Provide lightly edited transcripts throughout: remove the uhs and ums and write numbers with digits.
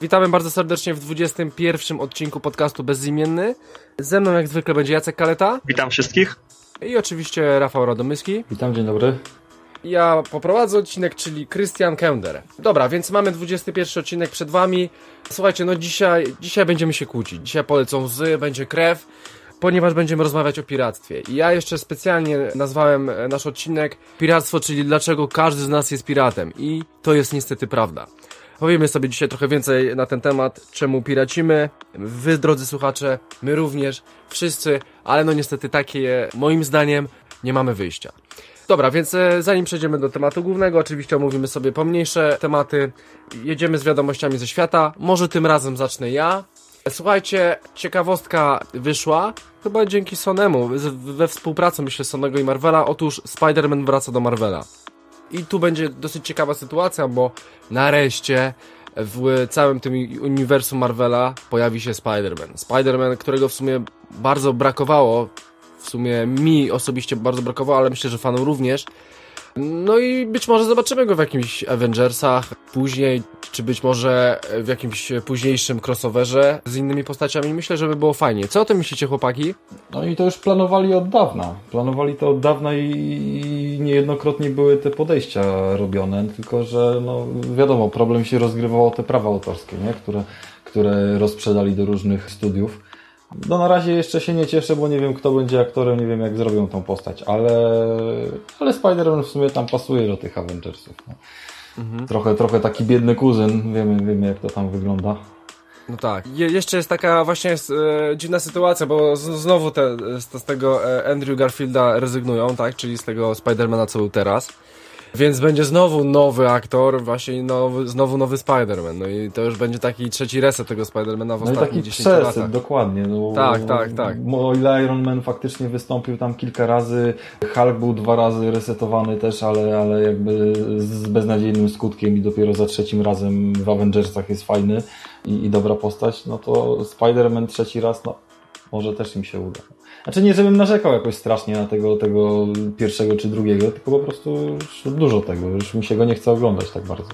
Witamy bardzo serdecznie w 21. odcinku podcastu Bezimienny. Ze mną jak zwykle będzie Jacek Kaleta. Witam wszystkich. I oczywiście Rafał Radomyski. Witam, dzień dobry. Ja poprowadzę odcinek, czyli Krystian Kender. Dobra, więc mamy 21 odcinek przed wami. Słuchajcie, no dzisiaj będziemy się kłócić. Dzisiaj polecą łzy, będzie krew, ponieważ będziemy rozmawiać o piractwie. I ja jeszcze specjalnie nazwałem nasz odcinek Piractwo, czyli dlaczego każdy z nas jest piratem. I to jest niestety prawda. Powiemy sobie dzisiaj trochę więcej na ten temat, czemu piracimy. Wy, drodzy słuchacze, my również, wszyscy, ale no niestety takie, moim zdaniem, nie mamy wyjścia. Dobra, więc zanim przejdziemy do tematu głównego, oczywiście omówimy sobie pomniejsze tematy. Jedziemy z wiadomościami ze świata. Może tym razem zacznę ja. Słuchajcie, ciekawostka wyszła, chyba dzięki Sonemu, we współpracy myślę Sonego i Marvela. Otóż Spider-Man wraca do Marvela. I tu będzie dosyć ciekawa sytuacja, bo nareszcie w całym tym uniwersum Marvela pojawi się Spider-Man. Spider-Man, którego w sumie bardzo brakowało, w sumie mi osobiście bardzo brakowało, ale myślę, że fanom również. No i być może zobaczymy go w jakimś Avengersach później, czy być może w jakimś późniejszym crossoverze z innymi postaciami. Myślę, że by było fajnie. Co o tym myślicie, chłopaki? No i to już planowali od dawna. Planowali to od dawna i niejednokrotnie były te podejścia robione, tylko że no wiadomo, problem się rozgrywał o te prawa autorskie, nie? Które rozprzedali do różnych studiów. No na razie jeszcze się nie cieszę, bo nie wiem kto będzie aktorem, nie wiem jak zrobią tą postać, ale Spider-Man w sumie tam pasuje do tych Avengersów. No. Trochę taki biedny kuzyn, wiemy jak to tam wygląda. No tak. Jeszcze jest taka właśnie dziwna sytuacja, bo znowu z tego Andrew Garfielda rezygnują, tak? Czyli z tego Spider-Mana, co był teraz. Więc będzie znowu nowy aktor, właśnie znowu nowy Spider-Man. No i to już będzie taki trzeci reset tego Spider-Mana w ostatnich 10 latach. No i taki dokładnie. No, tak. O ile Iron Man faktycznie wystąpił tam kilka razy, Hulk był 2 razy resetowany też, ale jakby z beznadziejnym skutkiem i dopiero za 3 razem w Avengersach jest fajny i dobra postać, no to Spider-Man 3 raz, no może też im się uda. Znaczy nie, żebym narzekał jakoś strasznie na tego pierwszego czy drugiego, tylko po prostu już dużo tego, już mi się go nie chce oglądać tak bardzo.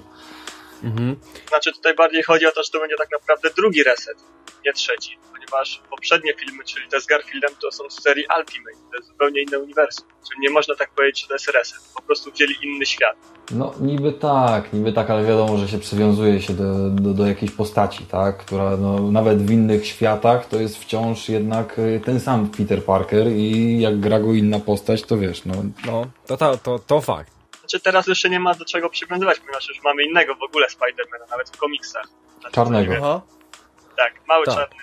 Znaczy tutaj bardziej chodzi o to, że to będzie tak naprawdę drugi reset, nie trzeci, ponieważ poprzednie filmy, czyli te z Garfieldem, to są z serii Ultimate, to jest zupełnie inne uniwersum, czyli nie można tak powiedzieć, że to jest reset, po prostu wzięli inny świat. No niby tak, ale wiadomo, że się przywiązuje się do jakiejś postaci, tak, która no, nawet w innych światach to jest wciąż jednak ten sam Peter Parker i jak gra go inna postać, to wiesz, no. No, to fakt. Znaczy teraz jeszcze nie ma do czego przywiązywać, ponieważ już mamy innego w ogóle Spidermana, nawet w komiksach. Znaczy, czarnego. Aha. Tak, mały tak. czarny,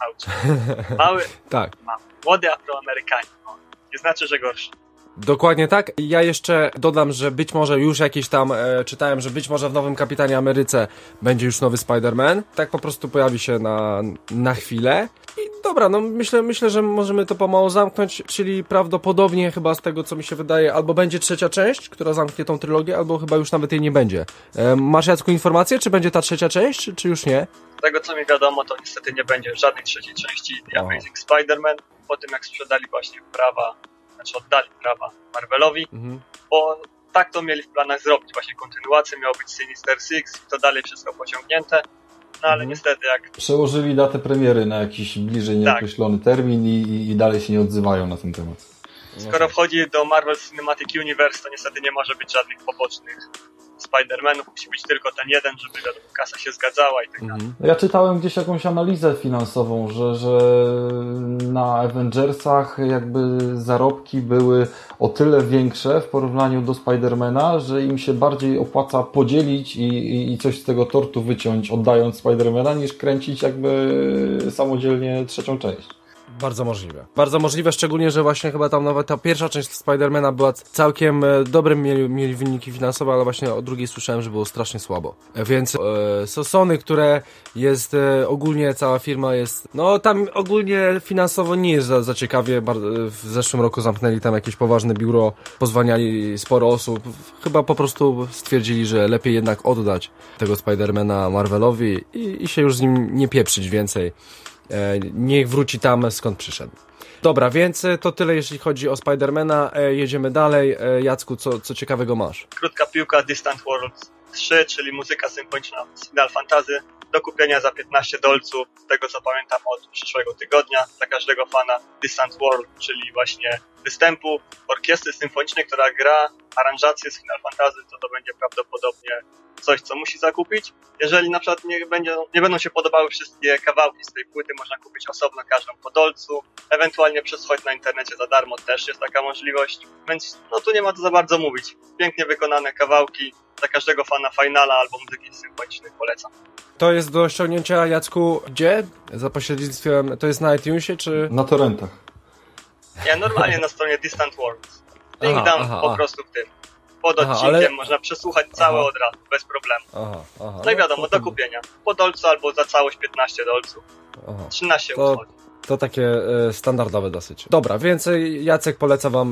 mały, tak. młody Afroamerykanin, no. Nie znaczy, że gorszy. Dokładnie tak. Ja jeszcze dodam, że być może już jakiś tam czytałem, że być może w nowym Kapitanie Ameryce będzie już nowy Spider-Man. Tak po prostu pojawi się na chwilę. I dobra, no myślę, że możemy to pomału zamknąć, czyli prawdopodobnie chyba z tego, co mi się wydaje, albo będzie trzecia część, która zamknie tą trylogię, albo chyba już nawet jej nie będzie. Masz, Jacku, informację, czy będzie ta trzecia część, czy już nie? Z tego, co mi wiadomo, to niestety nie będzie żadnej trzeciej części The Amazing Spider-Man, po tym jak sprzedali właśnie oddali prawa Marvelowi, bo tak to mieli w planach zrobić, właśnie kontynuację miało być Sinister Six i to dalej wszystko pociągnięte, no ale niestety jak... Przełożyli datę premiery na jakiś bliżej nieokreślony termin i dalej się nie odzywają na ten temat. Skoro wchodzi do Marvel Cinematic Universe, to niestety nie może być żadnych pobocznych Spider-Manów, musi być tylko ten jeden, żeby wiadomo, kasa się zgadzała i tak dalej. Ja czytałem gdzieś jakąś analizę finansową, że na Avengersach jakby zarobki były o tyle większe w porównaniu do Spidermana, że im się bardziej opłaca podzielić i coś z tego tortu wyciąć, oddając Spidermana, niż kręcić jakby samodzielnie trzecią część. Bardzo możliwe. Bardzo możliwe, szczególnie, że właśnie chyba tam nawet ta pierwsza część Spidermana była całkiem dobrym, mieli wyniki finansowe, ale właśnie o drugiej słyszałem, że było strasznie słabo. Więc Sony, które jest ogólnie, cała firma jest, no tam ogólnie finansowo nie jest za ciekawie. W zeszłym roku zamknęli tam jakieś poważne biuro, pozwaniali sporo osób. Chyba po prostu stwierdzili, że lepiej jednak oddać tego Spidermana Marvelowi i się już z nim nie pieprzyć więcej. Niech wróci tam, skąd przyszedł. Dobra, więc to tyle, jeśli chodzi o Spidermana. Jedziemy dalej. Jacku, co ciekawego masz? Krótka piłka, Distant World 3, czyli muzyka symfoniczna z Final Fantasy. do kupienia za $15, z tego co pamiętam od przyszłego tygodnia, dla każdego fana Distant World, czyli właśnie występu orkiestry symfonicznej, która gra aranżację z Final Fantasy, to będzie prawdopodobnie coś, co musi zakupić. Jeżeli na przykład nie będą się podobały wszystkie kawałki z tej płyty, można kupić osobno każdą po dolcu, ewentualnie przesłuchać na internecie za darmo, też jest taka możliwość, więc no tu nie ma co za bardzo mówić. Pięknie wykonane kawałki, dla każdego fana Finala albo muzyki symfonicznej polecam. To jest do ściągnięcia, Jacku, gdzie? Za pośrednictwem, to jest na iTunesie, czy? Na torrentach. Nie, normalnie na stronie Distant World. Link dam po prostu w tym. Pod odcinkiem można przesłuchać całe od razu, bez problemu. No i wiadomo, do kupienia. Po dolcu albo za całość $15. 13 usług. To takie standardowe dosyć. Dobra, więc Jacek poleca wam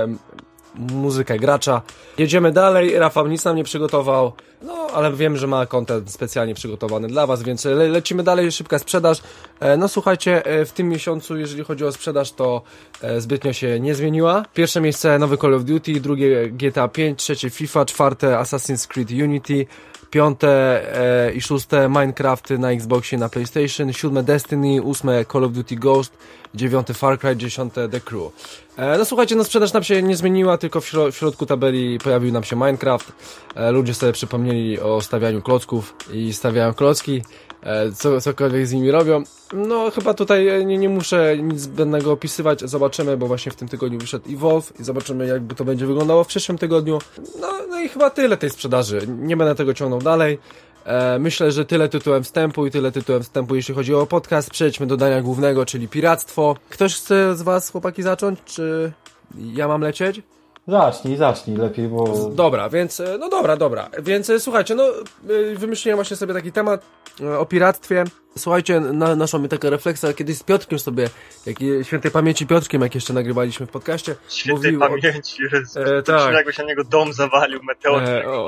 muzykę gracza. Jedziemy dalej. Rafał nic nam nie przygotował, no ale wiem, że ma content specjalnie przygotowany dla was, więc lecimy dalej. Szybka sprzedaż. No słuchajcie, w tym miesiącu, jeżeli chodzi o sprzedaż, to zbytnio się nie zmieniła. Pierwsze miejsce nowy Call of Duty, drugie GTA 5, trzecie FIFA, czwarte Assassin's Creed Unity, piąte i szóste Minecraft na Xboxie, na PlayStation, siódme Destiny, ósme Call of Duty Ghost, dziewiąte Far Cry, dziesiąte The Crew. No słuchajcie, no sprzedaż nam się nie zmieniła, tylko w środku tabeli pojawił nam się Minecraft. Ludzie sobie przypomnieli o stawianiu klocków i stawiają klocki, cokolwiek z nimi robią. No chyba tutaj nie muszę nic zbędnego opisywać, zobaczymy, bo właśnie w tym tygodniu wyszedł Evolve i zobaczymy, jakby to będzie wyglądało w przyszłym tygodniu. No i chyba tyle tej sprzedaży, nie będę tego ciągnął dalej. Myślę, że tyle tytułem wstępu, jeśli chodzi o podcast. Przejdźmy do dania głównego, czyli piractwo. Ktoś chce z was, chłopaki, zacząć, czy ja mam lecieć? Zacznij lepiej, bo... Dobra, więc, no dobra. Więc słuchajcie, no wymyśliłem właśnie sobie taki temat o piractwie. Słuchajcie, naszła mi taka refleksja, kiedyś z Piotrkiem sobie, świętej pamięci Piotrkiem, jak jeszcze nagrywaliśmy w podcaście. Świętej pamięci, tak. Jakby się na niego dom zawalił, meteor.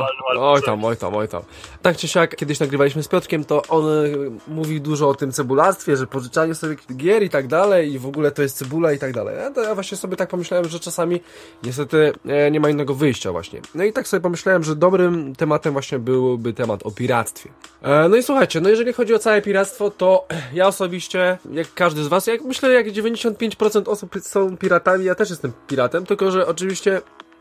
Oj tam. Tak czy siak, kiedyś nagrywaliśmy z Piotrkiem, to on mówił dużo o tym cebulactwie, że pożyczanie sobie gier i tak dalej i w ogóle to jest cebula i tak dalej. Ja właśnie sobie tak pomyślałem, że czasami niestety nie ma innego wyjścia właśnie. No i tak sobie pomyślałem, że dobrym tematem właśnie byłby temat o piractwie. No i słuchajcie, no jeżeli chodzi o całe piractwo, to ja osobiście, jak każdy z was, myślę, jak 95% osób są piratami, ja też jestem piratem, tylko że oczywiście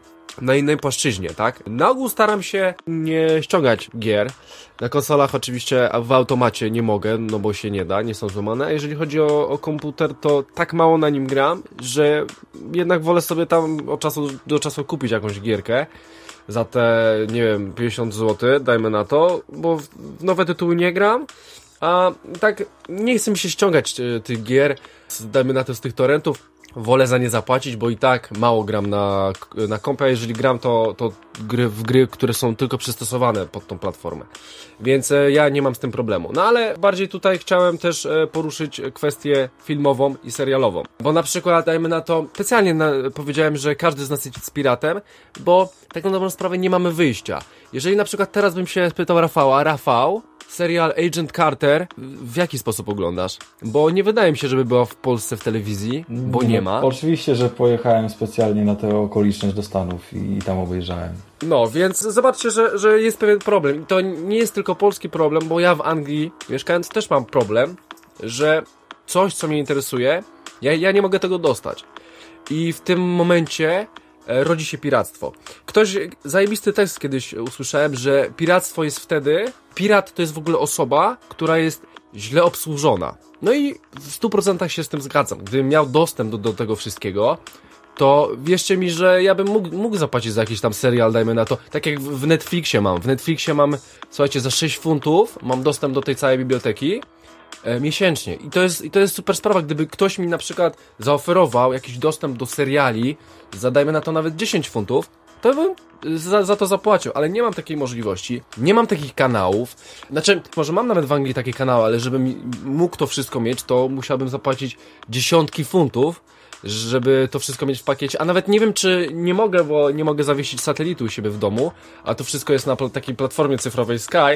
na innej płaszczyźnie, tak? Na ogół staram się nie ściągać gier. Na konsolach oczywiście w automacie nie mogę, no bo się nie da, nie są złamane. A jeżeli chodzi o komputer, to tak mało na nim gram, że jednak wolę sobie tam od czasu do czasu kupić jakąś gierkę za te, nie wiem, 50 zł, dajmy na to, bo w nowe tytuły nie gram. A tak nie chcę mi się ściągać tych gier, dajmy na to z tych torrentów, wolę za nie zapłacić, bo i tak mało gram na kompie, a jeżeli gram to w gry, które są tylko przystosowane pod tą platformę. Więc ja nie mam z tym problemu. No ale bardziej tutaj chciałem też poruszyć kwestię filmową i serialową. Bo na przykład, dajmy na to, specjalnie powiedziałem, że każdy z nas jest piratem, bo tak na dobrą sprawę nie mamy wyjścia. Jeżeli na przykład teraz bym się spytał Rafał, serial Agent Carter, w jaki sposób oglądasz? Bo nie wydaje mi się, żeby była w Polsce w telewizji, bo nie ma. Oczywiście, że pojechałem specjalnie na tę okoliczność do Stanów i tam obejrzałem. No, więc zobaczcie, że jest pewien problem. I to nie jest tylko polski problem, bo ja w Anglii mieszkając też mam problem, że coś, co mnie interesuje, ja nie mogę tego dostać. I w tym momencie rodzi się piractwo. Zajebisty tekst kiedyś usłyszałem, że piractwo jest wtedy, pirat to jest w ogóle osoba, która jest źle obsłużona. No i w 100% się z tym zgadzam. Gdybym miał dostęp do tego wszystkiego, to wierzcie mi, że ja bym mógł zapłacić za jakiś tam serial, dajmy na to, tak jak w Netflixie mam. W Netflixie mam, słuchajcie, za 6 funtów mam dostęp do tej całej biblioteki miesięcznie. I to jest super sprawa, gdyby ktoś mi na przykład zaoferował jakiś dostęp do seriali, dajmy na to nawet 10 funtów, to bym za to zapłacił, ale nie mam takiej możliwości, nie mam takich kanałów, znaczy, może mam nawet w Anglii takie kanały, ale żebym mógł to wszystko mieć, to musiałbym zapłacić dziesiątki funtów, żeby to wszystko mieć w pakiecie, a nawet nie wiem, czy nie mogę, bo nie mogę zawiesić satelitu u siebie w domu, a to wszystko jest na takiej platformie cyfrowej Sky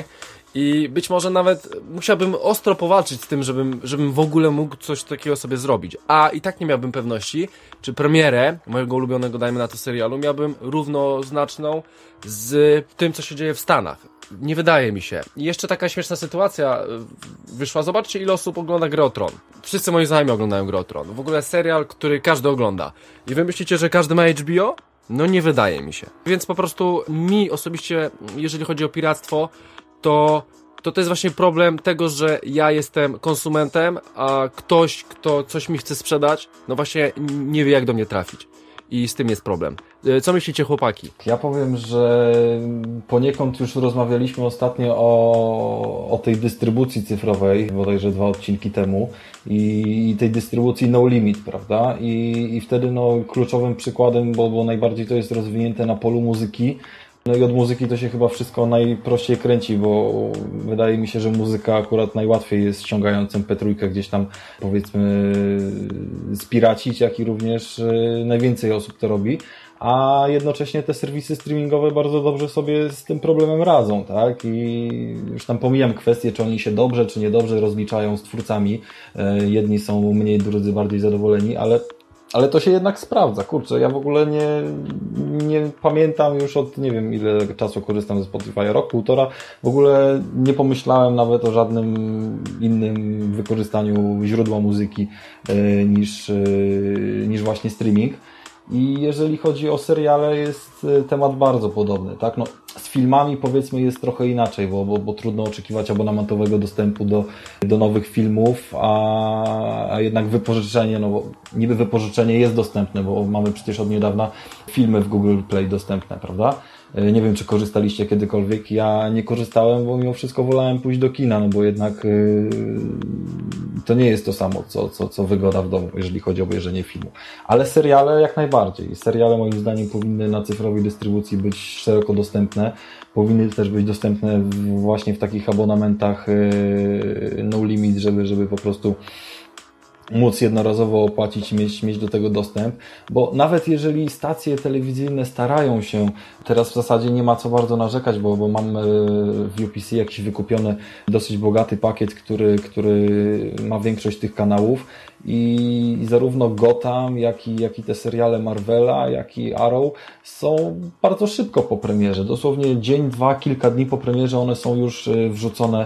I być może nawet musiałbym ostro powalczyć z tym, żebym w ogóle mógł coś takiego sobie zrobić. A i tak nie miałbym pewności, czy premierę mojego ulubionego, dajmy na to, serialu miałbym równoznaczną z tym, co się dzieje w Stanach. Nie wydaje mi się. I jeszcze taka śmieszna sytuacja wyszła. Zobaczcie, ile osób ogląda Grę o Tron. Wszyscy moi znajomi oglądają Grę o Tron. W ogóle serial, który każdy ogląda. I wy myślicie, że każdy ma HBO? No nie wydaje mi się. Więc po prostu mi osobiście, jeżeli chodzi o piractwo, to jest właśnie problem tego, że ja jestem konsumentem, a ktoś, kto coś mi chce sprzedać, no właśnie nie wie, jak do mnie trafić. I z tym jest problem. Co myślicie, chłopaki? Ja powiem, że poniekąd już rozmawialiśmy ostatnio o tej dystrybucji cyfrowej, bodajże 2 odcinki temu, i tej dystrybucji No Limit, prawda? I wtedy kluczowym przykładem, bo najbardziej to jest rozwinięte na polu muzyki. No i od muzyki to się chyba wszystko najprościej kręci, bo wydaje mi się, że muzyka akurat najłatwiej jest ściągając MP3 gdzieś tam, powiedzmy, spiracić, jak i również najwięcej osób to robi, a jednocześnie te serwisy streamingowe bardzo dobrze sobie z tym problemem radzą, tak? I już tam pomijam kwestię, czy oni się dobrze, czy niedobrze rozliczają z twórcami. Jedni są mniej, drudzy bardziej zadowoleni, ale to się jednak sprawdza. Kurczę, ja w ogóle nie pamiętam już od nie wiem ile czasu korzystam ze Spotify, rok, półtora. W ogóle nie pomyślałem nawet o żadnym innym wykorzystaniu źródła muzyki niż właśnie streaming. I jeżeli chodzi o seriale, jest temat bardzo podobny, tak? No, z filmami powiedzmy jest trochę inaczej, bo trudno oczekiwać abonamentowego dostępu do nowych filmów, a jednak wypożyczenie, no bo niby wypożyczenie jest dostępne, bo mamy przecież od niedawna filmy w Google Play dostępne, prawda? Nie wiem, czy korzystaliście kiedykolwiek. Ja nie korzystałem, bo mimo wszystko wolałem pójść do kina, no bo jednak to nie jest to samo, co wygoda w domu, jeżeli chodzi o obejrzenie filmu. Ale seriale jak najbardziej. Seriale moim zdaniem powinny na cyfrowej dystrybucji być szeroko dostępne. Powinny też być dostępne właśnie w takich abonamentach no limit, żeby po prostu móc jednorazowo opłacić, mieć do tego dostęp, bo nawet jeżeli stacje telewizyjne starają się, teraz w zasadzie nie ma co bardzo narzekać, bo mam w UPC jakiś wykupiony dosyć bogaty pakiet, który ma większość tych kanałów i zarówno Gotham, jak i te seriale Marvela, jak i Arrow są bardzo szybko po premierze. Dosłownie dzień, dwa, kilka dni po premierze one są już wrzucone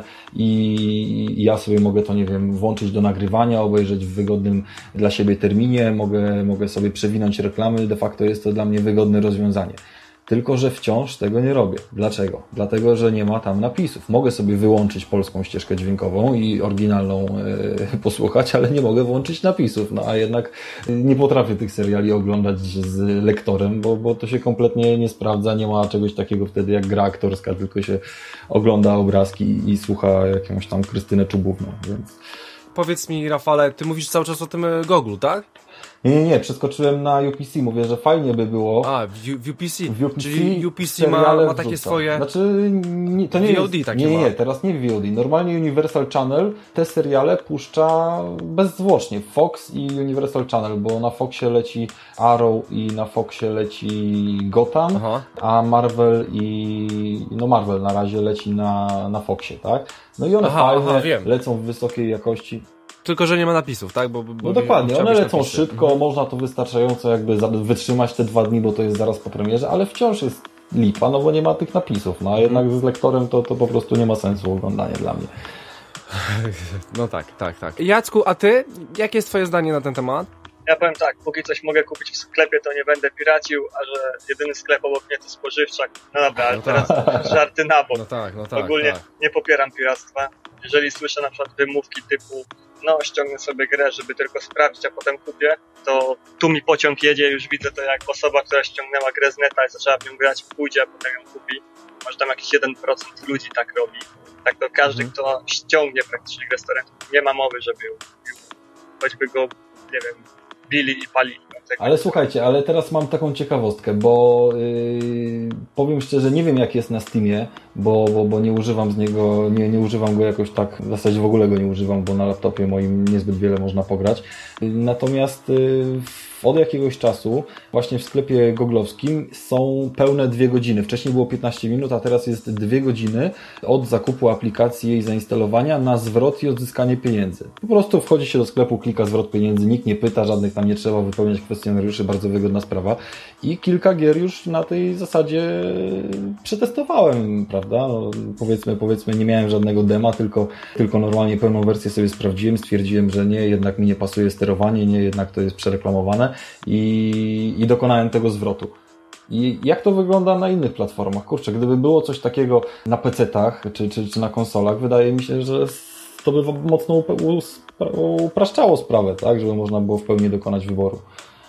i ja sobie mogę to, nie wiem, włączyć do nagrywania, obejrzeć w wygodnym dla siebie terminie, mogę sobie przewinąć reklamy. De facto jest to dla mnie wygodne rozwiązanie. Tylko że wciąż tego nie robię. Dlaczego? Dlatego, że nie ma tam napisów. Mogę sobie wyłączyć polską ścieżkę dźwiękową i oryginalną posłuchać, ale nie mogę włączyć napisów. No a jednak nie potrafię tych seriali oglądać z lektorem, bo to się kompletnie nie sprawdza. Nie ma czegoś takiego wtedy jak gra aktorska, tylko się ogląda obrazki i słucha jakąś tam Krystynę Czubówną. Więc... Powiedz mi, Rafale, ty mówisz cały czas o tym Goglu, tak? Nie, przeskoczyłem na UPC, mówię, że fajnie by było. A, w UPC. Czyli UPC ma takie swoje... Znaczy, to nie VOD jest... takie Nie, teraz nie VOD. Normalnie Universal Channel te seriale puszcza bezzwłocznie. Fox i Universal Channel, bo na Foxie leci Arrow i na Foxie leci Gotham, a Marvel Marvel na razie leci na Foxie, tak? No i one fajnie lecą w wysokiej jakości. Tylko, że nie ma napisów, tak? Bo no dokładnie, one lecą szybko, można to wystarczająco jakby wytrzymać te 2 dni, bo to jest zaraz po premierze, ale wciąż jest lipa, no bo nie ma tych napisów, no a jednak z lektorem to po prostu nie ma sensu oglądanie dla mnie. No tak. Jacku, a ty? Jakie jest twoje zdanie na ten temat? Ja powiem tak, póki coś mogę kupić w sklepie, to nie będę piracił, a że jedyny sklep obok mnie to spożywczak. No dobra, ale teraz żarty na bok. No tak. Ogólnie nie popieram piractwa. Jeżeli słyszę na przykład wymówki typu ściągnę sobie grę, żeby tylko sprawdzić, a potem kupię, to tu mi pociąg jedzie, już widzę to jak osoba, która ściągnęła grę z neta i zaczęła w nią grać, pójdzie, a potem ją kupi. Może tam jakiś 1% ludzi tak robi. Tak to każdy, kto ściągnie praktycznie grę z torrentu, nie ma mowy, żeby ją kupił. Choćby go, nie wiem, bili i palili. Ale słuchajcie, ale teraz mam taką ciekawostkę, bo powiem szczerze, nie wiem jak jest na Steamie, bo nie używam z niego, nie używam go jakoś tak, w zasadzie w ogóle go nie używam, bo na laptopie moim niezbyt wiele można pograć. Natomiast od jakiegoś czasu właśnie w sklepie goglowskim są pełne 2 godziny. Wcześniej było 15 minut, a teraz jest 2 godziny od zakupu aplikacji i jej zainstalowania na zwrot i odzyskanie pieniędzy. Po prostu wchodzi się do sklepu, klika zwrot pieniędzy, nikt nie pyta, żadnych tam nie trzeba wypełniać kwestionariuszy, bardzo wygodna sprawa. I kilka gier już na tej zasadzie przetestowałem, prawda? No, powiedzmy, nie miałem żadnego dema, tylko normalnie pełną wersję sobie sprawdziłem, stwierdziłem, że nie, jednak mi nie pasuje sterowanie, nie, jednak to jest przereklamowane i dokonałem tego zwrotu. I jak to wygląda na innych platformach? Kurczę, gdyby było coś takiego na PC-tach czy na konsolach, wydaje mi się, że to by mocno upraszczało sprawę, tak? Żeby można było w pełni dokonać wyboru.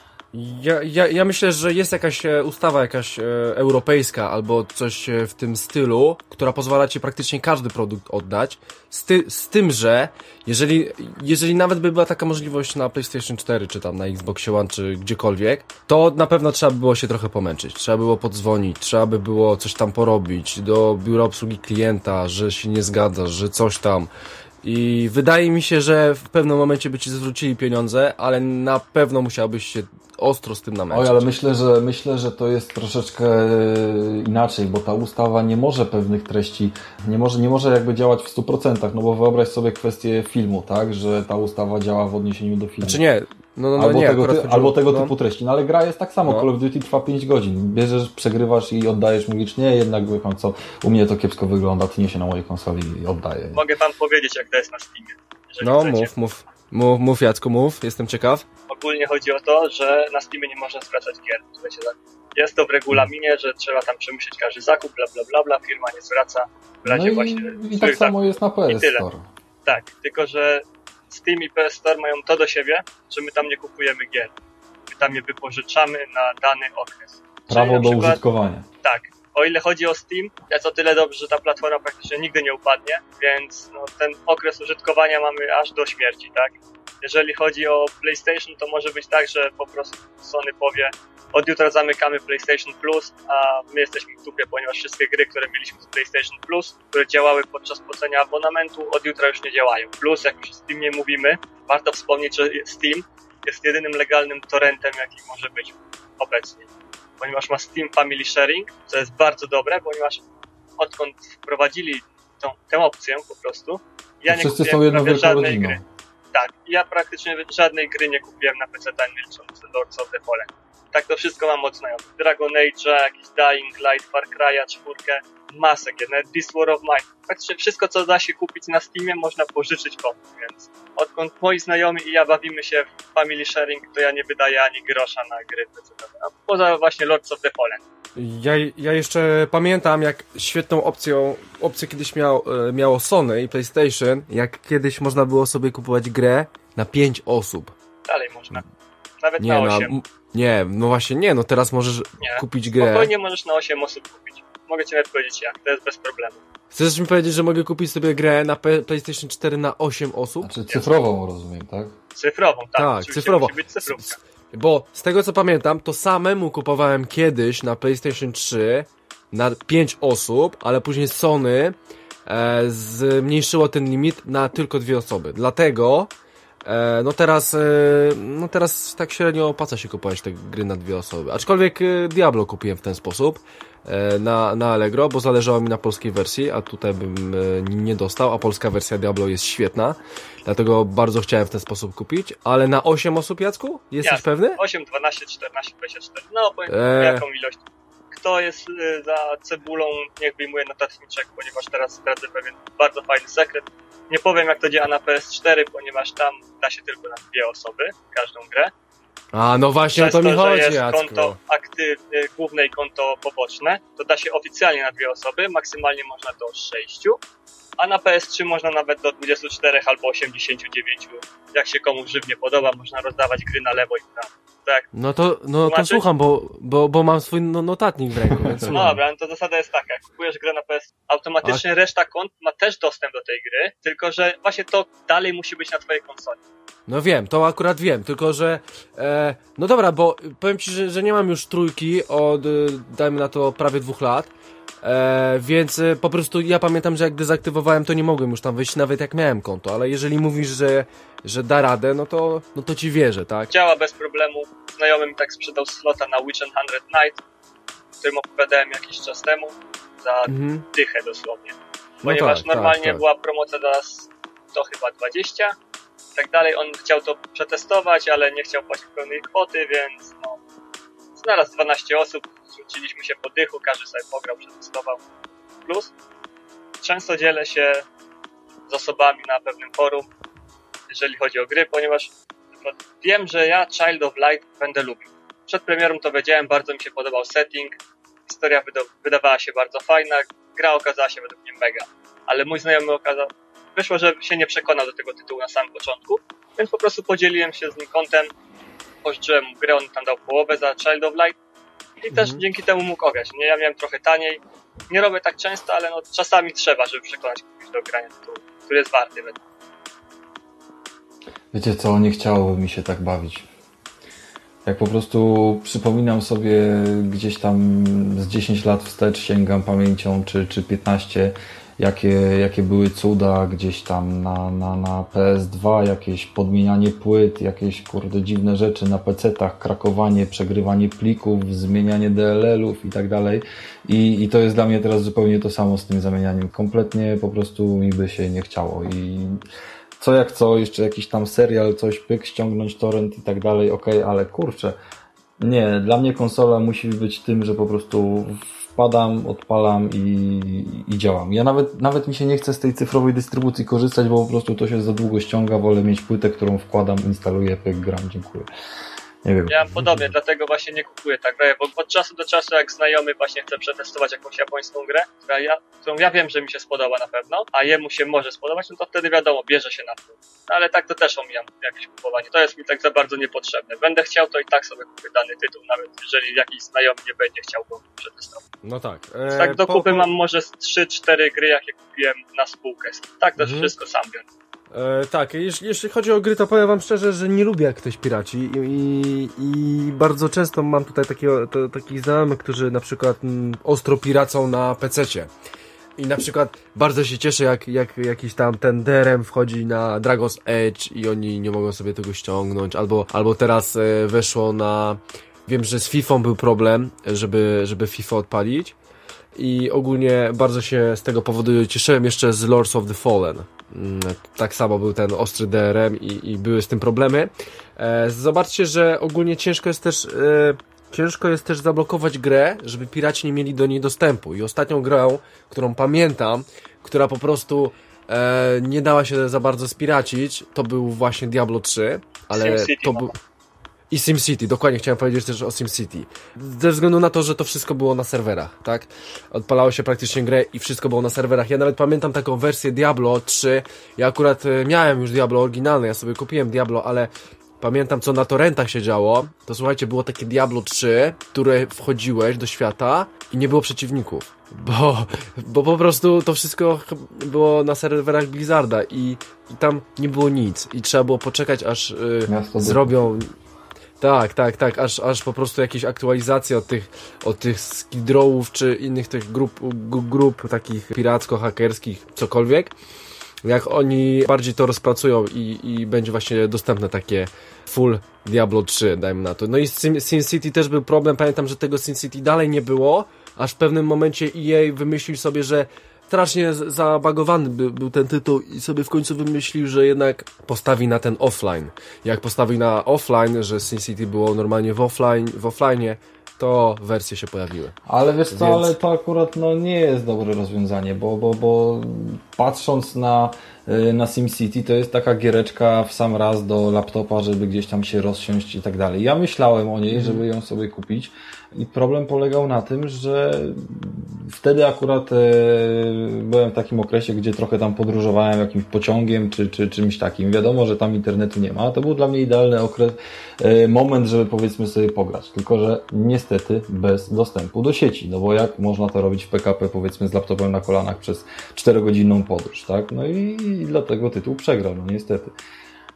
Ja myślę, że jest jakaś ustawa europejska albo coś w tym stylu, która pozwala ci praktycznie każdy produkt oddać, z tym, że jeżeli nawet by była taka możliwość na PlayStation 4, czy tam na Xboxie One, czy gdziekolwiek, to na pewno trzeba by było się trochę pomęczyć, trzeba by było podzwonić, trzeba by było coś tam porobić do biura obsługi klienta, że się nie zgadzasz, że coś tam. I wydaje mi się, że w pewnym momencie by ci zwrócili pieniądze, ale na pewno musiałbyś się ostro z tym namęczyć. Oj, ale myślę, że to jest troszeczkę inaczej, bo ta ustawa nie może pewnych treści, nie może jakby działać w 100%, no bo wyobraź sobie kwestię filmu, tak, że ta ustawa działa w odniesieniu do filmu. Znaczy nie, albo tego typu treści, no ale gra jest tak samo, Call of Duty trwa 5 godzin, bierzesz, przegrywasz i oddajesz, mówisz, nie, jednak co, u mnie to kiepsko wygląda, ty niesie na mojej konsoli i oddaję. Mogę wam powiedzieć, jak to jest na Steamie. No, mów Jacku, mów, jestem ciekaw. Ogólnie chodzi o to, że na Steamie nie można zwracać gier. Jest to w regulaminie, że trzeba tam przemyśleć każdy zakup, bla bla bla, bla, firma nie zwraca. I tak samo jest na PS Store. Tak, tylko że Steam i PS Store mają to do siebie, że my tam nie kupujemy gier. My tam je wypożyczamy na dany okres. Prawo do użytkowania. Tak. O ile chodzi o Steam, jest o tyle dobrze, że ta platforma praktycznie nigdy nie upadnie, więc ten okres użytkowania mamy aż do śmierci, tak? Jeżeli chodzi o PlayStation, to może być tak, że po prostu Sony powie, od jutra zamykamy PlayStation Plus, a my jesteśmy w dupie, ponieważ wszystkie gry, które mieliśmy z PlayStation Plus, które działały podczas płacenia abonamentu, od jutra już nie działają. Plus, jak już o Steamie mówimy, warto wspomnieć, że Steam jest jedynym legalnym torrentem, jaki może być obecnie. Ponieważ ma Steam Family Sharing, co jest bardzo dobre, ponieważ odkąd wprowadzili tę opcję po prostu, ja nie kupiłem żadnej gry. Tak, ja praktycznie żadnej gry nie kupiłem na PC, nie licząc Lords of the Fallen. Tak to wszystko mam od znajomych. Dragon Age'a, jakiś Dying Light, Far Cry'a, 4, masę gier, nawet This War of Mine. Praktycznie wszystko, co da się kupić na Steamie, można pożyczyć komuś, więc odkąd moi znajomi i ja bawimy się w Family Sharing, to ja nie wydaję ani grosza na gry PC. Poza właśnie Lords of the Fallen. Ja jeszcze pamiętam, jak świetną opcję kiedyś miało Sony i PlayStation, jak kiedyś można było sobie kupować grę na 5 osób. Dalej można. Nawet na 8. No teraz możesz kupić grę. Spokojnie możesz na 8 osób kupić. Mogę ci nawet powiedzieć jak, to jest bez problemu. Chcesz mi powiedzieć, że mogę kupić sobie grę na PlayStation 4 na 8 osób? Znaczy cyfrową, rozumiem, tak? Cyfrową, tak. Tak, cyfrową. Musi być cyfrówka. Bo z tego co pamiętam, to samemu kupowałem kiedyś na PlayStation 3 na 5 osób, ale później Sony zmniejszyło ten limit na tylko 2 osoby. Dlatego teraz tak średnio opłaca się kupować te gry na 2 osoby. Aczkolwiek Diablo kupiłem w ten sposób na Allegro, bo zależało mi na polskiej wersji, a tutaj bym nie dostał, a polska wersja Diablo jest świetna, dlatego bardzo chciałem w ten sposób kupić, ale na 8 osób, Jacku? Jesteś pewny? 8, 12, 14, 24, no powiem jaką ilość. Kto jest za cebulą, niech wyjmuje notatniczek, ponieważ teraz zdradzę pewien bardzo fajny sekret. Nie powiem jak to działa na PS4, ponieważ tam da się tylko na 2 osoby, każdą grę. A, no właśnie o to mi chodzi, jest Jacku. Konto główne i konto poboczne, to da się oficjalnie na 2 osoby, maksymalnie można do 6, a na PS3 można nawet do 24 albo 89. Jak się komuś żywnie podoba, można rozdawać gry na lewo i prawo. Tak. No to słucham, bo mam swój notatnik w ręku, więc no dobra, no to zasada jest taka, jak kupujesz grę na PS, automatycznie reszta kont ma też dostęp do tej gry, tylko że właśnie to dalej musi być na twojej konsoli. No wiem, to akurat wiem, tylko że no dobra, bo powiem ci, że nie mam już trójki od, dajmy na to, prawie 2 lat, Więc po prostu ja pamiętam, że jak dezaktywowałem, to nie mogłem już tam wyjść, nawet jak miałem konto, ale jeżeli mówisz, że da radę, no to ci wierzę, tak? Działa bez problemu. Znajomy mi tak sprzedał slota na Witch 100 Night, o którym opowiadałem jakiś czas temu, za dychę dosłownie. Ponieważ normalnie była promocja dla to chyba 20 i tak dalej. On chciał to przetestować, ale nie chciał płacić pełnej kwoty, więc znalazł 12 osób, zwróciliśmy się po dychu, każdy sobie pograł, przetestował. Plus często dzielę się z osobami na pewnym forum, jeżeli chodzi o gry, ponieważ wiem, że ja Child of Light będę lubił. Przed premierą to wiedziałem, bardzo mi się podobał setting, historia wydawała się bardzo fajna, gra okazała się według mnie mega. Ale mój znajomy wyszło, że się nie przekonał do tego tytułu na samym początku, więc po prostu podzieliłem się z nim kontem, pożyczyłem mu grę, on tam dał połowę za Child of Light i też dzięki temu mógł ograć. Ja miałem trochę taniej, nie robię tak często, ale czasami trzeba, żeby przekonać kogoś do grania tytułu, który jest warty. Wiecie co, nie chciałoby mi się tak bawić. Jak po prostu przypominam sobie gdzieś tam z 10 lat wstecz, sięgam pamięcią, czy 15, jakie były cuda gdzieś tam na PS2, jakieś podmienianie płyt, jakieś dziwne rzeczy na PC-tach, krakowanie, przegrywanie plików, zmienianie DLL-ów i tak dalej. I to jest dla mnie teraz zupełnie to samo z tym zamienianiem. Kompletnie po prostu mi by się nie chciało. I co jak co, jeszcze jakiś tam serial, coś pyk, ściągnąć torrent i tak dalej, okej, ale kurczę, nie, dla mnie konsola musi być tym, że po prostu wpadam, odpalam i działam. Ja nawet mi się nie chce z tej cyfrowej dystrybucji korzystać, bo po prostu to się za długo ściąga, wolę mieć płytę, którą wkładam, instaluję, pyk, gram, dziękuję. Nie wiem. Ja mam podobnie, dlatego właśnie nie kupuję tak grę, bo od czasu do czasu jak znajomy właśnie chce przetestować jakąś japońską grę, którą ja wiem, że mi się spodoba na pewno, a jemu się może spodobać, no to wtedy wiadomo, bierze się na pół. No ale tak to też omijam jakieś kupowanie. To jest mi tak za bardzo niepotrzebne. Będę chciał, to i tak sobie kupię dany tytuł, nawet jeżeli jakiś znajomy nie będzie chciał go przetestować. No tak. Tak do kupy mam może 3-4 gry, jakie kupiłem na spółkę. Tak to wszystko sam biorę. Tak, jeśli chodzi o gry, to powiem wam szczerze, że nie lubię jak ktoś piraci i bardzo często mam tutaj takich znajomych, którzy na przykład ostro piracą na PC-cie. I na przykład bardzo się cieszę, jak jakiś tam ten DRM wchodzi na Dragon's Edge i oni nie mogą sobie tego ściągnąć, albo teraz weszło na... Wiem, że z FIFA był problem, żeby FIFA odpalić. I ogólnie bardzo się z tego powodu cieszyłem jeszcze z Lords of the Fallen. Tak samo był ten ostry DRM i były z tym problemy. Zobaczcie, że ogólnie ciężko jest też zablokować grę, żeby piraci nie mieli do niej dostępu. I ostatnią grą, którą pamiętam, która po prostu nie dała się za bardzo spiracić, to był właśnie Diablo 3, ale to był... I SimCity, dokładnie chciałem powiedzieć też o SimCity. Ze względu na to, że to wszystko było na serwerach, tak? Odpalało się praktycznie grę i wszystko było na serwerach. Ja nawet pamiętam taką wersję Diablo 3. Ja akurat miałem już Diablo oryginalne, ja sobie kupiłem Diablo, ale pamiętam co na torrentach się działo. To słuchajcie, było takie Diablo 3, które wchodziłeś do świata i nie było przeciwników. Bo po prostu to wszystko było na serwerach Blizzarda i tam nie było nic. I trzeba było poczekać, aż zrobią... Tak, aż po prostu jakieś aktualizacje od tych skidrowów czy innych tych grup takich piracko-hakerskich, cokolwiek, jak oni bardziej to rozpracują i będzie właśnie dostępne takie full Diablo 3, dajmy na to. No i z SimCity też był problem, pamiętam, że tego SimCity dalej nie było, aż w pewnym momencie EA wymyślił sobie, że strasznie zabagowany był ten tytuł i sobie w końcu wymyślił, że jednak postawi na ten offline. Jak postawi na offline, że SimCity było normalnie w offline, to wersje się pojawiły. Ale wiesz co, ale to akurat nie jest dobre rozwiązanie, bo patrząc na SimCity to jest taka giereczka w sam raz do laptopa, żeby gdzieś tam się rozsiąść i tak dalej. Ja myślałem o niej, żeby ją sobie kupić i problem polegał na tym, że wtedy akurat byłem w takim okresie, gdzie trochę tam podróżowałem jakimś pociągiem czy czymś takim. Wiadomo, że tam internetu nie ma. To był dla mnie idealny moment, żeby powiedzmy sobie pograć. Tylko że niestety bez dostępu do sieci. No bo jak można to robić w PKP powiedzmy z laptopem na kolanach przez 4-godzinną podróż, tak? No i dlatego tytuł przegrał, no niestety.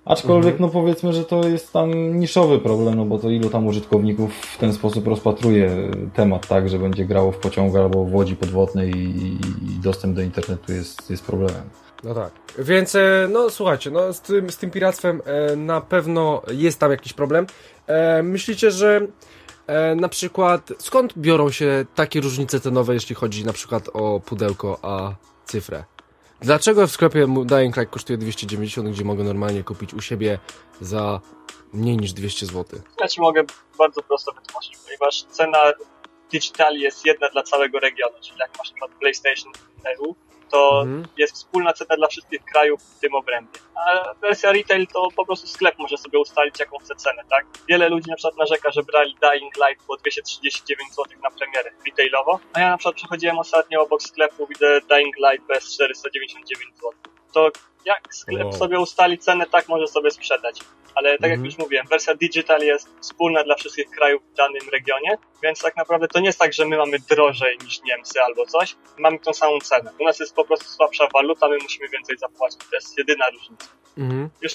Aczkolwiek, no powiedzmy, że to jest tam niszowy problem, no bo to ilu tam użytkowników w ten sposób rozpatruje temat, tak, że będzie grało w pociągu albo w łodzi podwodnej i dostęp do internetu jest problemem. No tak, więc no słuchajcie, no z tym piractwem na pewno jest tam jakiś problem. Myślicie, że na przykład skąd biorą się takie różnice cenowe, jeśli chodzi na przykład o pudełko a cyfrę? Dlaczego w sklepie Dying Light kosztuje 290, gdzie mogę normalnie kupić u siebie za mniej niż 200 zł? Ja Ci mogę bardzo prosto wytłumaczyć, ponieważ cena digitali jest jedna dla całego regionu, czyli jak masz na przykład PlayStation EU, to jest wspólna cena dla wszystkich krajów w tym obrębie. A wersja retail to po prostu sklep może sobie ustalić, jaką chce cenę, tak? Wiele ludzi na przykład narzeka, że brali Dying Light po 239 zł na premierę retailowo, a ja na przykład przechodziłem ostatnio obok sklepu, widzę Dying Light bez 499 zł. To jak sklep sobie ustali cenę, tak może sobie sprzedać. Ale tak jak już mówiłem, wersja digital jest wspólna dla wszystkich krajów w danym regionie, więc tak naprawdę to nie jest tak, że my mamy drożej niż Niemcy albo coś, mamy tą samą cenę. U nas jest po prostu słabsza waluta, my musimy więcej zapłacić. To jest jedyna różnica. Już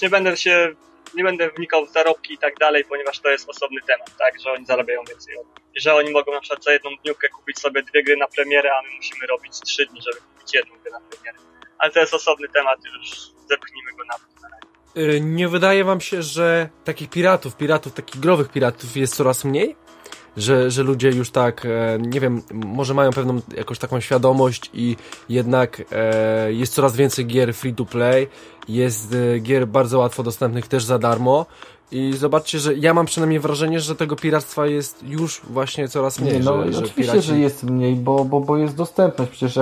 nie będę wnikał w zarobki i tak dalej, ponieważ to jest osobny temat, tak, że oni zarabiają więcej od nas. Że oni mogą na przykład za jedną dniówkę kupić sobie 2 gry na premierę, a my musimy robić 3 dni, żeby kupić jedną grę na premierę. Ale to jest osobny temat, już zepchnijmy go na to. Nie wydaje wam się, że takich piratów, takich growych piratów jest coraz mniej? Że ludzie już tak, nie wiem, może mają pewną jakąś taką świadomość i jednak jest coraz więcej gier free to play, jest gier bardzo łatwo dostępnych też za darmo i zobaczcie, że ja mam przynajmniej wrażenie, że tego piractwa jest już właśnie coraz mniej. No, oczywiście, że jest mniej, bo jest dostępność. Przecież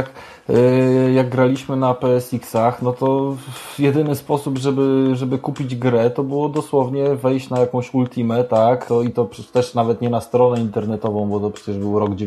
jak graliśmy na PSX-ach, no to jedyny sposób, żeby kupić grę, to było dosłownie wejść na jakąś Ultimę, tak? I to też nawet nie na stronę internetową, bo to przecież był rok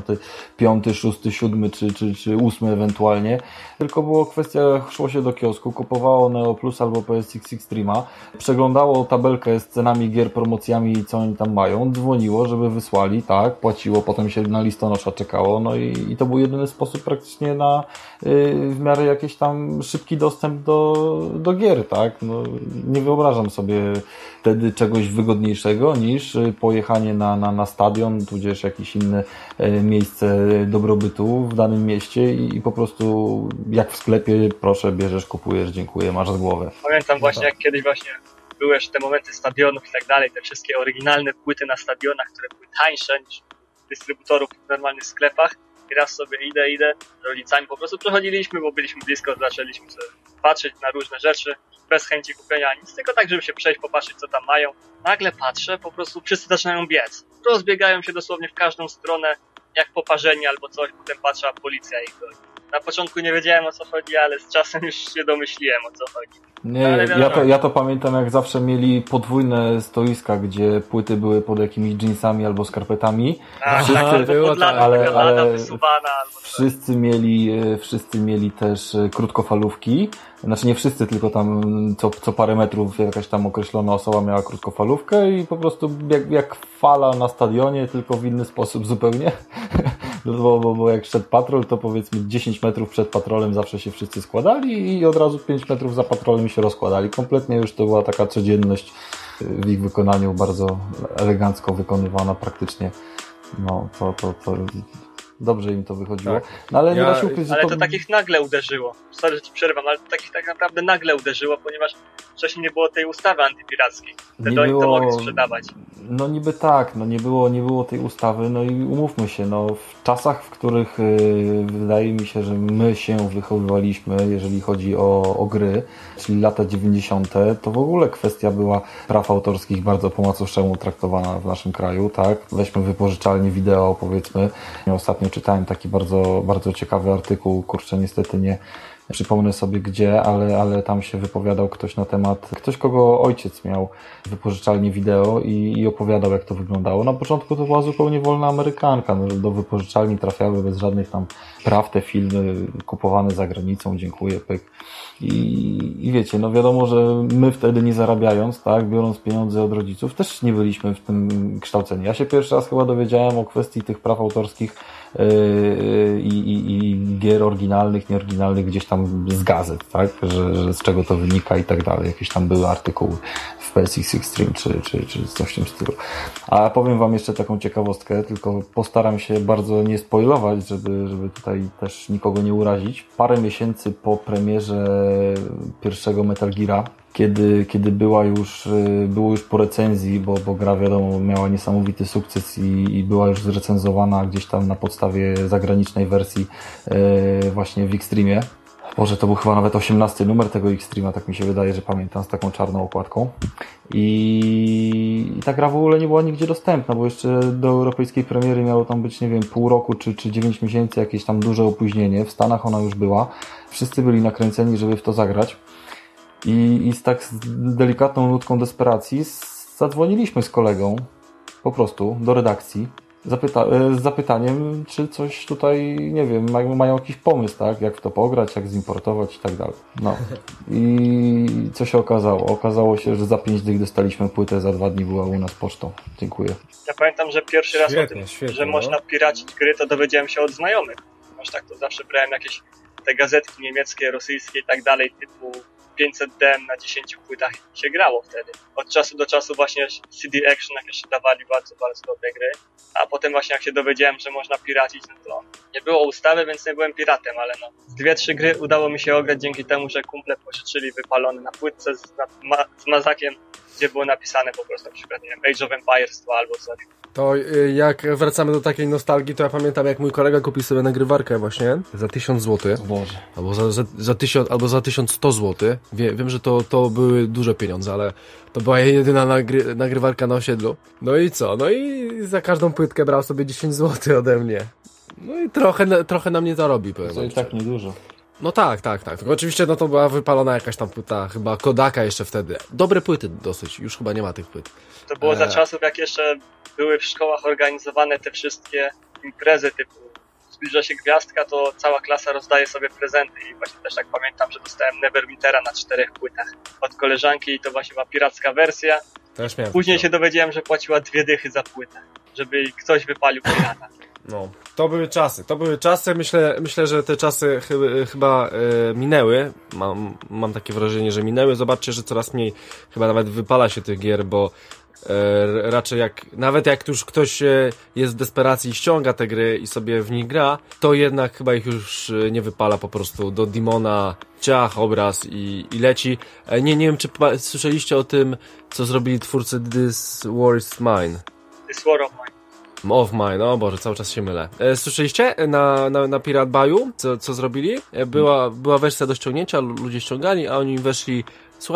95, 6, 7 czy 8 ewentualnie. Tylko było kwestia, szło się do kiosku, kupowało Neo Plus albo PSX Extrema, przeglądało tabelkę z cenami gier, promocjami i co oni tam mają, dzwoniło, żeby wysłali, tak, płaciło, potem się na listonosza czekało, no i to był jedyny sposób praktycznie na w miarę jakiś tam szybki dostęp do gier, tak, no nie wyobrażam sobie wtedy czegoś wygodniejszego niż pojechanie na stadion, tudzież jakieś inne miejsce dobrobytu w danym mieście i po prostu jak w sklepie, proszę, bierzesz, kupujesz, dziękuję, masz z głowę. Pamiętam właśnie, jak kiedyś właśnie były jeszcze te momenty stadionów i tak dalej, te wszystkie oryginalne płyty na stadionach, które były tańsze niż dystrybutorów w normalnych sklepach. I raz sobie idę, z rodzicami po prostu przechodziliśmy, bo byliśmy blisko, zaczęliśmy sobie patrzeć na różne rzeczy, bez chęci kupienia nic, tylko tak, żeby się przejść, popatrzeć, co tam mają. Nagle patrzę, po prostu wszyscy zaczynają biec. Rozbiegają się dosłownie w każdą stronę, jak poparzeni albo coś, potem patrzę, a policja ich goni. Na początku nie wiedziałem, o co chodzi, ale z czasem już się domyśliłem, o co chodzi. Nie, ja to pamiętam, jak zawsze mieli podwójne stoiska, gdzie płyty były pod jakimiś jeansami albo skarpetami. Ale wszyscy mieli też krótkofalówki. Znaczy nie wszyscy, tylko tam co parę metrów jakaś tam określona osoba miała krótkofalówkę i po prostu jak fala na stadionie, tylko w inny sposób zupełnie. Bo jak szedł patrol, to powiedzmy 10 metrów przed patrolem zawsze się wszyscy składali i od razu 5 metrów za patrolem się rozkładali. Kompletnie już to była taka codzienność w ich wykonaniu, bardzo elegancko wykonywana praktycznie. No to dobrze im to wychodziło. Tak. No, ale nie da się ukryć, że to takich nagle uderzyło. Sorry, że ci przerwam, ale to takich tak naprawdę nagle uderzyło, ponieważ wcześniej nie było tej ustawy antypirackiej. Wtedy oni to mogli sprzedawać. No niby tak, no nie było tej ustawy, no i umówmy się, no w czasach, w których wydaje mi się, że my się wychowywaliśmy, jeżeli chodzi o gry, czyli lata 90., to w ogóle kwestia była praw autorskich bardzo po macoszemu traktowana w naszym kraju, tak? Weźmy wypożyczalnię wideo, powiedzmy. Ostatnio czytałem taki bardzo, bardzo ciekawy artykuł, kurczę, niestety nie przypomnę sobie gdzie, ale tam się wypowiadał ktoś na temat, ktoś kogo ojciec miał wypożyczalnię wideo i opowiadał, jak to wyglądało. Na początku to była zupełnie wolna Amerykanka, no, do wypożyczalni trafiały bez żadnych tam praw te filmy kupowane za granicą, dziękuję, pyk. I wiecie, no wiadomo, że my wtedy nie zarabiając, tak, biorąc pieniądze od rodziców, też nie byliśmy w tym kształceni. Ja się pierwszy raz chyba dowiedziałem o kwestii tych praw autorskich i gier oryginalnych, nieoryginalnych gdzieś tam z gazet, tak? Że z czego to wynika i tak dalej. Jakieś tam były artykuły w PSX Extreme czy coś w tym stylu. A powiem wam jeszcze taką ciekawostkę, tylko postaram się bardzo nie spoilować, żeby tutaj też nikogo nie urazić. Parę miesięcy po premierze pierwszego Metal Geara, kiedy było już po recenzji, bo gra wiadomo miała niesamowity sukces i była już zrecenzowana gdzieś tam na podstawie zagranicznej wersji właśnie w Extremie. Boże, to był chyba nawet 18 numer tego Extrema, tak mi się wydaje, że pamiętam, z taką czarną okładką. I ta gra w ogóle nie była nigdzie dostępna, bo jeszcze do europejskiej premiery miało tam być, nie wiem, pół roku czy 9 miesięcy, jakieś tam duże opóźnienie. W Stanach ona już była. Wszyscy byli nakręceni, żeby w to zagrać. I z tak delikatną nutką desperacji zadzwoniliśmy z kolegą po prostu do redakcji z zapytaniem, czy coś tutaj, nie wiem, mają jakiś pomysł, tak? Jak w to pograć, jak zimportować i tak dalej. No. I co się okazało? Okazało się, że za 5 dych dostaliśmy płytę, za 2 dni była u nas pocztą. Dziękuję. Ja pamiętam, że pierwszy raz o tym, że można piracić gry, to dowiedziałem się od znajomych. Aż tak to zawsze brałem jakieś te gazetki niemieckie, rosyjskie i tak dalej, typu 500 DM na 10 płytach się grało wtedy. Od czasu do czasu właśnie CD Action jakieś dawali bardzo, bardzo dobre gry. A potem właśnie jak się dowiedziałem, że można piracić, no to nie było ustawy, więc nie byłem piratem, ale no. 2-3 gry udało mi się ograć dzięki temu, że kumple pożyczyli wypalone na płytce z mazakiem, gdzie było napisane po prostu na przykład, nie wiem, Age of Empires 2 albo coś. To jak wracamy do takiej nostalgii, to ja pamiętam, jak mój kolega kupił sobie nagrywarkę właśnie za 1000 zł. Boże. Albo za 1000, albo za 1100 zł. Wiem, że to były duże pieniądze, ale to była jedyna nagrywarka na osiedlu. No i co? No i za każdą płytkę brał sobie 10 zł ode mnie. No i trochę na mnie zarobi, powiem. To i tak niedużo. No tak. Tylko oczywiście no to była wypalona jakaś tam płyta, chyba Kodaka jeszcze wtedy. Dobre płyty dosyć, już chyba nie ma tych płyt. To było za czasów, jak jeszcze były w szkołach organizowane te wszystkie imprezy typu zbliża się gwiazdka, to cała klasa rozdaje sobie prezenty i właśnie też tak pamiętam, że dostałem Neverwintera na 4 płytach od koleżanki i to właśnie była piracka wersja. Też miałem. Później się dowiedziałem, że płaciła 2 dychy za płytę, żeby ktoś wypalił pirata. No, to były czasy, myślę, że te czasy chyba minęły, mam takie wrażenie, że minęły, zobaczcie, że coraz mniej chyba nawet wypala się tych gier, bo raczej nawet jak już ktoś jest w desperacji i ściąga te gry i sobie w nich gra, to jednak chyba ich już nie wypala po prostu do Demona, ciach, obraz i leci. Nie wiem, czy słyszeliście o tym, co zrobili twórcy This War is Mine. This War of Mine. Of Mine, o Boże, cały czas się mylę. Słyszeliście na Pirate Bayu, co zrobili? Była wersja do ściągnięcia, ludzie ściągali, a oni weszli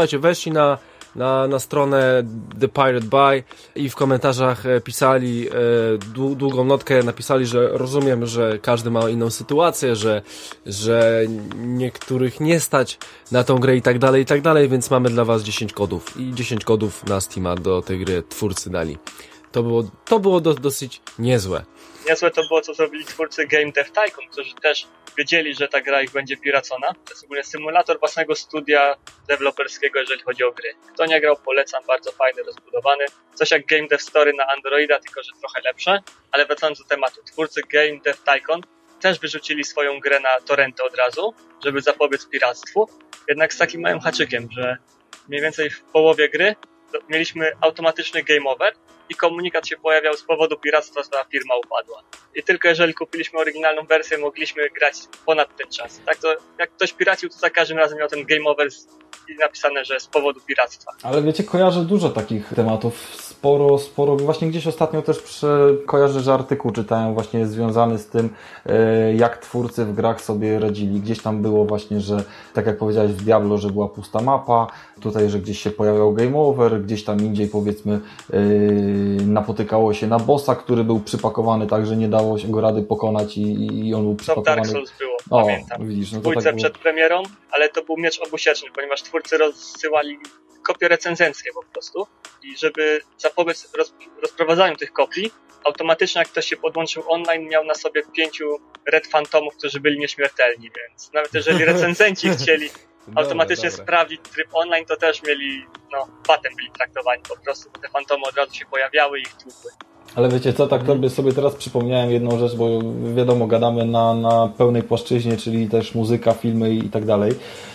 na stronę The Pirate Bay i w komentarzach pisali długą notkę, napisali, że rozumiem, że każdy ma inną sytuację, że niektórych nie stać na tą grę i tak dalej, więc mamy dla was 10 kodów i 10 kodów na Steama do tej gry twórcy dali. To było dosyć niezłe. Niezłe to było, co zrobili twórcy Game Dev Tycoon, którzy też wiedzieli, że ta gra ich będzie piracona. To jest ogólnie symulator własnego studia deweloperskiego, jeżeli chodzi o gry. Kto nie grał, polecam, bardzo fajny, rozbudowany. Coś jak Game Dev Story na Androida, tylko że trochę lepsze. Ale wracając do tematu, twórcy Game Dev Tycoon też wyrzucili swoją grę na torrenty od razu, żeby zapobiec piractwu. Jednak z takim małym haczykiem, że mniej więcej w połowie gry mieliśmy automatyczny game over i komunikat się pojawiał: z powodu piractwa ta firma upadła. I tylko jeżeli kupiliśmy oryginalną wersję, mogliśmy grać ponad ten czas. Tak to jak ktoś piracił, to za każdym razem miał ten game over i napisane, że z powodu piractwa. Ale wiecie, kojarzę dużo takich tematów, sporo. Właśnie gdzieś ostatnio też kojarzę, że artykuł czytałem właśnie związany z tym, jak twórcy w grach sobie radzili. Gdzieś tam było właśnie, że tak jak powiedziałeś w Diablo, że była pusta mapa, tutaj, że gdzieś się pojawiał game over, gdzieś tam indziej powiedzmy napotykało się na bossa, który był przypakowany tak, że nie dało się go rady pokonać i on był przypakowany. To w Dark Souls było, pamiętam. Widzisz, no w dwójce tak przed premierą, ale to był miecz obusieczny, ponieważ twórcy rozsyłali kopie recenzenckie po prostu i żeby zapobiec rozprowadzaniu tych kopii, automatycznie jak ktoś się podłączył online, miał na sobie 5 Red Phantomów, którzy byli nieśmiertelni, więc nawet jeżeli recenzenci chcieli automatycznie sprawdzić tryb online, to też mieli, batem byli traktowani po prostu, bo te fantomy od razu się pojawiały i ich tłukły. Ale wiecie co, tak sobie teraz przypomniałem jedną rzecz, bo wiadomo, gadamy na pełnej płaszczyźnie, czyli też muzyka, filmy i tak dalej.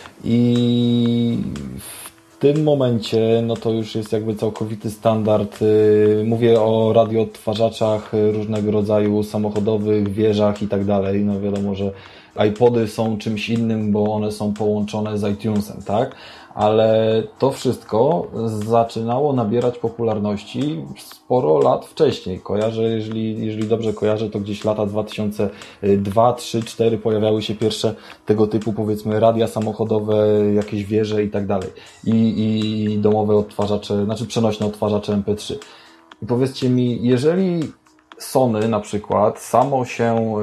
I w tym momencie, no to już jest jakby całkowity standard. Mówię o radioodtwarzaczach różnego rodzaju, samochodowych, wieżach i tak dalej. No wiadomo, że iPody są czymś innym, bo one są połączone z iTunesem, tak? Ale to wszystko zaczynało nabierać popularności sporo lat wcześniej. Kojarzę, jeżeli dobrze kojarzę, to gdzieś lata 2002, 2003, 2004 pojawiały się pierwsze tego typu, powiedzmy, radia samochodowe, jakieś wieże i tak dalej. I domowe odtwarzacze, znaczy przenośne odtwarzacze MP3. I powiedzcie mi, jeżeli Sony na przykład samo się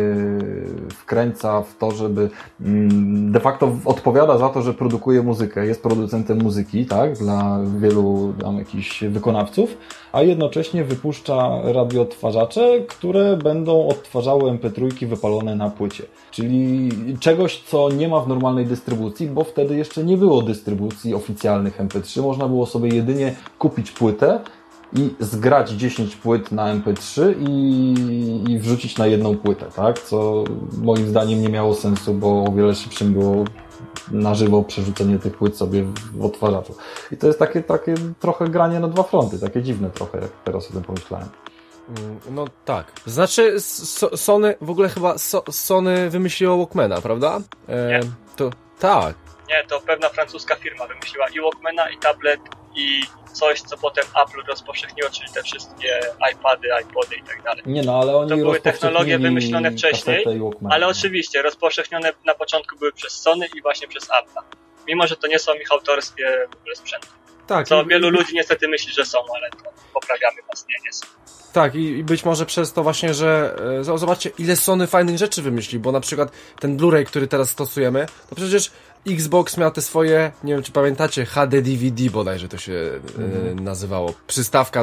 wkręca w to, żeby de facto odpowiada za to, że produkuje muzykę, jest producentem muzyki, tak, dla wielu tam jakichś wykonawców, a jednocześnie wypuszcza radioodtwarzacze, które będą odtwarzały MP3 wypalone na płycie. Czyli czegoś, co nie ma w normalnej dystrybucji, bo wtedy jeszcze nie było dystrybucji oficjalnych MP3. Można było sobie jedynie kupić płytę i zgrać 10 płyt na MP3 i wrzucić na jedną płytę, tak? Co moim zdaniem nie miało sensu, bo o wiele szybszym było na żywo przerzucenie tych płyt sobie w odtwarzaczu. I to jest takie trochę granie na dwa fronty, takie dziwne trochę, jak teraz o tym pomyślałem. No tak. Znaczy Sony, w ogóle chyba Sony wymyśliło Walkmana, prawda? Nie. To tak. Nie, to pewna francuska firma wymyśliła i Walkmana, i tablet, i coś, co potem Apple rozpowszechniło, czyli te wszystkie iPady, iPody i tak dalej. Nie no, ale oni to były technologie wymyślone wcześniej, ale oczywiście rozpowszechnione na początku były przez Sony i właśnie przez Apple. Mimo, że to nie są ich autorskie w ogóle sprzęty. Tak, co wielu ludzi niestety myśli, że są, ale to poprawiamy was, nie są. Tak, i być może przez to właśnie, że zobaczcie, ile Sony fajnych rzeczy wymyśli, bo na przykład ten Blu-ray, który teraz stosujemy, to przecież Xbox miał te swoje, nie wiem czy pamiętacie, HD DVD bodajże to się nazywało, przystawka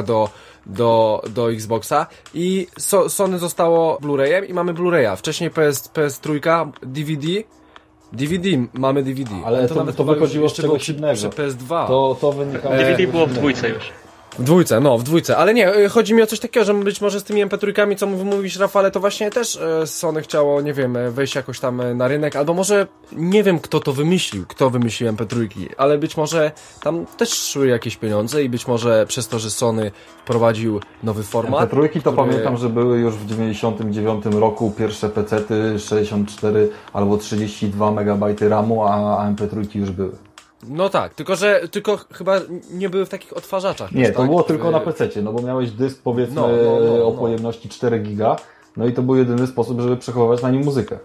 do Xboxa i Sony zostało Blu-rayem i mamy Blu-raya. Wcześniej PS3, DVD, mamy DVD. Ale to wychodziło z czegoś innego. PS2. To wynikało... DVD było w dwójce już. W dwójce, ale nie, chodzi mi o coś takiego, że być może z tymi MP3-kami, co mówisz, Rafale, to właśnie też Sony chciało, nie wiem, wejść jakoś tam na rynek, albo może, nie wiem kto wymyślił MP3, ale być może tam też szły jakieś pieniądze i być może przez to, że Sony wprowadził nowy format. MP3 to pamiętam, że były już w 99 roku pierwsze PC-ty 64 albo 32 MB RAMu, a MP3 już były. No tak, tylko chyba nie były w takich odtwarzaczach. Nie, to tak? Było tylko na PC-cie, no bo miałeś dysk powiedzmy o pojemności 4 giga, no i to był jedyny sposób, żeby przechowywać na nim muzykę.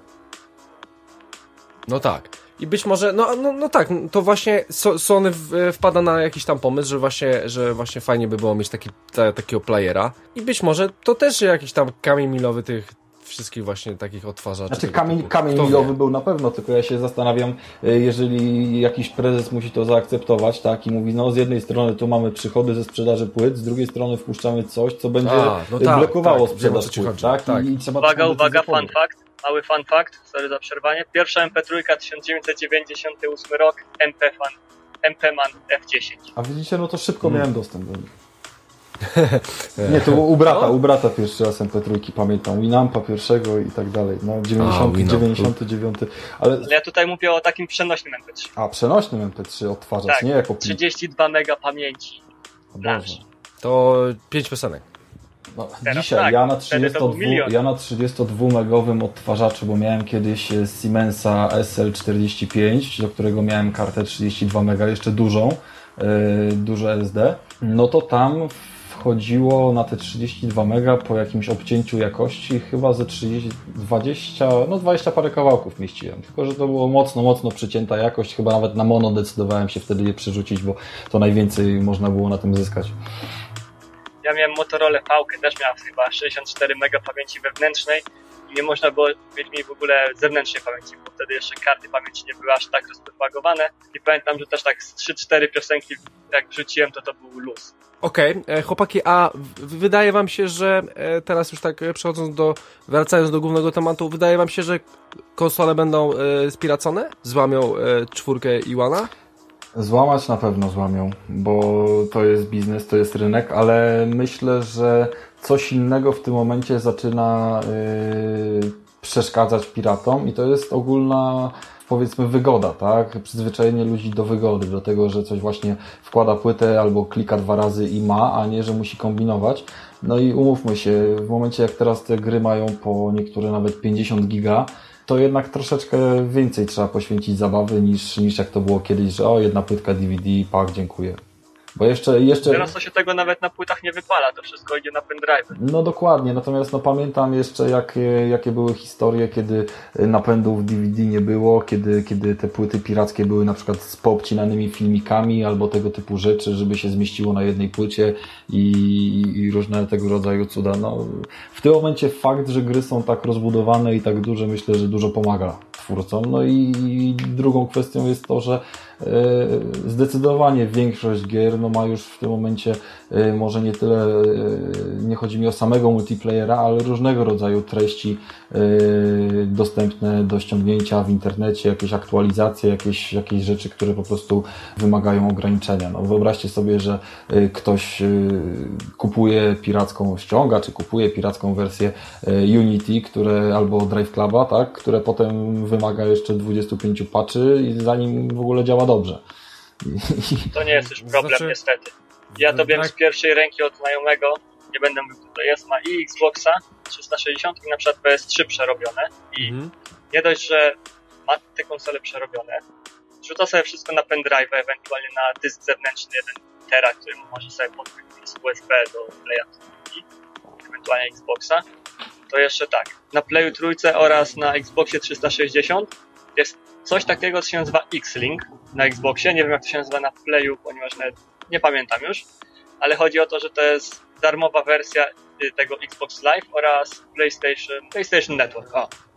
No tak. I być może, no tak, to właśnie Sony wpada na jakiś tam pomysł, że właśnie fajnie by było mieć takiego playera. I być może to też jakiś tam kamień milowy tych wszystkich właśnie takich odtwarzaczy. Znaczy kamień milowy był na pewno, tylko ja się zastanawiam, jeżeli jakiś prezes musi to zaakceptować, tak, i mówi, no z jednej strony tu mamy przychody ze sprzedaży płyt, z drugiej strony wpuszczamy coś, co będzie blokowało sprzedaż płyt, tak? I trzeba uwaga, mały fun fact, sorry za przerwanie. Pierwsza MP3 1998 rok, MP-Man F10. A widzicie, no to szybko miałem dostęp do nich. Nie, to u brata pierwszy raz MP3 pamiętam, Winampa pierwszego i tak dalej, no 99. Ale ja tutaj mówię o takim przenośnym MP3. A, przenośnym MP3 odtwarzacz, tak, nie jako plik. 32 mega pamięci. To 5 piosenek. No, dzisiaj tak, ja na 32-megowym odtwarzaczu, bo miałem kiedyś Siemensa SL45, do którego miałem kartę 32 mega, jeszcze duże SD, no to tam wchodziło na te 32 mega po jakimś obcięciu jakości chyba ze 20 parę kawałków mieściłem. Tylko że to było mocno przycięta jakość, chyba nawet na mono decydowałem się wtedy je przerzucić, bo to najwięcej można było na tym zyskać. Ja miałem Motorola V, też miała chyba 64 mega pamięci wewnętrznej i nie można było mieć mi w ogóle zewnętrznej pamięci, bo wtedy jeszcze karty pamięci nie były aż tak rozpropagowane i pamiętam, że też tak z 3-4 piosenki jak wrzuciłem, to był luz. Okej, chłopaki, a wydaje wam się, że teraz już tak wracając do głównego tematu, wydaje wam się, że konsole będą spiracone? Złamią 4 i 1? Złamać na pewno złamią, bo to jest biznes, to jest rynek, ale myślę, że coś innego w tym momencie zaczyna przeszkadzać piratom i to jest ogólna, powiedzmy, wygoda, tak? Przyzwyczajenie ludzi do wygody, do tego, że coś właśnie wkłada płytę albo klika 2 razy i ma, a nie, że musi kombinować. No i umówmy się, w momencie jak teraz te gry mają po niektóre nawet 50 giga, to jednak troszeczkę więcej trzeba poświęcić zabawy niż jak to było kiedyś, że jedna płytka DVD, pak, dziękuję. Bo jeszcze... Teraz to się tego nawet na płytach nie wypala, to wszystko idzie na pendrive. No dokładnie, natomiast pamiętam jeszcze jakie były historie, kiedy napędów DVD nie było, kiedy te płyty pirackie były na przykład z poobcinanymi filmikami albo tego typu rzeczy, żeby się zmieściło na jednej płycie i różne tego rodzaju cuda. No, w tym momencie fakt, że gry są tak rozbudowane i tak duże, myślę, że dużo pomaga twórcom. No i drugą kwestią jest to, że zdecydowanie większość gier ma już w tym momencie może nie tyle, nie chodzi mi o samego multiplayera, ale różnego rodzaju treści dostępne do ściągnięcia w internecie, jakieś aktualizacje, jakieś rzeczy, które po prostu wymagają ograniczenia. No, wyobraźcie sobie, że ktoś kupuje piracką, ściąga, czy kupuje piracką wersję Unity, albo Drive Cluba, tak, które potem wymaga jeszcze 25 patchy i zanim w ogóle działa dobrze. To nie jest już problem, niestety. Ja to wiem z pierwszej ręki od znajomego, nie będę mówił, kto to jest, ma i Xboxa 360 i na przykład PS3 przerobione i nie dość, że ma te konsole przerobione, rzuca sobie wszystko na pendrive, ewentualnie na dysk zewnętrzny 1 tera, który może sobie podpiąć z USB do Playa i ewentualnie Xboxa, to jeszcze tak, na Playu trójce oraz na Xboxie 360 jest coś takiego, co się nazywa X-Link na Xboxie, nie wiem jak to się nazywa na Playu, ponieważ nawet nie pamiętam już, ale chodzi o to, że to jest darmowa wersja tego Xbox Live oraz PlayStation Network.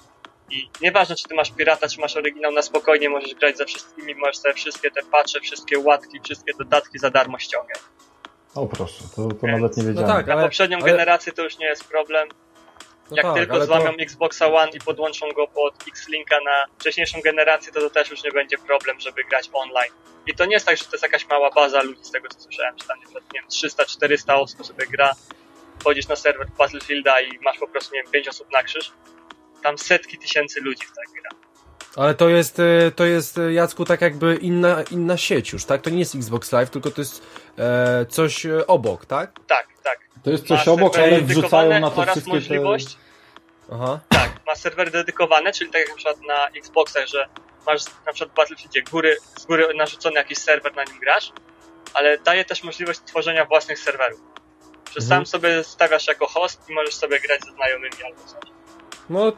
I nieważne, czy ty masz pirata, czy masz oryginał, na spokojnie możesz grać ze wszystkimi, możesz sobie wszystkie te patche, wszystkie łatki, wszystkie dodatki za darmo ściągać. O proszę, to nawet nie wiedziałem. No tak, na poprzednią generację to już nie jest problem. Jak tylko złamią Xboxa One i podłączą go pod X-Linka na wcześniejszą generację, to też już nie będzie problem, żeby grać online. I to nie jest tak, że to jest jakaś mała baza ludzi, z tego co słyszałem, że tam nie wiem, 300-400 osób sobie gra, wchodzisz na serwer Battlefielda i masz po prostu, nie wiem, 5 osób na krzyż. Tam setki tysięcy ludzi w tak gra. Ale to jest, Jacku, tak jakby inna sieć już, tak? To nie jest Xbox Live, tylko to jest coś obok, tak? Tak. To jest coś obok, ale wrzucają na to wszystkie możliwość. Aha. Tak, ma serwery dedykowane, czyli tak jak na przykład na Xboxach, że masz na przykład w Battlefieldzie z góry narzucony jakiś serwer, na nim grasz, ale daje też możliwość tworzenia własnych serwerów. Że sam sobie stawiasz jako host i możesz sobie grać ze znajomymi albo coś. No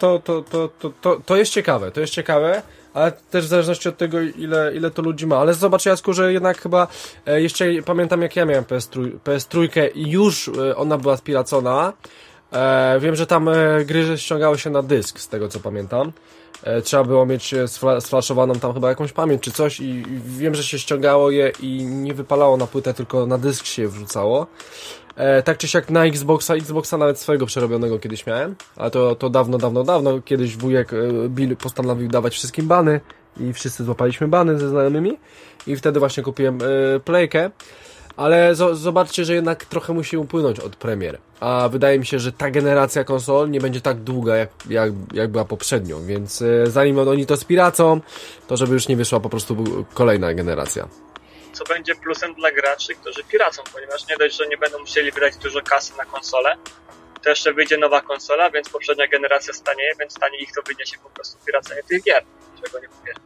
to jest ciekawe, ale też w zależności od tego, ile to ludzi ma. Ale zobacz, Jacku, że jednak chyba jeszcze pamiętam, jak ja miałem PS3 i już ona była spiracona. Wiem, że tam gry ściągały się na dysk, z tego co pamiętam. Trzeba było mieć sflaszowaną tam chyba jakąś pamięć czy coś i wiem, że się ściągało je i nie wypalało na płytę, tylko na dysk się wrzucało. Tak czy siak na Xboxa nawet swojego przerobionego kiedyś miałem, ale to dawno, kiedyś wujek Bill postanowił dawać wszystkim bany i wszyscy złapaliśmy bany ze znajomymi i wtedy właśnie kupiłem Playkę, ale zobaczcie, że jednak trochę musi upłynąć od premier, a wydaje mi się, że ta generacja konsol nie będzie tak długa jak była poprzednią, więc zanim oni to spiracą, to żeby już nie wyszła po prostu kolejna generacja. Co będzie plusem dla graczy, którzy piracą, ponieważ nie dość, że nie będą musieli wydać dużo kasy na konsolę, to jeszcze wyjdzie nowa konsola, więc poprzednia generacja stanieje, więc taniej ich to wyniesie po prostu piracenie tych gier, czego nie kupię.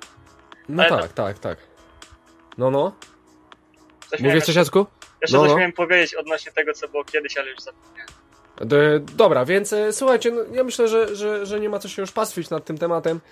No ale tak. No. Mówisz coś, Jacku? Jeszcze coś miałem powiedzieć odnośnie tego, co było kiedyś, ale już zapomniałem. Dobra, więc słuchajcie, ja myślę, że nie ma co się już pastwić nad tym tematem.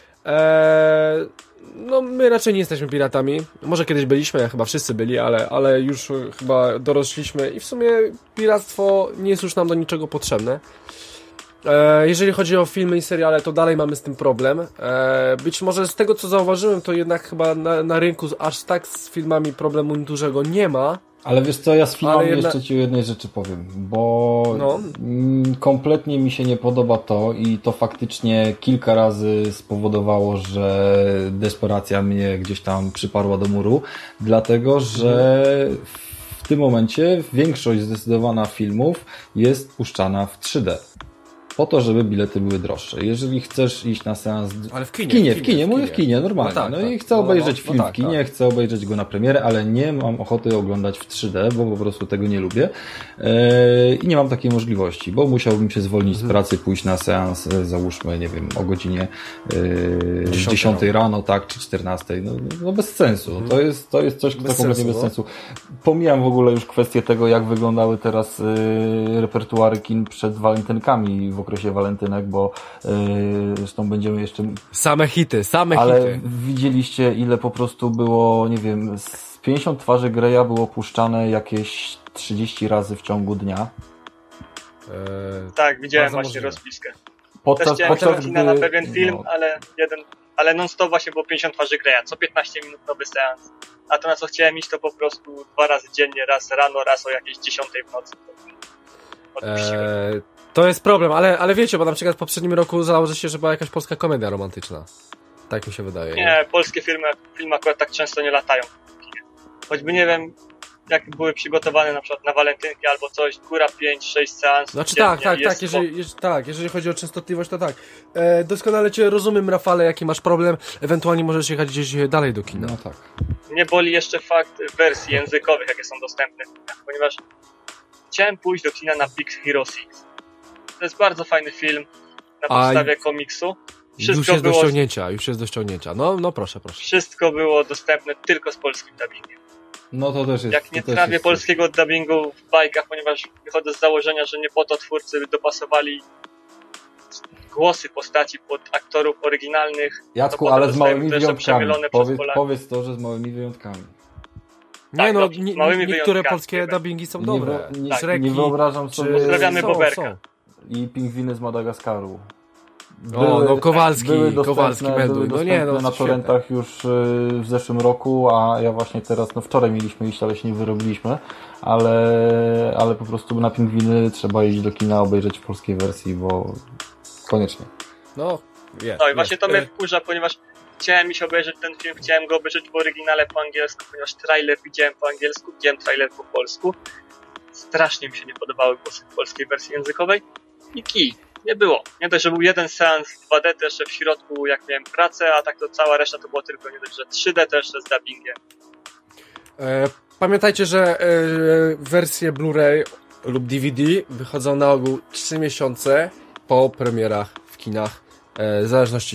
No my raczej nie jesteśmy piratami. Może kiedyś byliśmy, chyba wszyscy byli, ale już chyba dorośliśmy i w sumie piractwo nie jest już nam do niczego potrzebne. Jeżeli chodzi o filmy i seriale, to dalej mamy z tym problem. Być może z tego, co zauważyłem, to jednak chyba na rynku aż tak z filmami problemu dużego nie ma. Ale wiesz co, ja z filmami jeszcze ci o jednej rzeczy powiem, bo kompletnie mi się nie podoba to i to faktycznie kilka razy spowodowało, że desperacja mnie gdzieś tam przyparła do muru, dlatego, że w tym momencie większość zdecydowana filmów jest puszczana w 3D. Po to, żeby bilety były droższe. Jeżeli chcesz iść na seans... Ale w kinie. Mówię w kinie, normalnie. No, tak, i chcę obejrzeć film w kinie, chcę obejrzeć go na premierę, ale nie mam ochoty oglądać w 3D, bo po prostu tego nie lubię. I nie mam takiej możliwości, bo musiałbym się zwolnić z pracy, pójść na seans, załóżmy, nie wiem, o godzinie 10 rano, tak, czy 14. No bez sensu. To jest coś, co kompletnie bez sensu. Pomijam w ogóle już kwestię tego, jak wyglądały teraz repertuary kin przed walentynkami w okresie walentynek, bo zresztą będziemy jeszcze... Same hity. Ale widzieliście, ile po prostu było, nie wiem, z 50 twarzy Greya było puszczane jakieś 30 razy w ciągu dnia. Tak, widziałem właśnie rozpiskę. Podczas kina na pewien film, ale non-stop właśnie było 50 twarzy Greya, co 15 minut nowy seans. A to, na co chciałem iść, to po prostu 2 razy dziennie, raz rano, raz o jakieś 10 w nocy. To jest problem, ale wiecie, bo na przykład w poprzednim roku założy się, że była jakaś polska komedia romantyczna. Tak mi się wydaje. Nie, polskie filmy akurat tak często nie latają. Choćby nie wiem, jak były przygotowane na przykład na walentynki albo coś, góra 5-6 seansów. Znaczy jeżeli chodzi o częstotliwość, to tak. Doskonale cię rozumiem, Rafale, jaki masz problem. Ewentualnie możesz jechać gdzieś dalej do kina. No tak. Mnie boli jeszcze fakt wersji językowych, jakie są dostępne, ponieważ chciałem pójść do kina na Big Hero 6. To jest bardzo fajny film na podstawie komiksu. Już jest do ściągnięcia. No proszę. Wszystko było dostępne tylko z polskim dubbingiem. No to też jest. Jak nie trafię polskiego dubbingu w bajkach, ponieważ wychodzę z założenia, że nie po to twórcy dopasowali głosy postaci pod aktorów oryginalnych. Jacku, ale z małymi wyjątkami. Powiedz to, że z małymi wyjątkami. Nie, niektóre polskie dubbingi są dobre. Nie wyobrażam sobie... Pozdrawiamy Boberka. I Pingwiny z Madagaskaru. Kowalski były dostępne na torrentach już w zeszłym roku, a ja właśnie teraz, wczoraj mieliśmy iść, ale się nie wyrobiliśmy, ale po prostu na Pingwiny trzeba iść do kina, obejrzeć w polskiej wersji, bo koniecznie. I właśnie to mnie wkurza, ponieważ chciałem iść obejrzeć ten film, chciałem go obejrzeć w oryginale po angielsku, ponieważ trailer widziałem po angielsku, widziałem trailer po polsku. Strasznie mi się nie podobały głosy w polskiej wersji językowej i nie było. Nie dość, że był jeden seans w 2D, to jeszcze w środku, jak miałem pracę, a tak to cała reszta to było tylko nie dość, że 3D, to jeszcze z dubbingiem. Pamiętajcie, że wersje Blu-ray lub DVD wychodzą na ogół 3 miesiące po premierach w kinach. W zależności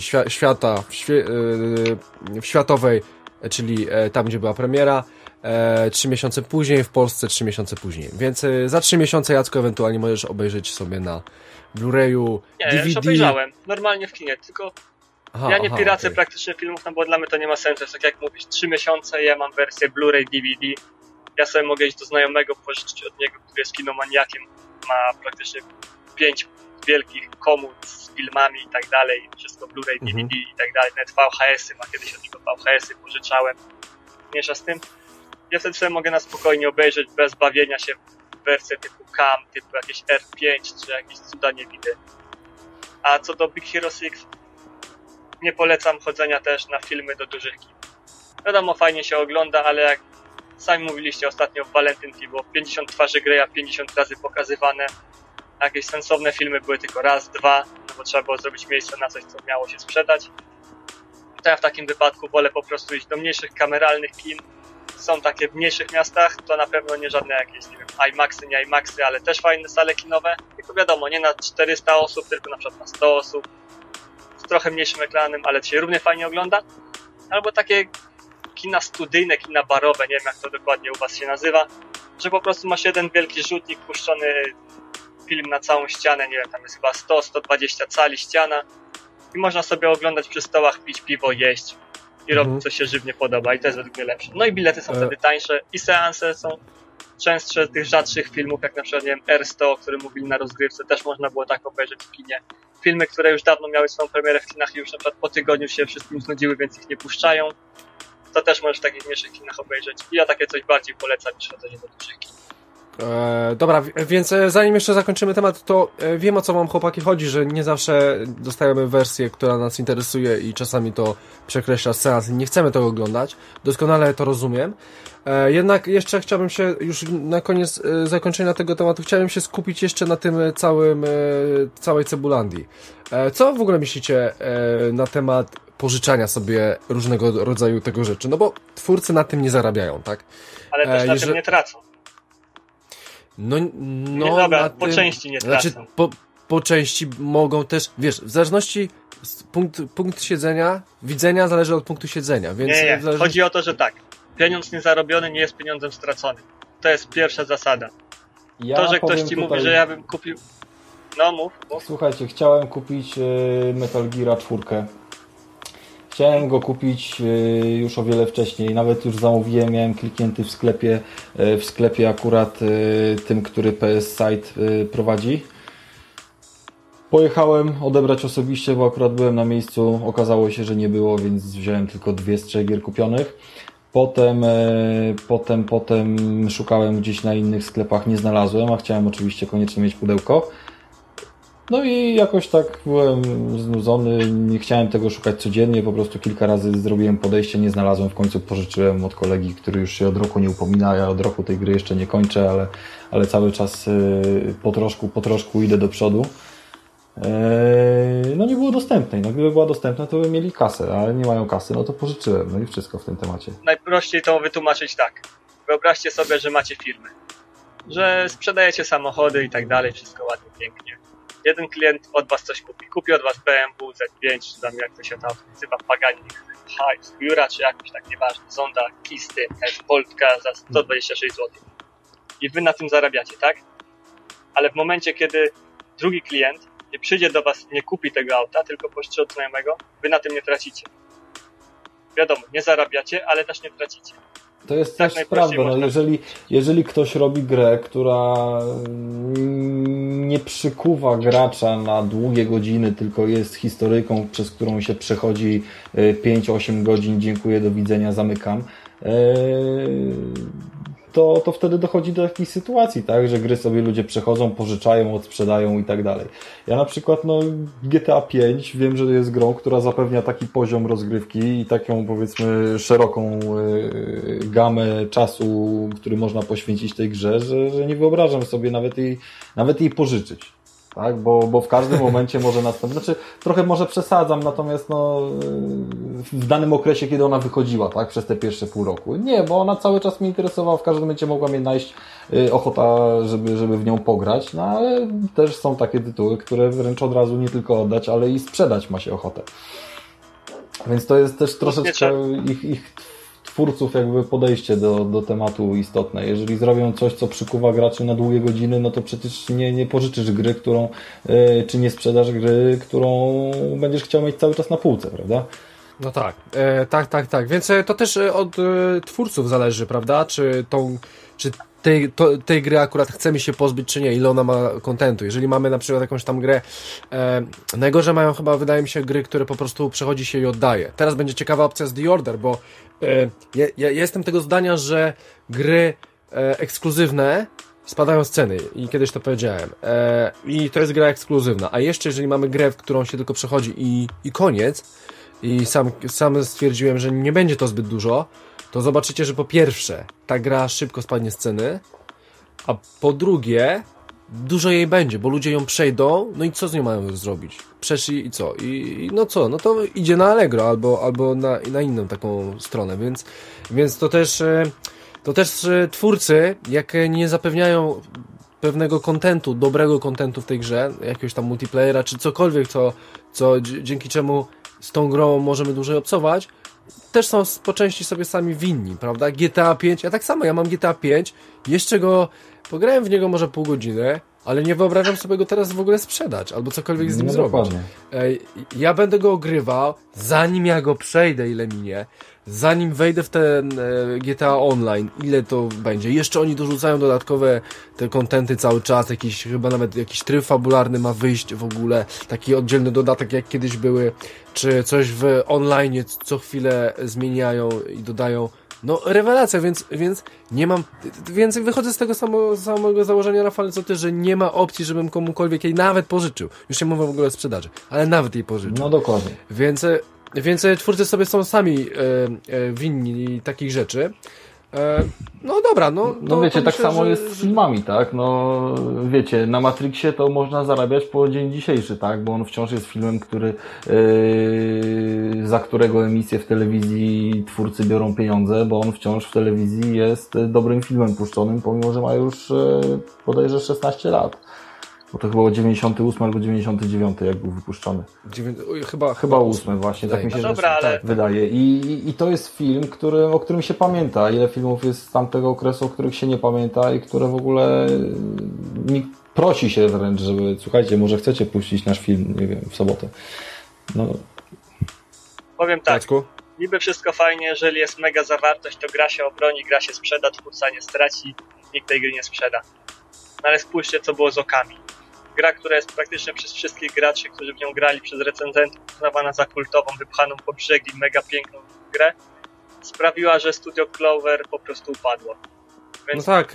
w światowej, czyli tam, gdzie była premiera, 3 miesiące później, w Polsce 3 miesiące później. Więc za 3 miesiące, Jacku, ewentualnie możesz obejrzeć sobie na Blu-rayu, DVD. Ja już obejrzałem, normalnie w kinie, tylko ja nie piracę praktycznie filmów, bo dla mnie to nie ma sensu. Jest tak jak mówisz, 3 miesiące, ja mam wersję Blu-ray, DVD, ja sobie mogę iść do znajomego, pożyczyć od niego, który jest kinomaniakiem, ma praktycznie 5 wielkich komód z filmami i tak dalej, wszystko Blu-ray, DVD i tak dalej, nawet VHS-y, ma kiedyś od niego VHS-y pożyczałem, mniejsza z tym. Ja wtedy sobie mogę na spokojnie obejrzeć, bez bawienia się w wersję typu CAM, typu jakieś R5, czy jakieś cuda nie widzę. A co do Big Hero 6, nie polecam chodzenia też na filmy do dużych kin. Wiadomo, fajnie się ogląda, ale jak sami mówiliście ostatnio w walentynki, było 50 twarzy Greya 50 razy pokazywane, a jakieś sensowne filmy były tylko raz, 2, bo trzeba było zrobić miejsce na coś, co miało się sprzedać. To ja w takim wypadku wolę po prostu iść do mniejszych kameralnych kin. Są takie w mniejszych miastach, to na pewno nie żadne jakieś, nie wiem, IMAXy, nie IMAXy, ale też fajne sale kinowe. Tylko wiadomo, nie na 400 osób, tylko na przykład na 100 osób. Z trochę mniejszym ekranem, ale to się równie fajnie ogląda. Albo takie kina studyjne, kina barowe, nie wiem jak to dokładnie u was się nazywa, że po prostu masz jeden wielki rzutnik, puszczony film na całą ścianę, nie wiem, tam jest chyba 100-120 cali ściana i można sobie oglądać przy stołach, pić piwo, jeść i robić co się żywnie podoba i to jest według mnie lepsze. No i bilety są wtedy tańsze i seanse są częstsze tych rzadszych filmów, jak na przykład, nie wiem, R100, o którym mówili na rozgrywce, też można było tak obejrzeć w kinie. Filmy, które już dawno miały swoją premierę w kinach i już na przykład po tygodniu się wszystkim znudziły, więc ich nie puszczają. to też możesz w takich mniejszych kinach obejrzeć. I ja takie coś bardziej polecam niż chodzenie do dużych kin. Dobra, więc zanim jeszcze zakończymy temat, to wiem, o co wam chłopaki chodzi, że nie zawsze dostajemy wersję, która nas interesuje i czasami to przekreśla seans i nie chcemy tego oglądać. Doskonale to rozumiem. Jednak jeszcze chciałbym się już na koniec zakończenia tego tematu, chciałem się skupić jeszcze na tym całej Cebulandii. Co w ogóle myślicie na temat pożyczania sobie różnego rodzaju tego rzeczy? No bo twórcy na tym nie zarabiają, tak? Ale też na tym nie tracą. No, nie, dobra, po części nie tracą. Znaczy, po części mogą też, wiesz, w zależności punkt siedzenia, widzenia zależy od punktu siedzenia, więc... Nie, chodzi o to, że tak, pieniądz niezarobiony nie jest pieniądzem straconym. To jest pierwsza zasada. To, że ktoś ci mówi, że ja bym kupił... No, mów. Słuchajcie, chciałem kupić Metal Gear 4. Chciałem go kupić już o wiele wcześniej, nawet już zamówiłem, miałem kliknięty w sklepie akurat tym, który PS Site prowadzi. Pojechałem odebrać osobiście, bo akurat byłem na miejscu, okazało się, że nie było, więc wziąłem tylko 2 z 3 gier kupionych. Potem szukałem gdzieś na innych sklepach, nie znalazłem, a chciałem oczywiście koniecznie mieć pudełko. No i jakoś tak byłem znudzony, nie chciałem tego szukać codziennie, po prostu kilka razy zrobiłem podejście, nie znalazłem, w końcu pożyczyłem od kolegi, który już się od roku nie upomina, ja od roku tej gry jeszcze nie kończę, ale cały czas po troszku idę do przodu. No nie było dostępnej, no gdyby była dostępna, to by mieli kasę, ale nie mają kasy, no to pożyczyłem, no i wszystko w tym temacie. Najprościej to wytłumaczyć tak, wyobraźcie sobie, że macie firmę, że sprzedajecie samochody i tak dalej, wszystko ładnie, pięknie. Jeden klient od was coś kupi od was BMW Z5, czy tam jak to się tam nazywa, Pagani, Jura, czy jakoś tak, nieważne, Zonda, Kisty, Boltka za 126 zł. I wy na tym zarabiacie, tak? Ale w momencie, kiedy drugi klient nie przyjdzie do was, nie kupi tego auta, tylko pożyczy od znajomego, wy na tym nie tracicie. Wiadomo, nie zarabiacie, ale też nie tracicie. To jest tak też prawda, no jeżeli ktoś robi grę, która nie przykuwa gracza na długie godziny, tylko jest historyjką, przez którą się przechodzi 5-8 godzin, dziękuję, do widzenia, zamykam, to wtedy dochodzi do jakiejś sytuacji, tak, że gry sobie ludzie przechodzą, pożyczają, odsprzedają i tak dalej. Ja na przykład GTA 5 wiem, że jest grą, która zapewnia taki poziom rozgrywki i taką, powiedzmy, szeroką gamę czasu, który można poświęcić tej grze, że nie wyobrażam sobie nawet jej pożyczyć. Tak, bo w każdym momencie może nastąpić. Znaczy, trochę może przesadzam, natomiast w danym okresie, kiedy ona wychodziła, tak, przez te pierwsze pół roku. Nie, bo ona cały czas mnie interesowała, w każdym momencie mogła mnie najść ochota, żeby w nią pograć, no ale też są takie tytuły, które wręcz od razu nie tylko oddać, ale i sprzedać ma się ochotę. Więc to jest też troszeczkę ich twórców jakby podejście do tematu istotne. Jeżeli zrobią coś, co przykuwa graczy na długie godziny, no to przecież nie pożyczysz gry, czy nie sprzedasz gry, którą będziesz chciał mieć cały czas na półce, prawda? No tak, tak. Więc to też od twórców zależy, prawda? Czy tej gry akurat chcemy się pozbyć, czy nie, ile ona ma kontentu. Jeżeli mamy na przykład jakąś tam grę, najgorzej mają chyba, wydaje mi się, gry, które po prostu przechodzi się i oddaje. Teraz będzie ciekawa opcja z The Order, bo ja jestem tego zdania, że gry ekskluzywne spadają z ceny i kiedyś to powiedziałem. I to jest gra ekskluzywna. A jeszcze jeżeli mamy grę, w którą się tylko przechodzi i koniec, i sam stwierdziłem, że nie będzie to zbyt dużo, to zobaczycie, że po pierwsze ta gra szybko spadnie z ceny, a po drugie dużo jej będzie, bo ludzie ją przejdą, no i co z nią mają zrobić? Przeszli i co? I no co? No to idzie na Allegro albo na inną taką stronę, więc to też twórcy, jak nie zapewniają pewnego kontentu, dobrego kontentu w tej grze, jakiegoś tam multiplayera, czy cokolwiek, co dzięki czemu z tą grą możemy dłużej obcować, też są po części sobie sami winni, prawda? GTA 5, ja tak samo, ja mam GTA 5, jeszcze pograłem w niego może pół godziny, ale nie wyobrażam sobie go teraz w ogóle sprzedać, albo cokolwiek z nim zrobić. Dokładnie. Ja będę go ogrywał, zanim ja go przejdę, ile minie, zanim wejdę w ten GTA Online, ile to będzie. Jeszcze oni dorzucają dodatkowe te kontenty cały czas, chyba nawet jakiś tryb fabularny ma wyjść w ogóle, taki oddzielny dodatek jak kiedyś były, czy coś w online co chwilę zmieniają i dodają. No, rewelacja, więc nie mam, więc wychodzę z tego samego założenia, Rafale, co ty, że nie ma opcji, żebym komukolwiek jej nawet pożyczył. Już nie mówię w ogóle o sprzedaży, ale nawet jej pożyczył. No dokładnie. Więc twórcy sobie są sami winni takich rzeczy. No dobra, no wiecie, tak samo jest z filmami, tak? No wiecie, na Matrixie to można zarabiać po dzień dzisiejszy, tak? Bo on wciąż jest filmem, za którego emisję w telewizji twórcy biorą pieniądze, bo on wciąż w telewizji jest dobrym filmem puszczonym, pomimo że ma już bodajże 16 lat. Bo to chyba 98 albo 99, jak był wypuszczony. Chyba 8 właśnie, tak mi się wydaje. I to jest film, o którym się pamięta. Ile filmów jest z tamtego okresu, o których się nie pamięta i które w ogóle prosi się wręcz, żeby słuchajcie, może chcecie puścić nasz film, nie wiem, w sobotę. No. Powiem tak, niby wszystko fajnie, jeżeli jest mega zawartość, to gra się obroni, gra się sprzeda, twórca nie straci, nikt tej gry nie sprzeda. No ale spójrzcie, co było z Okami. Gra, która jest praktycznie przez wszystkich graczy, którzy w nią grali, przez recenzentów, uznawana za kultową, wypchaną po brzegi, mega piękną grę, sprawiła, że Studio Clover po prostu upadło. Więc no tak.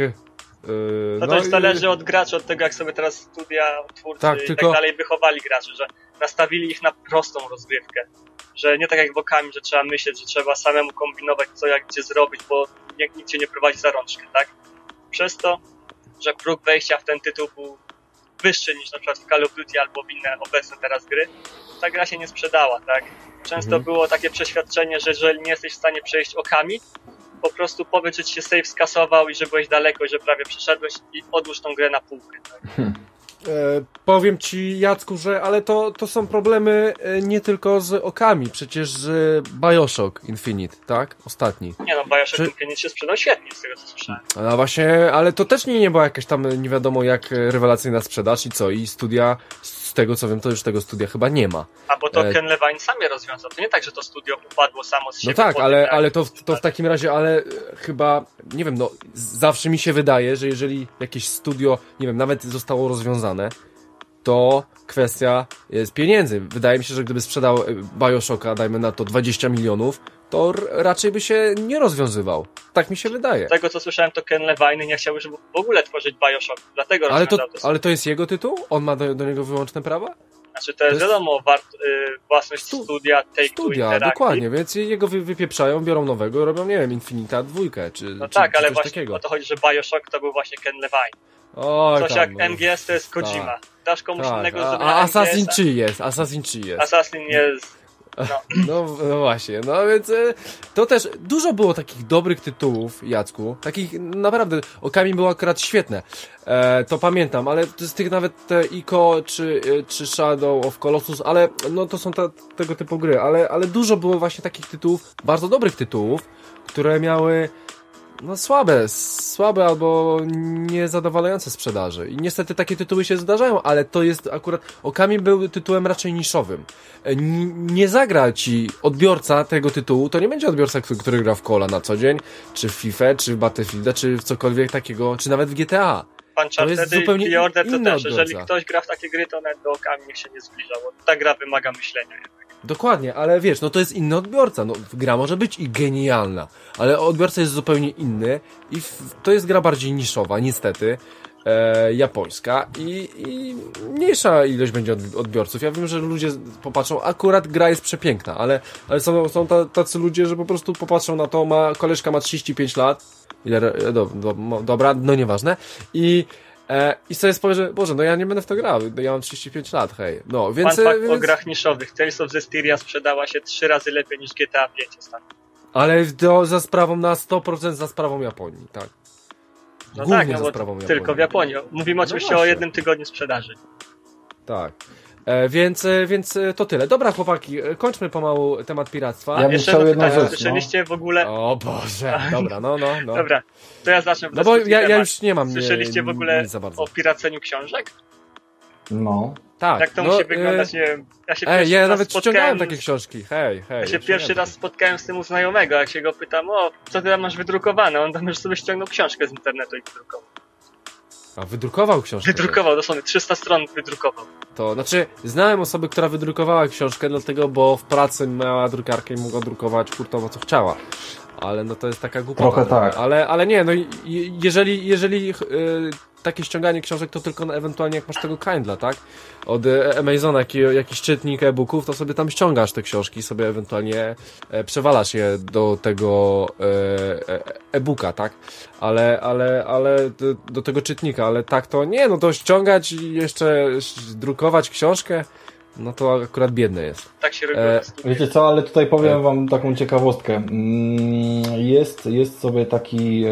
To też zależy od graczy, od tego, jak sobie teraz studia, twórcy i tak dalej wychowali graczy, że nastawili ich na prostą rozgrywkę. Że nie tak jak w Okami, że trzeba myśleć, że trzeba samemu kombinować, co jak gdzie zrobić, bo nikt cię nie prowadzi za rączkę, tak? Przez to, że próg wejścia w ten tytuł był wyższy niż na przykład w Call of Duty albo w inne obecne teraz gry, ta gra się nie sprzedała, tak? Często było takie przeświadczenie, że jeżeli nie jesteś w stanie przejść Okami, po prostu powiedz, że ci się save skasował i że byłeś daleko i że prawie przeszedłeś i odłóż tą grę na półkę, tak? Powiem ci, Jacku, że ale to są problemy nie tylko z Okami, przecież BioShock Infinite, tak? Ostatni. Nie no, BioShock Infinite się sprzedał świetnie, z tego co słyszałem. A właśnie, ale to też nie była jakaś tam nie wiadomo jak rewelacyjna sprzedaż i co? I studia, z tego co wiem, to już tego studia chyba nie ma. A bo to Ken Levine sam je rozwiązał. To nie tak, że to studio upadło samo z siebie. No tak, ale to w takim razie, ale chyba, nie wiem, no zawsze mi się wydaje, że jeżeli jakieś studio, nie wiem, nawet zostało rozwiązane, to kwestia jest pieniędzy. Wydaje mi się, że gdyby sprzedał BioShocka, dajmy na to 20 milionów, to raczej by się nie rozwiązywał. Tak mi się wydaje. Z tego co słyszałem, to Ken Levine nie chciał już w ogóle tworzyć BioShock, dlatego rozwiązał to. Ale to jest jego tytuł? On ma do niego wyłączne prawa? Znaczy to jest wiadomo, własność studia Take-Two Studia, dokładnie, więc jego wypieprzają, biorą nowego, robią, nie wiem, Infinita 2, czy no tak, ale coś właśnie takiego. o to chodzi, że BioShock to był właśnie Ken Levine. Oj, coś tam, jak no, MGS to jest Kojima. Tak. Dasz komuś innego zrobienia A Assassin czy jest? Assassin jest... No właśnie, no więc to też dużo było takich dobrych tytułów, Jacku, takich naprawdę, Okami było akurat świetne, to pamiętam, ale z tych nawet te Ico czy Shadow of Colossus, ale no to są tego typu gry, ale dużo było właśnie takich tytułów, bardzo dobrych tytułów, które miały no słabe albo niezadowalające sprzedaży. I niestety takie tytuły się zdarzają, ale to jest akurat... Okami był tytułem raczej niszowym. Nie zagra ci odbiorca tego tytułu, to nie będzie odbiorca, który gra w Cola na co dzień, czy w FIFA, czy w Battlefielda, czy w cokolwiek takiego, czy nawet w GTA. To jest zupełnie inny odbiorca. To też, jeżeli ktoś gra w takie gry, to nawet do Okami niech się nie zbliża, bo ta gra wymaga myślenia jednak. Dokładnie, ale wiesz, no to jest inny odbiorca. No, gra może być i genialna, ale odbiorca jest zupełnie inny i to jest gra bardziej niszowa, niestety, japońska i mniejsza ilość będzie odbiorców. Ja wiem, że ludzie popatrzą, akurat gra jest przepiękna, ale są tacy ludzie, że po prostu popatrzą na to, koleżka ma 35 lat, dobra, no nieważne, i sobie powie, że Boże, no ja nie będę w to grał, ja mam 35 lat, hej. No, więc... o grach niszowych. Tales of Zestiria sprzedała się 3 razy lepiej niż GTA 5 ostatnio. Ale za sprawą na 100% za sprawą Japonii, tak. No głównie tak, no za sprawą Japonii. Tylko w Japonii. Mówimy oczywiście o jednym tygodniu sprzedaży. Tak. Więc to tyle. Dobra, chłopaki, kończmy pomału temat piractwa. Ja bym Jeszcze chciał jedno jedną pytanie, rzecz, słyszeliście w ogóle... O Boże, dobra, no. Dobra, to ja zacznę. No bo ja już nie mam Słyszeliście w ogóle nic za bardzo. o piraceniu książek? No. Tak. Jak to musi wyglądać, nie wiem. Ja nawet ściągałem takie książki. Hej. Ja się pierwszy raz spotkałem z tym u znajomego, jak się go pytam, co ty tam masz wydrukowane? On tam już sobie ściągnął książkę z internetu i wydrukował. A wydrukował książkę? Wydrukował, dosłownie 300 stron wydrukował. To znaczy, znałem osobę, która wydrukowała książkę, dlatego, bo w pracy miała drukarkę i mogła drukować hurtowo co chciała. Ale no to jest taka głupota. Trochę tak. Ale nie, no jeżeli takie ściąganie książek to tylko ewentualnie jak masz tego Kindla, tak? Od Amazona, jakiś czytnik e-booków, to sobie tam ściągasz te książki, sobie ewentualnie przewalasz je do tego e-booka, tak? Ale do tego czytnika, ale tak to nie, no to ściągać i jeszcze drukować książkę, no to akurat biedne jest. Tak się robi. Wiecie co, ale tutaj powiem wam taką ciekawostkę. Jest sobie taki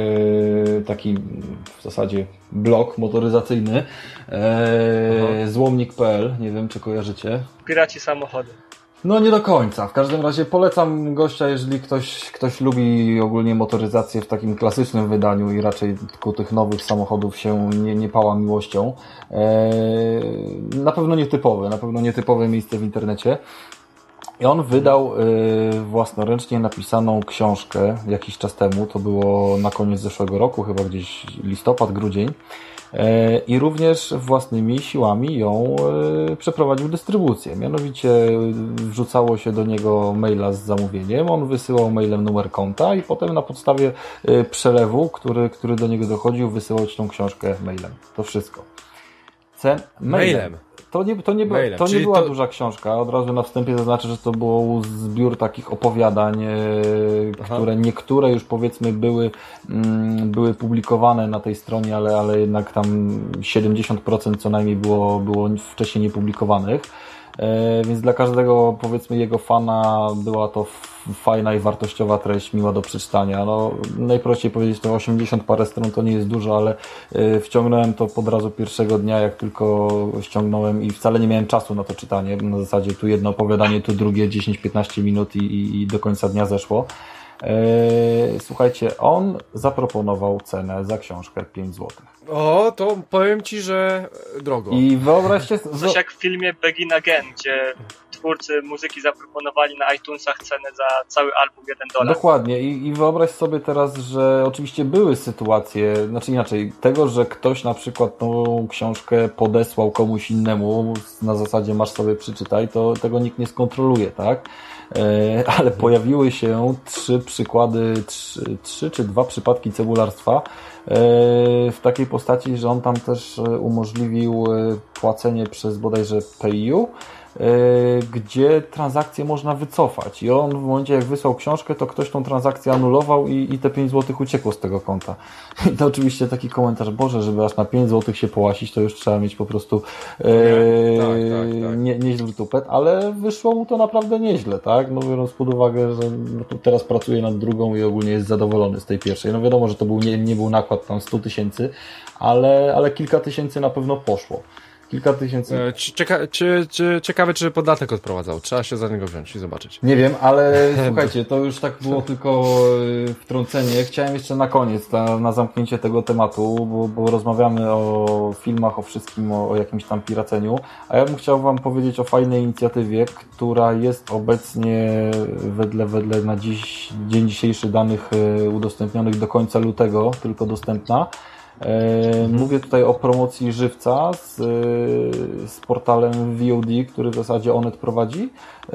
w zasadzie blog motoryzacyjny złomnik.pl, nie wiem czy kojarzycie. Piraci samochody. No nie do końca. W każdym razie polecam gościa, jeżeli ktoś lubi ogólnie motoryzację w takim klasycznym wydaniu i raczej ku tych nowych samochodów się nie pała miłością. Na pewno nietypowe miejsce w internecie. I on wydał własnoręcznie napisaną książkę jakiś czas temu, to było na koniec zeszłego roku, chyba gdzieś listopad, grudzień. I również własnymi siłami ją przeprowadził dystrybucję. Mianowicie wrzucało się do niego maila z zamówieniem, on wysyłał mailem numer konta i potem na podstawie przelewu, który do niego dochodził, wysyłał ci tą książkę mailem. To wszystko. Mailem. To nie była duża książka. Od razu na wstępie zaznaczę, że to był zbiór takich opowiadań, które niektóre już powiedzmy były publikowane na tej stronie, ale jednak tam 70% co najmniej było wcześniej niepublikowanych. Więc dla każdego powiedzmy jego fana była to fajna i wartościowa treść, miła do przeczytania. No, najprościej powiedzieć, to 80 parę stron to nie jest dużo, ale wciągnąłem to od razu pierwszego dnia, jak tylko ściągnąłem i wcale nie miałem czasu na to czytanie. Na zasadzie tu jedno opowiadanie, tu drugie 10-15 minut i do końca dnia zeszło. Słuchajcie, on zaproponował cenę za książkę 5 zł. O, to powiem ci, że drogo. I wyobraźcie... Coś jak w filmie Begin Again, gdzie twórcy muzyki zaproponowali na iTunesach cenę za cały album $1. Dokładnie. I wyobraź sobie teraz, że oczywiście były sytuacje, znaczy inaczej, tego, że ktoś na przykład tą książkę podesłał komuś innemu, na zasadzie masz sobie przeczytaj, to tego nikt nie skontroluje, tak? Ale pojawiły się 3 czy 2 przypadki cebularstwa w takiej postaci, że on tam też umożliwił płacenie przez bodajże PayU, gdzie transakcję można wycofać i on w momencie jak wysłał książkę, to ktoś tą transakcję anulował i te 5 zł uciekło z tego konta. I to oczywiście taki komentarz, Boże, żeby aż na 5 zł się połasić, to już trzeba mieć po prostu nieźle tupet, ale wyszło mu to naprawdę nieźle, tak? No biorąc pod uwagę, że teraz pracuje nad drugą i ogólnie jest zadowolony z tej pierwszej. No wiadomo, że to nie był nakład tam 100 000, ale kilka tysięcy na pewno poszło. Kilka tysięcy. Ciekawe, czy podatek odprowadzał. Trzeba się za niego wziąć i zobaczyć. Nie wiem, ale słuchajcie, to już tak było tylko wtrącenie. Chciałem jeszcze na koniec, na zamknięcie tego tematu, bo rozmawiamy o filmach, o wszystkim, o jakimś tam piraceniu, a ja bym chciał wam powiedzieć o fajnej inicjatywie, która jest obecnie wedle na dzień dzisiejszy danych udostępnionych do końca lutego tylko dostępna. Mówię tutaj o promocji Żywca z portalem VOD, który w zasadzie Onet prowadzi.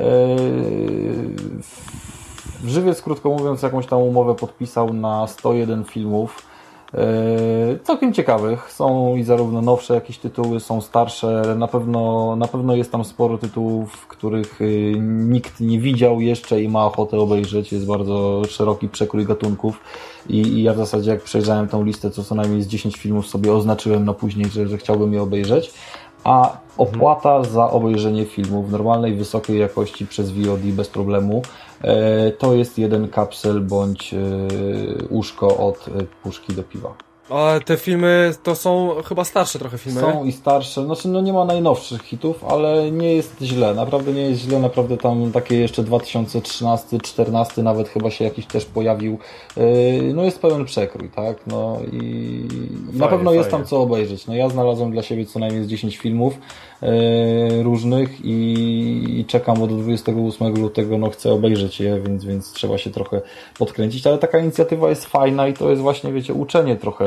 Żywiec, krótko mówiąc, jakąś tam umowę podpisał na 101 filmów. Całkiem ciekawych. Są i zarówno nowsze jakieś tytuły, są starsze. Na pewno jest tam sporo tytułów, których nikt nie widział jeszcze i ma ochotę obejrzeć. Jest bardzo szeroki przekrój gatunków. I ja w zasadzie jak przejrzałem tą listę, co najmniej z 10 filmów sobie oznaczyłem na później, że chciałbym je obejrzeć. A opłata za obejrzenie filmu w normalnej, wysokiej jakości przez VOD bez problemu to jest 1 kapsel bądź uszko od puszki do piwa. A te filmy to są chyba starsze trochę filmy. Są i starsze, znaczy no nie ma najnowszych hitów, ale nie jest źle, naprawdę nie jest źle, naprawdę tam takie jeszcze 2013-14 nawet chyba się jakiś też pojawił, no jest pełen przekrój, tak, no i na pewno jest tam co obejrzeć, no ja znalazłem dla siebie co najmniej z 10 filmów różnych i czekam od 28 lutego, no chcę obejrzeć je, więc trzeba się trochę podkręcić, ale taka inicjatywa jest fajna i to jest właśnie, wiecie, uczenie trochę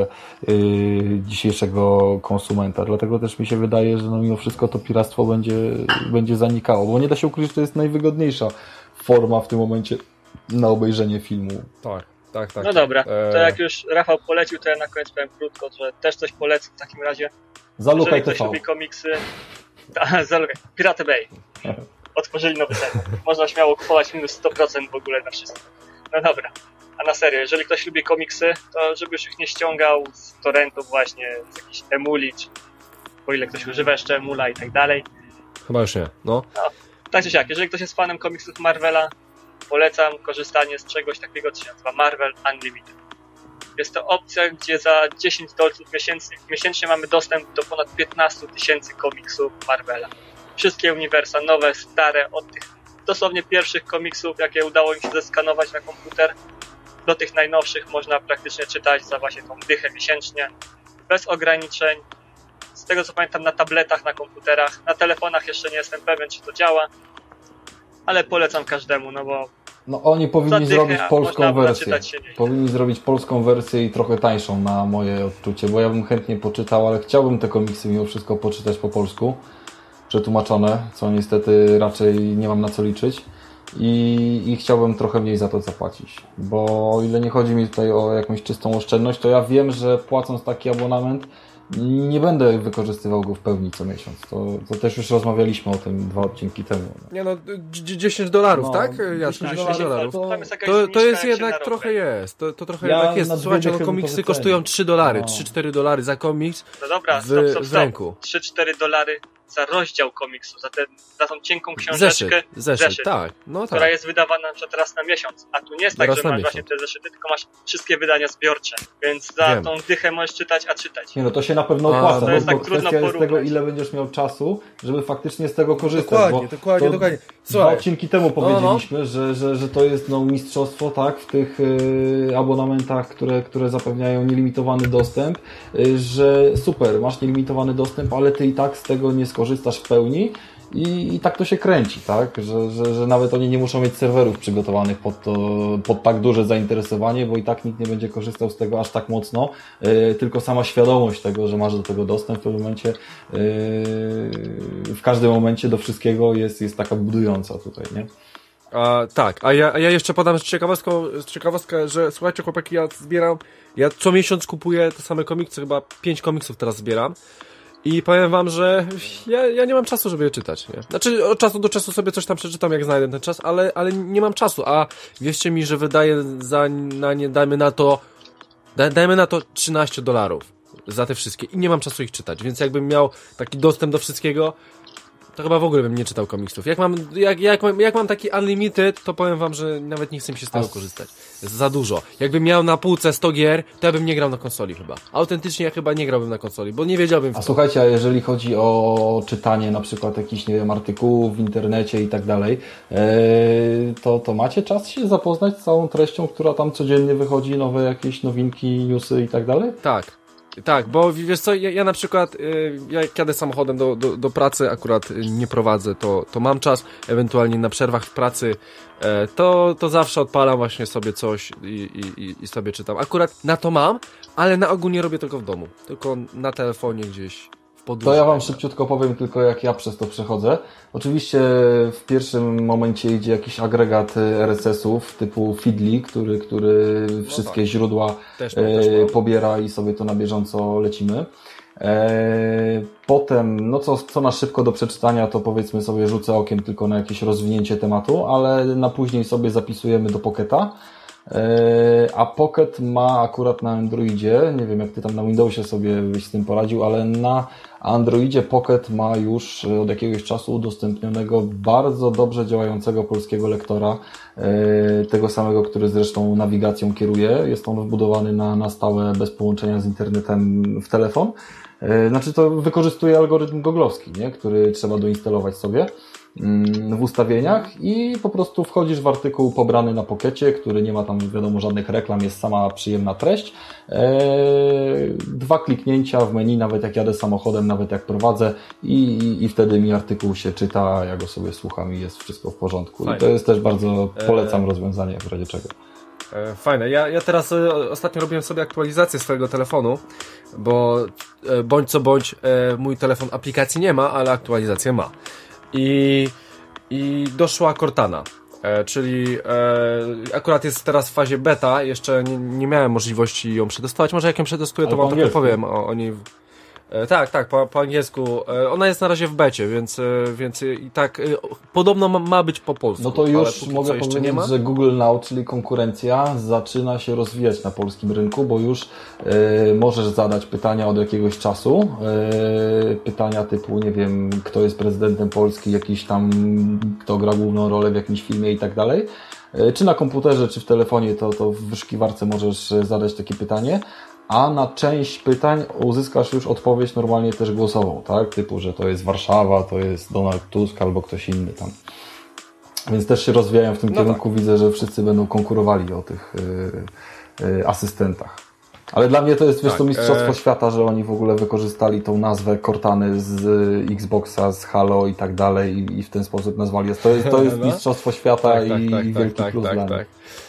dzisiejszego konsumenta, dlatego też mi się wydaje, że no mimo wszystko to piractwo będzie zanikało, bo nie da się ukryć, że to jest najwygodniejsza forma w tym momencie na obejrzenie filmu. Tak. No dobra, to jak już Rafał polecił, to ja na koniec powiem krótko, że też coś polecę w takim razie. Zalukaj Jeżeli ktoś lubi komiksy, zalukaj, Pirate Bay. Otworzyli nowy ten. Można śmiało kupować minus 100% w ogóle na wszystko. No dobra, a na serio, jeżeli ktoś lubi komiksy, to żeby już ich nie ściągał z torrentów właśnie, z jakichś emuli, czy o ile ktoś używa jeszcze emula i tak dalej. Chyba już nie, no. Tak czy siak, jeżeli ktoś jest fanem komiksów Marvela, polecam korzystanie z czegoś takiego, co się nazywa Marvel Unlimited. Jest to opcja, gdzie za $10 miesięcznie mamy dostęp do ponad 15 000 komiksów Marvela. Wszystkie uniwersa, nowe, stare, od tych dosłownie pierwszych komiksów, jakie udało im się zeskanować na komputer, do tych najnowszych można praktycznie czytać za właśnie tą dychę miesięcznie, bez ograniczeń. Z tego co pamiętam, na tabletach, na komputerach, na telefonach jeszcze nie jestem pewien, czy to działa, ale polecam każdemu, no bo no oni powinni zrobić polską wersję. Powinni zrobić polską wersję i trochę tańszą na moje odczucie, bo ja bym chętnie poczytał, ale chciałbym te komiksy mimo wszystko poczytać po polsku, przetłumaczone, co niestety raczej nie mam na co liczyć i chciałbym trochę mniej za to zapłacić, bo o ile nie chodzi mi tutaj o jakąś czystą oszczędność, to ja wiem, że płacąc taki abonament nie będę wykorzystywał go w pełni co miesiąc. To też już rozmawialiśmy o tym 2 odcinki temu. Nie no, $10, no, tak? Jacku, $10. To jest jednak trochę jest. To trochę jednak jest. Słuchajcie, no komiksy kosztują $3, $3-4 za komiks no dobra, w ręku. $3-4 za rozdział komiksu, za tą cienką książeczkę, zeszyt, tak, no tak, która jest wydawana na przykład raz na miesiąc, a tu nie jest tak, że masz właśnie te zeszyty, tylko masz wszystkie wydania zbiorcze, więc za tą dychę możesz czytać, a czytać. Nie no, to się na pewno opłaca, bo tak kwestia jest tego, ile będziesz miał czasu, żeby faktycznie z tego korzystać. Dokładnie. Słuchaj, 2 odcinki temu powiedzieliśmy, że to jest no, mistrzostwo, tak, w tych abonamentach, które zapewniają nielimitowany dostęp, że super, masz nielimitowany dostęp, ale ty i tak z tego nie skorzystasz w pełni i tak to się kręci, tak? Że nawet oni nie muszą mieć serwerów przygotowanych pod tak duże zainteresowanie, bo i tak nikt nie będzie korzystał z tego aż tak mocno, tylko sama świadomość tego, że masz do tego dostęp w pewnym momencie, w każdym momencie do wszystkiego jest taka budująca tutaj, nie? Tak, a ja jeszcze podam ciekawostkę, że słuchajcie chłopaki, ja co miesiąc kupuję te same komiksy, chyba 5 komiksów teraz zbieram. I powiem wam, że ja nie mam czasu, żeby je czytać, nie? Znaczy od czasu do czasu sobie coś tam przeczytam, jak znajdę ten czas, ale nie mam czasu, a wierzcie mi, że wydaję na nie, dajmy na to $13 za te wszystkie i nie mam czasu ich czytać, więc jakbym miał taki dostęp do wszystkiego, to chyba w ogóle bym nie czytał komiksów. Jak mam taki unlimited, to powiem wam, że nawet nie chcę mi się z tego korzystać. Jest za dużo. Jakbym miał na półce 100 gier, to ja bym nie grał na konsoli chyba. Autentycznie ja chyba nie grałbym na konsoli, bo nie wiedziałbym w co. A słuchajcie, a jeżeli chodzi o czytanie na przykład jakichś, nie wiem, artykułów w internecie i tak dalej, to macie czas się zapoznać z całą treścią, która tam codziennie wychodzi, nowe jakieś nowinki, newsy i tak dalej? Tak, bo wiesz co, ja na przykład, jak jadę samochodem do pracy, akurat nie prowadzę, to mam czas, ewentualnie na przerwach w pracy, to zawsze odpalam właśnie sobie coś i sobie czytam. Akurat na to mam, ale na ogół nie robię tego w domu, tylko na telefonie gdzieś w podróży. To ja wam szybciutko powiem tylko, jak ja przez to przechodzę. Oczywiście w pierwszym momencie idzie jakiś agregat RSS-ów typu Feedly, który wszystkie źródła pobiera i sobie to na bieżąco lecimy. Potem, no co na szybko do przeczytania, to powiedzmy sobie rzucę okiem tylko na jakieś rozwinięcie tematu, ale na później sobie zapisujemy do Pocketa. a Pocket ma akurat na Androidzie, nie wiem jak ty tam na Windowsie sobie byś z tym poradził, ale na Androidzie Pocket ma już od jakiegoś czasu udostępnionego bardzo dobrze działającego polskiego lektora, tego samego, który zresztą nawigacją kieruje. Jest on wbudowany na stałe bez połączenia z internetem w telefon. Znaczy to wykorzystuje algorytm goglowski, nie? Który trzeba doinstalować sobie w ustawieniach i po prostu wchodzisz w artykuł pobrany na Pockecie, który nie ma tam wiadomo żadnych reklam, jest sama przyjemna treść. 2 kliknięcia w menu, nawet jak jadę samochodem, nawet jak prowadzę i wtedy mi artykuł się czyta, ja go sobie słucham i jest wszystko w porządku. Fajne. I to jest też bardzo polecam rozwiązanie w razie czego. Fajne. Ja teraz ostatnio robiłem sobie aktualizację swojego telefonu, bo bądź co bądź mój telefon aplikacji nie ma, ale aktualizację ma. I doszła Cortana, czyli akurat jest teraz w fazie beta, jeszcze nie miałem możliwości ją przetestować, może jak ją przetestuję, to wam trochę powiem o niej. Tak, po angielsku. Ona jest na razie w becie, więc i tak podobno ma być po polsku. No to już mogę powiedzieć, że Google Now, czyli konkurencja, zaczyna się rozwijać na polskim rynku, bo już możesz zadać pytania od jakiegoś czasu. Pytania typu, nie wiem, kto jest prezydentem Polski, jakiś tam, kto gra główną rolę w jakimś filmie i tak dalej. Czy na komputerze, czy w telefonie, to w wyszukiwarce możesz zadać takie pytanie. A na część pytań uzyskasz już odpowiedź normalnie też głosową, tak? Typu, że to jest Warszawa, to jest Donald Tusk albo ktoś inny tam. Więc też się rozwijają w tym kierunku. Tak. Widzę, że wszyscy będą konkurowali o tych asystentach. Ale dla mnie to jest, wiesz, to mistrzostwo świata, że oni w ogóle wykorzystali tą nazwę Cortany z Xboxa, z Halo i tak dalej i w ten sposób nazwali. To jest mistrzostwo świata i wielki plus dla mnie.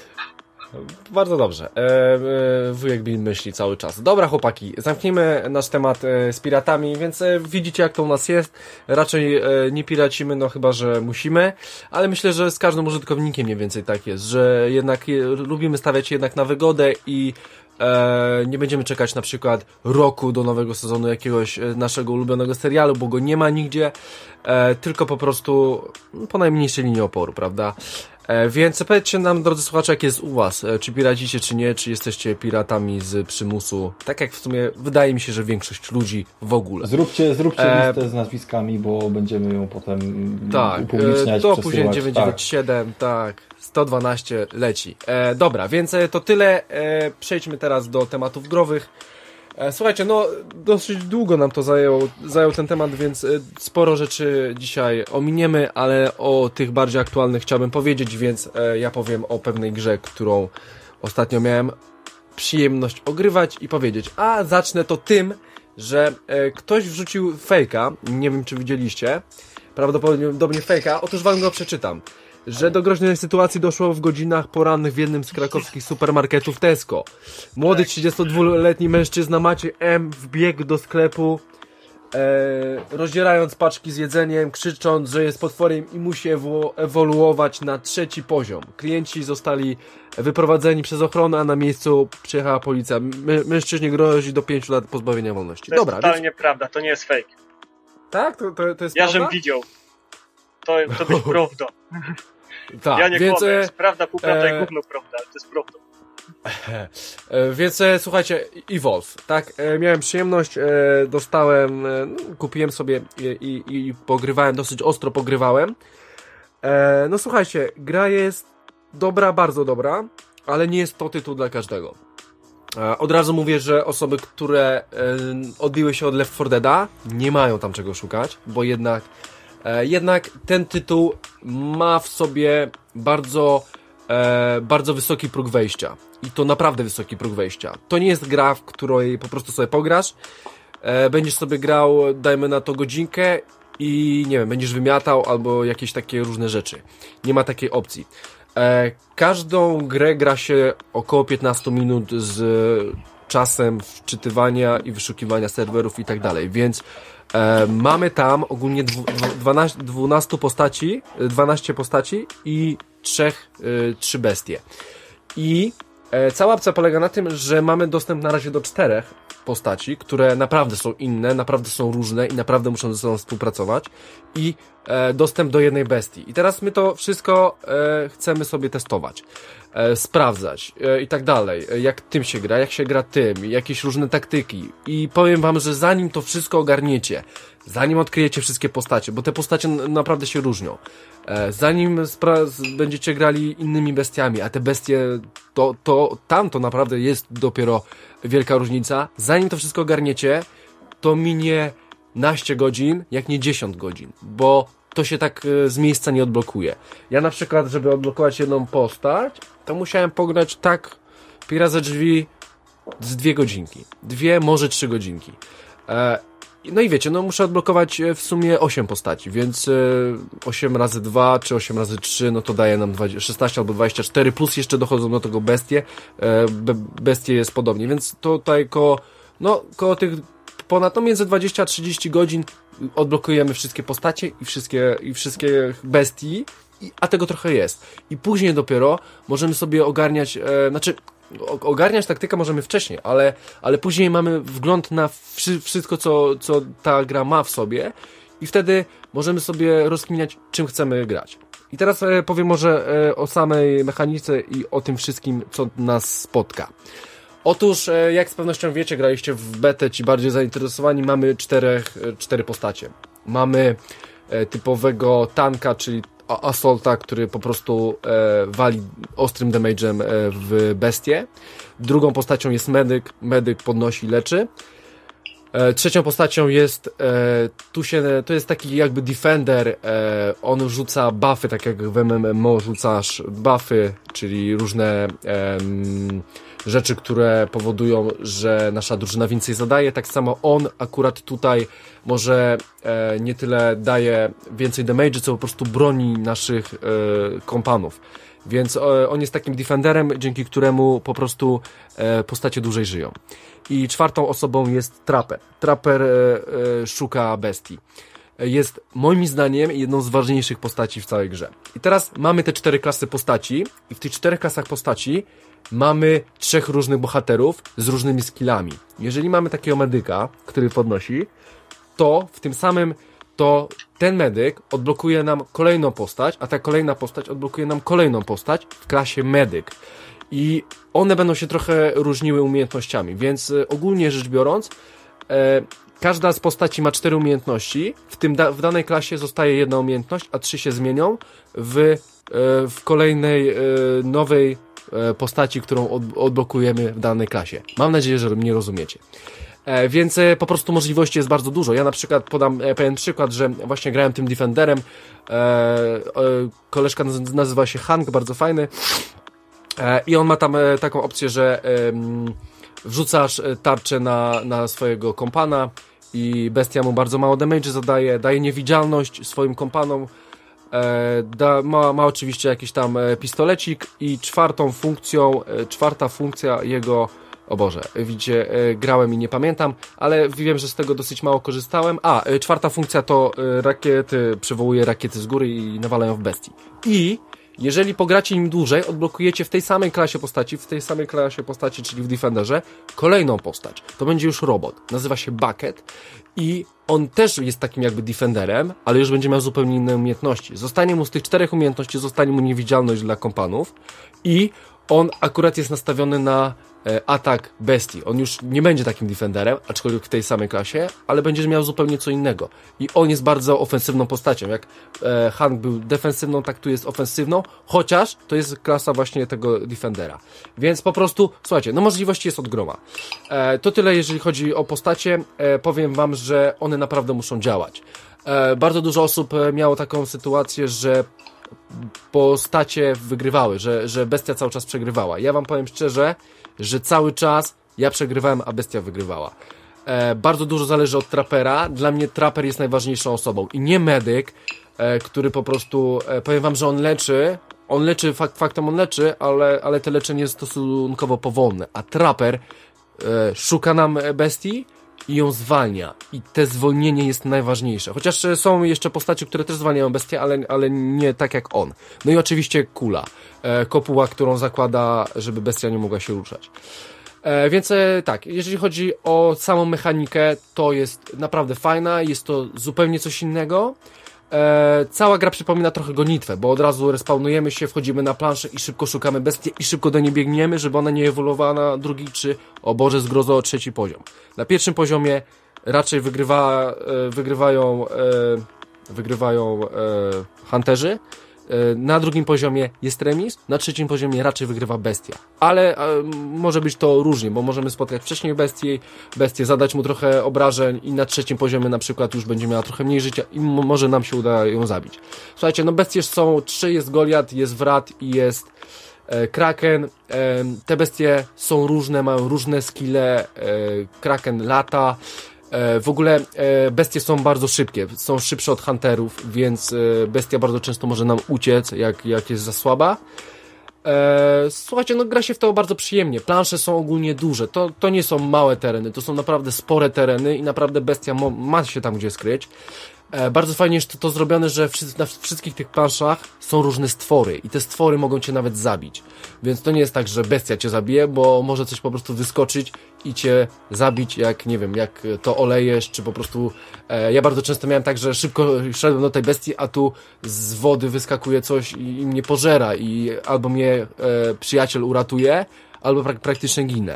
Bardzo dobrze. Wujek Bill myśli cały czas. Dobra chłopaki, zamknijmy nasz temat z piratami, więc widzicie jak to u nas jest. Raczej nie piracimy, no chyba, że musimy, ale myślę, że z każdym użytkownikiem mniej więcej tak jest, że jednak lubimy stawiać jednak na wygodę i nie będziemy czekać na przykład roku do nowego sezonu jakiegoś naszego ulubionego serialu, bo go nie ma nigdzie, tylko po prostu po najmniejszej linii oporu, prawda? Więc powiedzcie nam, drodzy słuchacze, jak jest u was, czy piracicie, czy nie, czy jesteście piratami z przymusu, tak jak w sumie wydaje mi się, że większość ludzi w ogóle. Zróbcie listę z nazwiskami, bo będziemy ją potem upubliczniać, to później 997, tak, 112 leci. Dobra, więc to tyle, przejdźmy teraz do tematów growych. Słuchajcie, no dosyć długo nam to zajął ten temat, więc sporo rzeczy dzisiaj ominiemy, ale o tych bardziej aktualnych chciałbym powiedzieć, więc ja powiem o pewnej grze, którą ostatnio miałem przyjemność ogrywać i powiedzieć. A zacznę to tym, że ktoś wrzucił fejka, nie wiem czy widzieliście, prawdopodobnie fejka, otóż wam go przeczytam. Że do groźnej sytuacji doszło w godzinach porannych w jednym z krakowskich supermarketów Tesco. Młody 32-letni mężczyzna Maciej M. wbiegł do sklepu, rozdzierając paczki z jedzeniem, krzycząc, że jest potworem i musi ewoluować na 3. poziom. Klienci zostali wyprowadzeni przez ochronę, a na miejscu przyjechała policja. Mężczyźnie grozi do 5 lat pozbawienia wolności. To jest totalnie prawda, to nie jest fake. Tak? To jest ja prawda? żem widział. To być prawda. Tak, ja nie kłamę, jest prawda, półprawda i gówno prawda, ale to jest prawda. Więc słuchajcie, Evolve, tak, miałem przyjemność, dostałem, kupiłem sobie i pogrywałem, dosyć ostro pogrywałem. No słuchajcie, gra jest dobra, bardzo dobra, ale nie jest to tytuł dla każdego. Od razu mówię, że osoby, które odbiły się od Left 4 Deada, nie mają tam czego szukać, bo jednak ten tytuł ma w sobie bardzo wysoki próg wejścia. I to naprawdę wysoki próg wejścia. To nie jest gra, w której po prostu sobie pograsz, będziesz sobie grał, dajmy na to godzinkę i nie wiem, będziesz wymiatał albo jakieś takie różne rzeczy. Nie ma takiej opcji. Każdą grę gra się około 15 minut z czasem wczytywania i wyszukiwania serwerów i tak dalej, więc mamy tam ogólnie 12 postaci i 3 bestie. I cała opcja polega na tym, że mamy dostęp na razie do 4 postaci, które naprawdę są inne, naprawdę są różne i naprawdę muszą ze sobą współpracować. I dostęp do jednej bestii. I teraz my to wszystko chcemy sobie testować, sprawdzać i tak dalej. Jak tym się gra, jak się gra tym, jakieś różne taktyki. I powiem wam, że zanim to wszystko ogarniecie, zanim odkryjecie wszystkie postacie, bo te postacie naprawdę się różnią, zanim będziecie grali innymi bestiami, a te bestie, tam to naprawdę jest dopiero wielka różnica, zanim to wszystko ogarniecie, to minie naście godzin, jak nie 10 godzin, bo to się tak z miejsca nie odblokuje. Ja na przykład, żeby odblokować jedną postać, to musiałem pograć tak pira ze drzwi z 2 godzinki. 2, może 3 godzinki. No i wiecie, no muszę odblokować w sumie 8 postaci, więc 8 razy 2 czy 8 razy 3, no to daje nam 16 albo 24, plus jeszcze dochodzą do tego bestie. Bestie jest podobnie, więc tutaj koło tych ponad między 20 a 30 godzin odblokujemy wszystkie postacie i wszystkie bestii, a tego trochę jest. I później dopiero możemy sobie ogarniać, ogarniać taktykę możemy wcześniej, ale później mamy wgląd na wszystko, co ta gra ma w sobie i wtedy możemy sobie rozkminiać, czym chcemy grać. I teraz powiem może o samej mechanice i o tym wszystkim, co nas spotka. Otóż, jak z pewnością wiecie, graliście w betę, ci bardziej zainteresowani, mamy 4 postacie. Mamy typowego tanka, czyli Assaulta, który po prostu wali ostrym damage'em w bestię. Drugą postacią jest medyk podnosi i leczy. Trzecią postacią jest to jest taki jakby defender, on rzuca buffy, tak jak w MMO rzucasz buffy, czyli różne rzeczy, które powodują, że nasza drużyna więcej zadaje. Tak samo on akurat tutaj może nie tyle daje więcej damage'u, co po prostu broni naszych kompanów. Więc on jest takim defenderem, dzięki któremu po prostu postacie dłużej żyją. I czwartą osobą jest Trapper. Trapper szuka bestii. Jest moim zdaniem jedną z ważniejszych postaci w całej grze. I teraz mamy te 4 klasy postaci i w tych 4 klasach postaci mamy 3 różnych bohaterów z różnymi skillami. Jeżeli mamy takiego medyka, który podnosi, to w tym samym ten medyk odblokuje nam kolejną postać, a ta kolejna postać odblokuje nam kolejną postać w klasie medyk. I one będą się trochę różniły umiejętnościami, więc ogólnie rzecz biorąc, każda z postaci ma 4 umiejętności, w danej klasie zostaje 1 umiejętność, a 3 się zmienią w kolejnej nowej postaci, którą odblokujemy w danej klasie. Mam nadzieję, że mnie rozumiecie. Więc po prostu możliwości jest bardzo dużo. Ja na przykład podam pewien przykład, że właśnie grałem tym defenderem. Koleżka nazywa się Hank, bardzo fajny. I on ma tam taką opcję, że wrzucasz tarczę na swojego kompana i bestia mu bardzo mało damage zadaje, daje niewidzialność swoim kompanom, ma oczywiście jakiś tam pistolecik i czwarta funkcja jego, o Boże, widzicie, grałem i nie pamiętam, ale wiem, że z tego dosyć mało korzystałem. Czwarta funkcja to przywołuje rakiety z góry i nawalają w bestii. I jeżeli pogracie nim dłużej, odblokujecie w tej samej klasie postaci, czyli w Defenderze, kolejną postać. To będzie już robot. Nazywa się Bucket i on też jest takim jakby Defenderem, ale już będzie miał zupełnie inne umiejętności. Zostanie mu z tych 4 umiejętności, zostanie mu niewidzialność dla kompanów i on akurat jest nastawiony na atak bestii. On już nie będzie takim defenderem, aczkolwiek w tej samej klasie, ale będzie miał zupełnie co innego. I on jest bardzo ofensywną postacią. Jak Hank był defensywną, tak tu jest ofensywną, chociaż to jest klasa właśnie tego defendera. Więc po prostu, słuchajcie, no możliwości jest od groma. To tyle, jeżeli chodzi o postacie. Powiem wam, że one naprawdę muszą działać. Bardzo dużo osób miało taką sytuację, że postacie wygrywały, że bestia cały czas przegrywała. Ja wam powiem szczerze, że cały czas ja przegrywałem, a bestia wygrywała. Bardzo dużo zależy od trapera. Dla mnie traper jest najważniejszą osobą i nie medyk, który po prostu, powiem wam, że on leczy, faktem on leczy, ale to leczenie jest stosunkowo powolne, a traper szuka nam bestii i ją zwalnia. I te zwolnienie jest najważniejsze. Chociaż są jeszcze postacie, które też zwalniają bestię, ale nie tak jak on. No i oczywiście kula. Kopuła, którą zakłada, żeby bestia nie mogła się ruszać. Więc tak, jeżeli chodzi o samą mechanikę, to jest naprawdę fajna. Jest to zupełnie coś innego. Cała gra przypomina trochę gonitwę, bo od razu respawnujemy się, wchodzimy na planszę i szybko szukamy bestii i szybko do niej biegniemy, żeby ona nie ewoluowała na drugi czy, o Boże zgrozo, trzeci poziom. Na pierwszym poziomie raczej wygrywają hunterzy, na drugim poziomie jest remis, na trzecim poziomie raczej wygrywa bestia. Ale może być to różnie, bo możemy spotkać wcześniej bestię, zadać mu trochę obrażeń i na trzecim poziomie na przykład już będzie miała trochę mniej życia i może nam się uda ją zabić. Słuchajcie, no bestie są 3, jest Goliat, jest Wrat i jest Kraken. Te bestie są różne, mają różne skille, Kraken lata. W ogóle bestie są bardzo szybkie, są szybsze od hunterów, więc bestia bardzo często może nam uciec, jak jest za słaba. Słuchajcie, no gra się w to bardzo przyjemnie, plansze są ogólnie duże, to nie są małe tereny, to są naprawdę spore tereny i naprawdę bestia ma się tam gdzie skryć. Bardzo fajnie jest to zrobione, że na wszystkich tych planszach są różne stwory i te stwory mogą cię nawet zabić, więc to nie jest tak, że bestia cię zabije, bo może coś po prostu wyskoczyć i cię zabić, jak nie wiem, jak to olejesz, czy po prostu ja bardzo często miałem tak, że szybko szedłem do tej bestii, a tu z wody wyskakuje coś i mnie pożera i albo mnie przyjaciel uratuje, albo praktycznie ginę.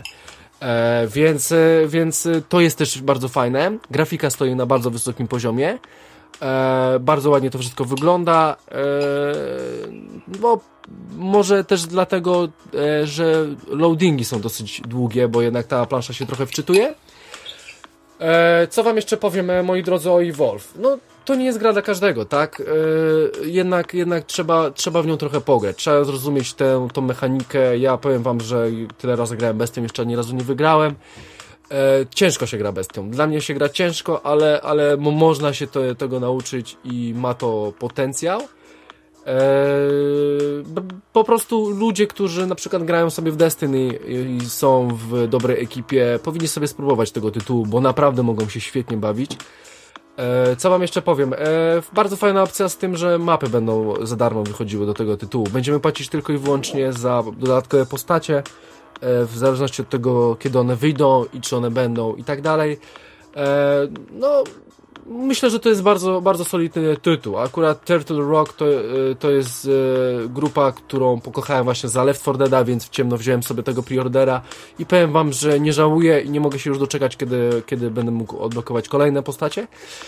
Więc to jest też bardzo fajne. Grafika stoi na bardzo wysokim poziomie. Bardzo ładnie to wszystko wygląda. Bo może też dlatego, że loadingi są dosyć długie, bo jednak ta plansza się trochę wczytuje. Co wam jeszcze powiem, moi drodzy, o Evolve? No, to nie jest gra dla każdego, tak? Jednak trzeba w nią trochę pograć. Trzeba zrozumieć tą mechanikę. Ja powiem wam, że tyle razy grałem bestią, jeszcze ani razu nie wygrałem. Ciężko się gra bestią. Dla mnie się gra ciężko, ale można się tego nauczyć i ma to potencjał. Po prostu ludzie, którzy na przykład grają sobie w Destiny i są w dobrej ekipie, powinni sobie spróbować tego tytułu, bo naprawdę mogą się świetnie bawić. Co wam jeszcze powiem? Bardzo fajna opcja z tym, że mapy będą za darmo wychodziły do tego tytułu. Będziemy płacić tylko i wyłącznie za dodatkowe postacie, w zależności od tego, kiedy one wyjdą i czy one będą i tak dalej. No, myślę, że to jest bardzo, bardzo solidny tytuł. Akurat Turtle Rock to jest grupa, którą pokochałem właśnie za Left 4 Deada, więc w ciemno wziąłem sobie tego preordera i powiem wam, że nie żałuję i nie mogę się już doczekać, kiedy będę mógł odblokować kolejne postacie.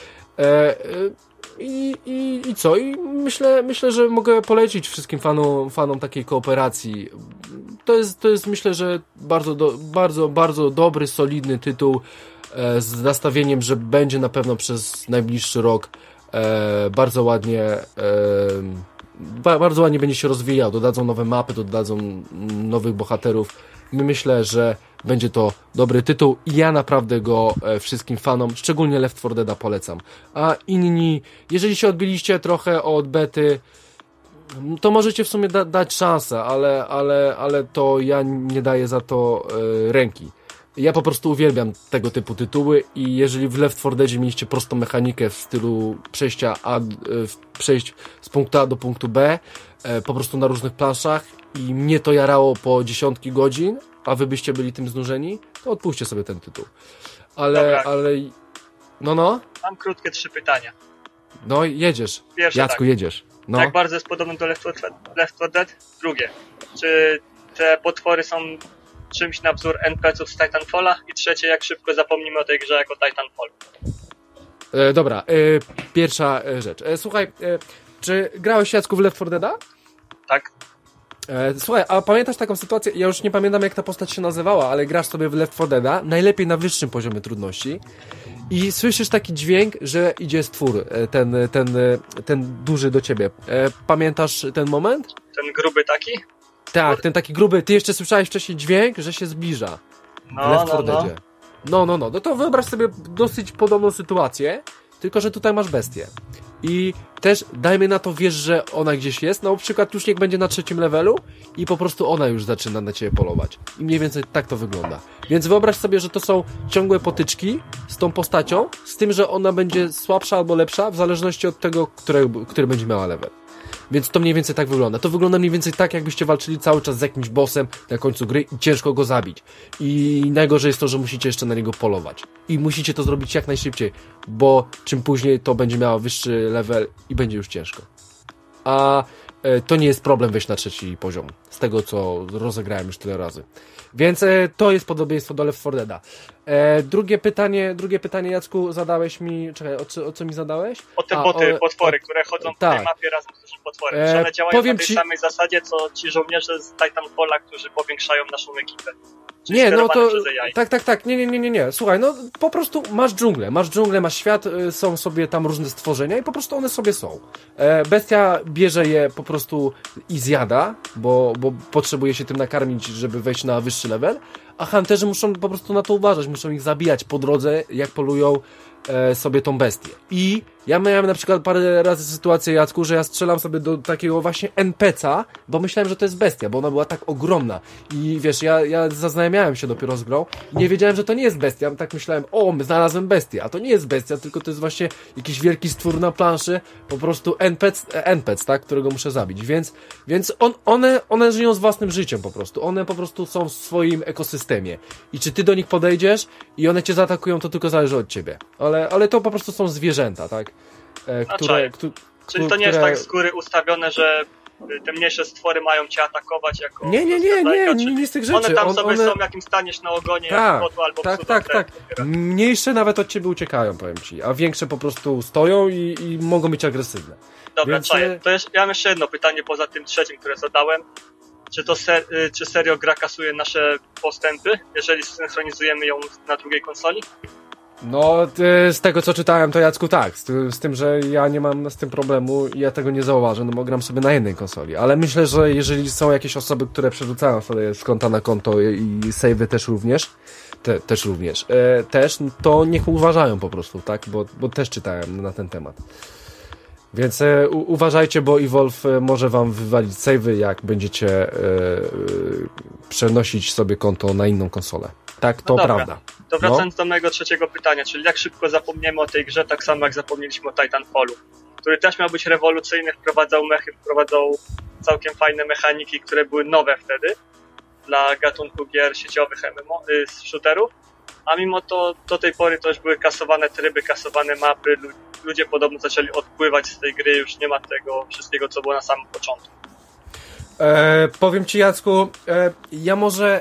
I co? I myślę, że mogę polecić wszystkim fanom takiej kooperacji. To jest myślę, że bardzo dobry, solidny tytuł z nastawieniem, że będzie na pewno przez najbliższy rok bardzo ładnie będzie się rozwijał. Dodadzą nowe mapy, dodadzą nowych bohaterów. Myślę, że będzie to dobry tytuł i ja naprawdę go wszystkim fanom, szczególnie Left 4 Deada, polecam. A inni, jeżeli się odbiliście trochę od bety, to możecie w sumie dać szansę, ale to ja nie daję za to ręki. Ja po prostu uwielbiam tego typu tytuły i jeżeli w Left 4 Deadzie mieliście prostą mechanikę w stylu przejść z punktu A do punktu B, po prostu na różnych planszach i mnie to jarało po dziesiątki godzin, a wy byście byli tym znużeni, to odpuśćcie sobie ten tytuł. Ale... No. Mam krótkie 3 pytania. No, jedziesz. Pierwsze, Jacku, tak. Jedziesz. No. Jak bardzo jest podobny do Left 4 Dead? Drugie. Czy te potwory są czymś na wzór NPC-ów z Titanfalla? I trzecie, jak szybko zapomnimy o tej grze jako Titanfall? Dobra, pierwsza rzecz. Słuchaj, czy grałeś, Jacku, w Left 4 Deada? Tak. Słuchaj, a pamiętasz taką sytuację? Ja już nie pamiętam, jak ta postać się nazywała, ale grasz sobie w Left 4 Deada, najlepiej na wyższym poziomie trudności i słyszysz taki dźwięk, że idzie stwór, ten duży do ciebie. Pamiętasz ten moment? Ten gruby taki? Tak, ten taki gruby. Ty jeszcze słyszałeś wcześniej dźwięk, że się zbliża w Left 4 Deadzie. No to wyobraź sobie dosyć podobną sytuację, tylko że tutaj masz bestię. I też dajmy na to, wiesz, że ona gdzieś jest, na przykład już niech będzie na 3. levelu i po prostu ona już zaczyna na ciebie polować. I mniej więcej tak to wygląda. Więc wyobraź sobie, że to są ciągłe potyczki z tą postacią, z tym, że ona będzie słabsza albo lepsza, w zależności od tego, który będzie miała level. Więc to mniej więcej tak wygląda. To wygląda mniej więcej tak, jakbyście walczyli cały czas z jakimś bossem na końcu gry i ciężko go zabić. I najgorzej jest to, że musicie jeszcze na niego polować. I musicie to zrobić jak najszybciej, bo czym później to będzie miało wyższy level i będzie już ciężko. A to nie jest problem wejść na 3. poziom. Z tego, co rozegrałem już tyle razy. Więc to jest podobieństwo do Left 4 Deada. Drugie pytanie, Jacku, zadałeś mi... Czekaj, o co mi zadałeś? O te potwory, które chodzą po tej mapie razem z dużym potworem. Że one działają na tej samej zasadzie, co ci żołnierze z Titanfalla, którzy powiększają naszą ekipę. Nie, no to... Tak. Nie. Słuchaj, no po prostu masz dżunglę, masz świat, są sobie tam różne stworzenia i po prostu one sobie są. Bestia bierze je po prostu i zjada, bo potrzebuje się tym nakarmić, żeby wejść na wyższy level, a hunterzy muszą po prostu na to uważać, muszą ich zabijać po drodze, jak polują sobie tą bestię. I ja miałem na przykład parę razy sytuację, Jacku, że ja strzelam sobie do takiego właśnie NPC-a, bo myślałem, że to jest bestia, bo ona była tak ogromna. I wiesz, ja zaznajamiałem się dopiero z grą i nie wiedziałem, że to nie jest bestia. Tak myślałem, znalazłem bestię, a to nie jest bestia, tylko to jest właśnie jakiś wielki stwór na planszy, po prostu NPC, tak, którego muszę zabić. Więc one żyją z własnym życiem po prostu. One po prostu są w swoim ekosystemie. I czy ty do nich podejdziesz i one cię zaatakują, to tylko zależy od ciebie. Ale to po prostu są zwierzęta, tak? Czyli to nie jest tak z góry ustawione, że te mniejsze stwory mają cię atakować jako... Nie z tych rzeczy. One tam sobie są, jakim staniesz na ogonie, jak kotu albo psu. Tak. Mniejsze nawet od ciebie uciekają, powiem ci, a większe po prostu stoją i mogą być agresywne. Dobra, czaję. Ja mam jeszcze jedno pytanie poza tym trzecim, które zadałem. Czy serio gra kasuje nasze postępy, jeżeli synchronizujemy ją na drugiej konsoli? No, z tego co czytałem, to Jacku tak, z tym, że ja nie mam z tym problemu i ja tego nie zauważę, no bo gram sobie na jednej konsoli, ale myślę, że jeżeli są jakieś osoby, które przerzucają sobie z konta na konto i save'y też, to niech uważają po prostu, tak, bo też czytałem na ten temat. Więc uważajcie, bo Evolve może wam wywalić save'y, jak będziecie przenosić sobie konto na inną konsolę. Tak, to prawda. To wracając do mojego trzeciego pytania, czyli jak szybko zapomniemy o tej grze, tak samo jak zapomnieliśmy o Titanfallu, który też miał być rewolucyjny, wprowadzał całkiem fajne mechaniki, które były nowe wtedy dla gatunku gier sieciowych MMO, shooterów, a mimo to do tej pory to już były kasowane tryby, kasowane mapy, ludzie podobno zaczęli odpływać z tej gry, już nie ma tego wszystkiego, co było na samym początku. Powiem ci, Jacku, ja może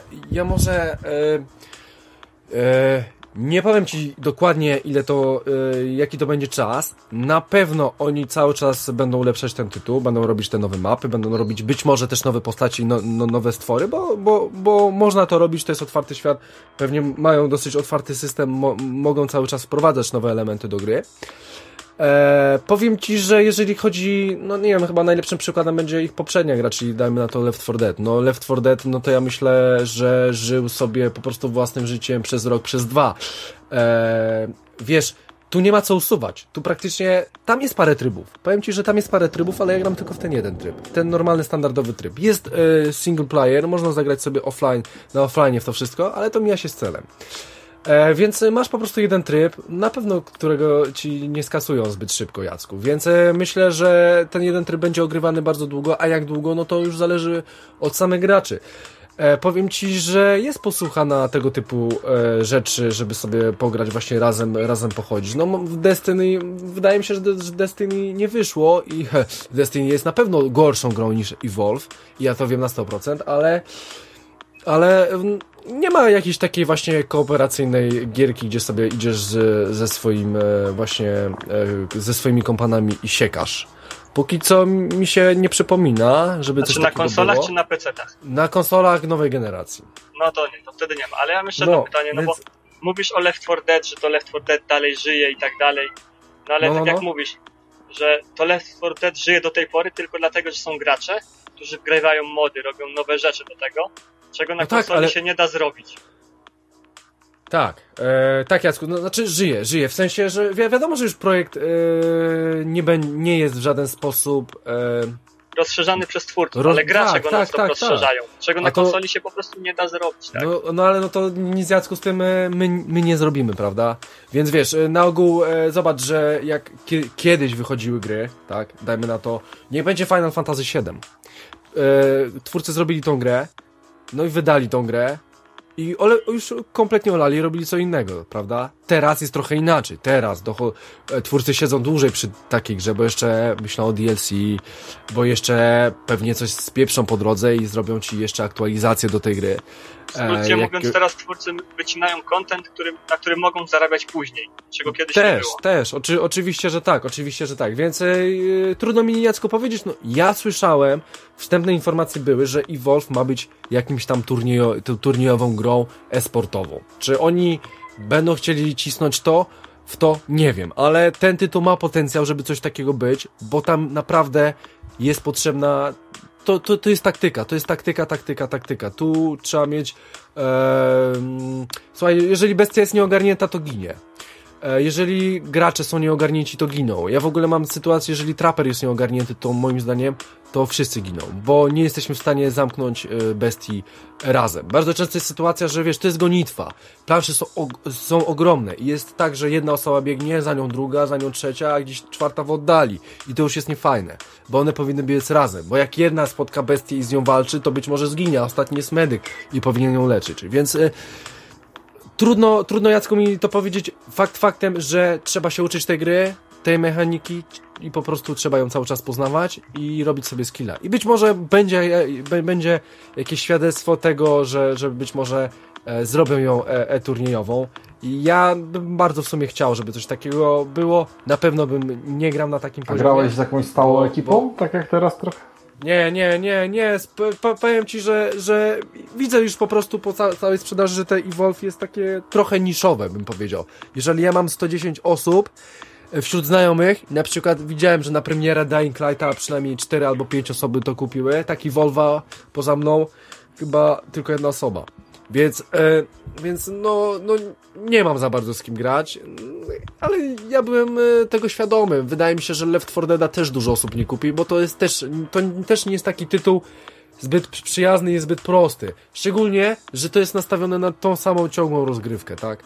nie powiem ci dokładnie jaki to będzie czas. Na pewno oni cały czas będą ulepszać ten tytuł, będą robić te nowe mapy, będą robić być może też nowe postaci, nowe stwory, bo można to robić, to jest otwarty świat, pewnie mają dosyć otwarty system, mogą cały czas wprowadzać nowe elementy do gry. Powiem ci, że jeżeli chodzi, no nie wiem, chyba najlepszym przykładem będzie ich poprzednia gra, czyli dajmy na to Left 4 Dead. No Left 4 Dead, no to ja myślę, że żył sobie po prostu własnym życiem przez rok, przez 2. Wiesz, tu nie ma co usuwać. Tu praktycznie, tam jest parę trybów. Powiem ci, że tam jest parę trybów, ale ja gram tylko w ten jeden tryb. Ten normalny, standardowy tryb. Jest single player, można zagrać sobie na offline w to wszystko, ale to mija się z celem. Więc masz po prostu jeden tryb, na pewno którego ci nie skasują zbyt szybko, Jacku. Więc myślę, że ten jeden tryb będzie ogrywany bardzo długo, a jak długo, no to już zależy od samych graczy. Powiem ci, że jest posłucha na tego typu rzeczy, żeby sobie pograć właśnie razem pochodzić. No w Destiny, wydaje mi się, że Destiny nie wyszło i Destiny jest na pewno gorszą grą niż Evolve i ja to wiem na 100%, ale nie ma jakiejś takiej właśnie kooperacyjnej gierki, gdzie sobie idziesz ze swoimi kompanami i siekasz. Póki co mi się nie przypomina, żeby coś takiego było. Na konsolach czy na PC-tach? Na konsolach nowej generacji. No to nie, to wtedy nie ma. Ale ja mam jeszcze jedno pytanie, no bo mówisz o Left 4 Dead, że to Left 4 Dead dalej żyje i tak dalej. No ale jak mówisz, że to Left 4 Dead żyje do tej pory tylko dlatego, że są gracze, którzy wgrywają mody, robią nowe rzeczy do tego, czego na konsoli się nie da zrobić. Tak, Jacku, no, znaczy żyje, w sensie, że wiadomo, że już projekt nie jest w żaden sposób rozszerzany przez twórców, ale gracze go non-stop rozszerzają, czego na konsoli się po prostu nie da zrobić. Tak? No ale no to nic Jacku z tym my nie zrobimy, prawda? Więc wiesz, na ogół zobacz, że jak kiedyś wychodziły gry, tak, dajmy na to, niech będzie Final Fantasy VII. Twórcy zrobili tą grę, no i wydali tą grę i już kompletnie olali, robili co innego, prawda? Teraz jest trochę inaczej. Teraz twórcy siedzą dłużej przy takiej grze, bo jeszcze myślą o DLC, bo jeszcze pewnie coś spieprzą po drodze i zrobią ci jeszcze aktualizację do tej gry. Skrócie mówiąc, teraz twórcy wycinają content, na którym mogą zarabiać później, czego kiedyś nie było. Też, oczywiście, że tak. Więc trudno mi Jacku powiedzieć, no ja słyszałem, wstępne informacje były, że Evolve ma być jakimś tam turniejową grą e-sportową. Czy oni będą chcieli cisnąć w to? Nie wiem, ale ten tytuł ma potencjał, żeby coś takiego być, bo tam naprawdę jest potrzebna... To jest taktyka. Tu trzeba mieć... Słuchaj, jeżeli bestia jest nieogarnięta, to ginie. Jeżeli gracze są nieogarnięci, to giną. Ja w ogóle mam sytuację, jeżeli traper jest nieogarnięty, to moim zdaniem to wszyscy giną, bo nie jesteśmy w stanie zamknąć bestii razem. Bardzo często jest sytuacja, że wiesz, to jest gonitwa. Plansze są ogromne i jest tak, że jedna osoba biegnie, za nią druga, za nią trzecia, a gdzieś czwarta w oddali. I to już jest niefajne, bo one powinny biec razem, bo jak jedna spotka bestię i z nią walczy, to być może zginie, a ostatni jest medyk i powinien ją leczyć. Więc... Trudno Jacku mi to powiedzieć faktem, że trzeba się uczyć tej gry, tej mechaniki i po prostu trzeba ją cały czas poznawać i robić sobie skilla. I być może będzie jakieś świadectwo tego, że być może zrobią ją turniejową. I ja bym bardzo w sumie chciał, żeby coś takiego było. Na pewno bym nie grał na takim poziomie. A grałeś z jakąś stałą ekipą? Tak jak teraz trochę? Nie. Powiem ci, że widzę już po prostu po całej sprzedaży, że te Evolve jest takie trochę niszowe, bym powiedział. Jeżeli ja mam 110 osób wśród znajomych, na przykład widziałem, że na premierę Dying Lighta przynajmniej 4 albo 5 osoby to kupiły, tak Evolve'a poza mną chyba tylko jedna osoba. Więc nie mam za bardzo z kim grać, ale ja byłem tego świadomy. Wydaje mi się, że Left 4 Dead'a też dużo osób nie kupi, bo to też nie jest taki tytuł zbyt przyjazny i zbyt prosty. Szczególnie, że to jest nastawione na tą samą ciągłą rozgrywkę, tak?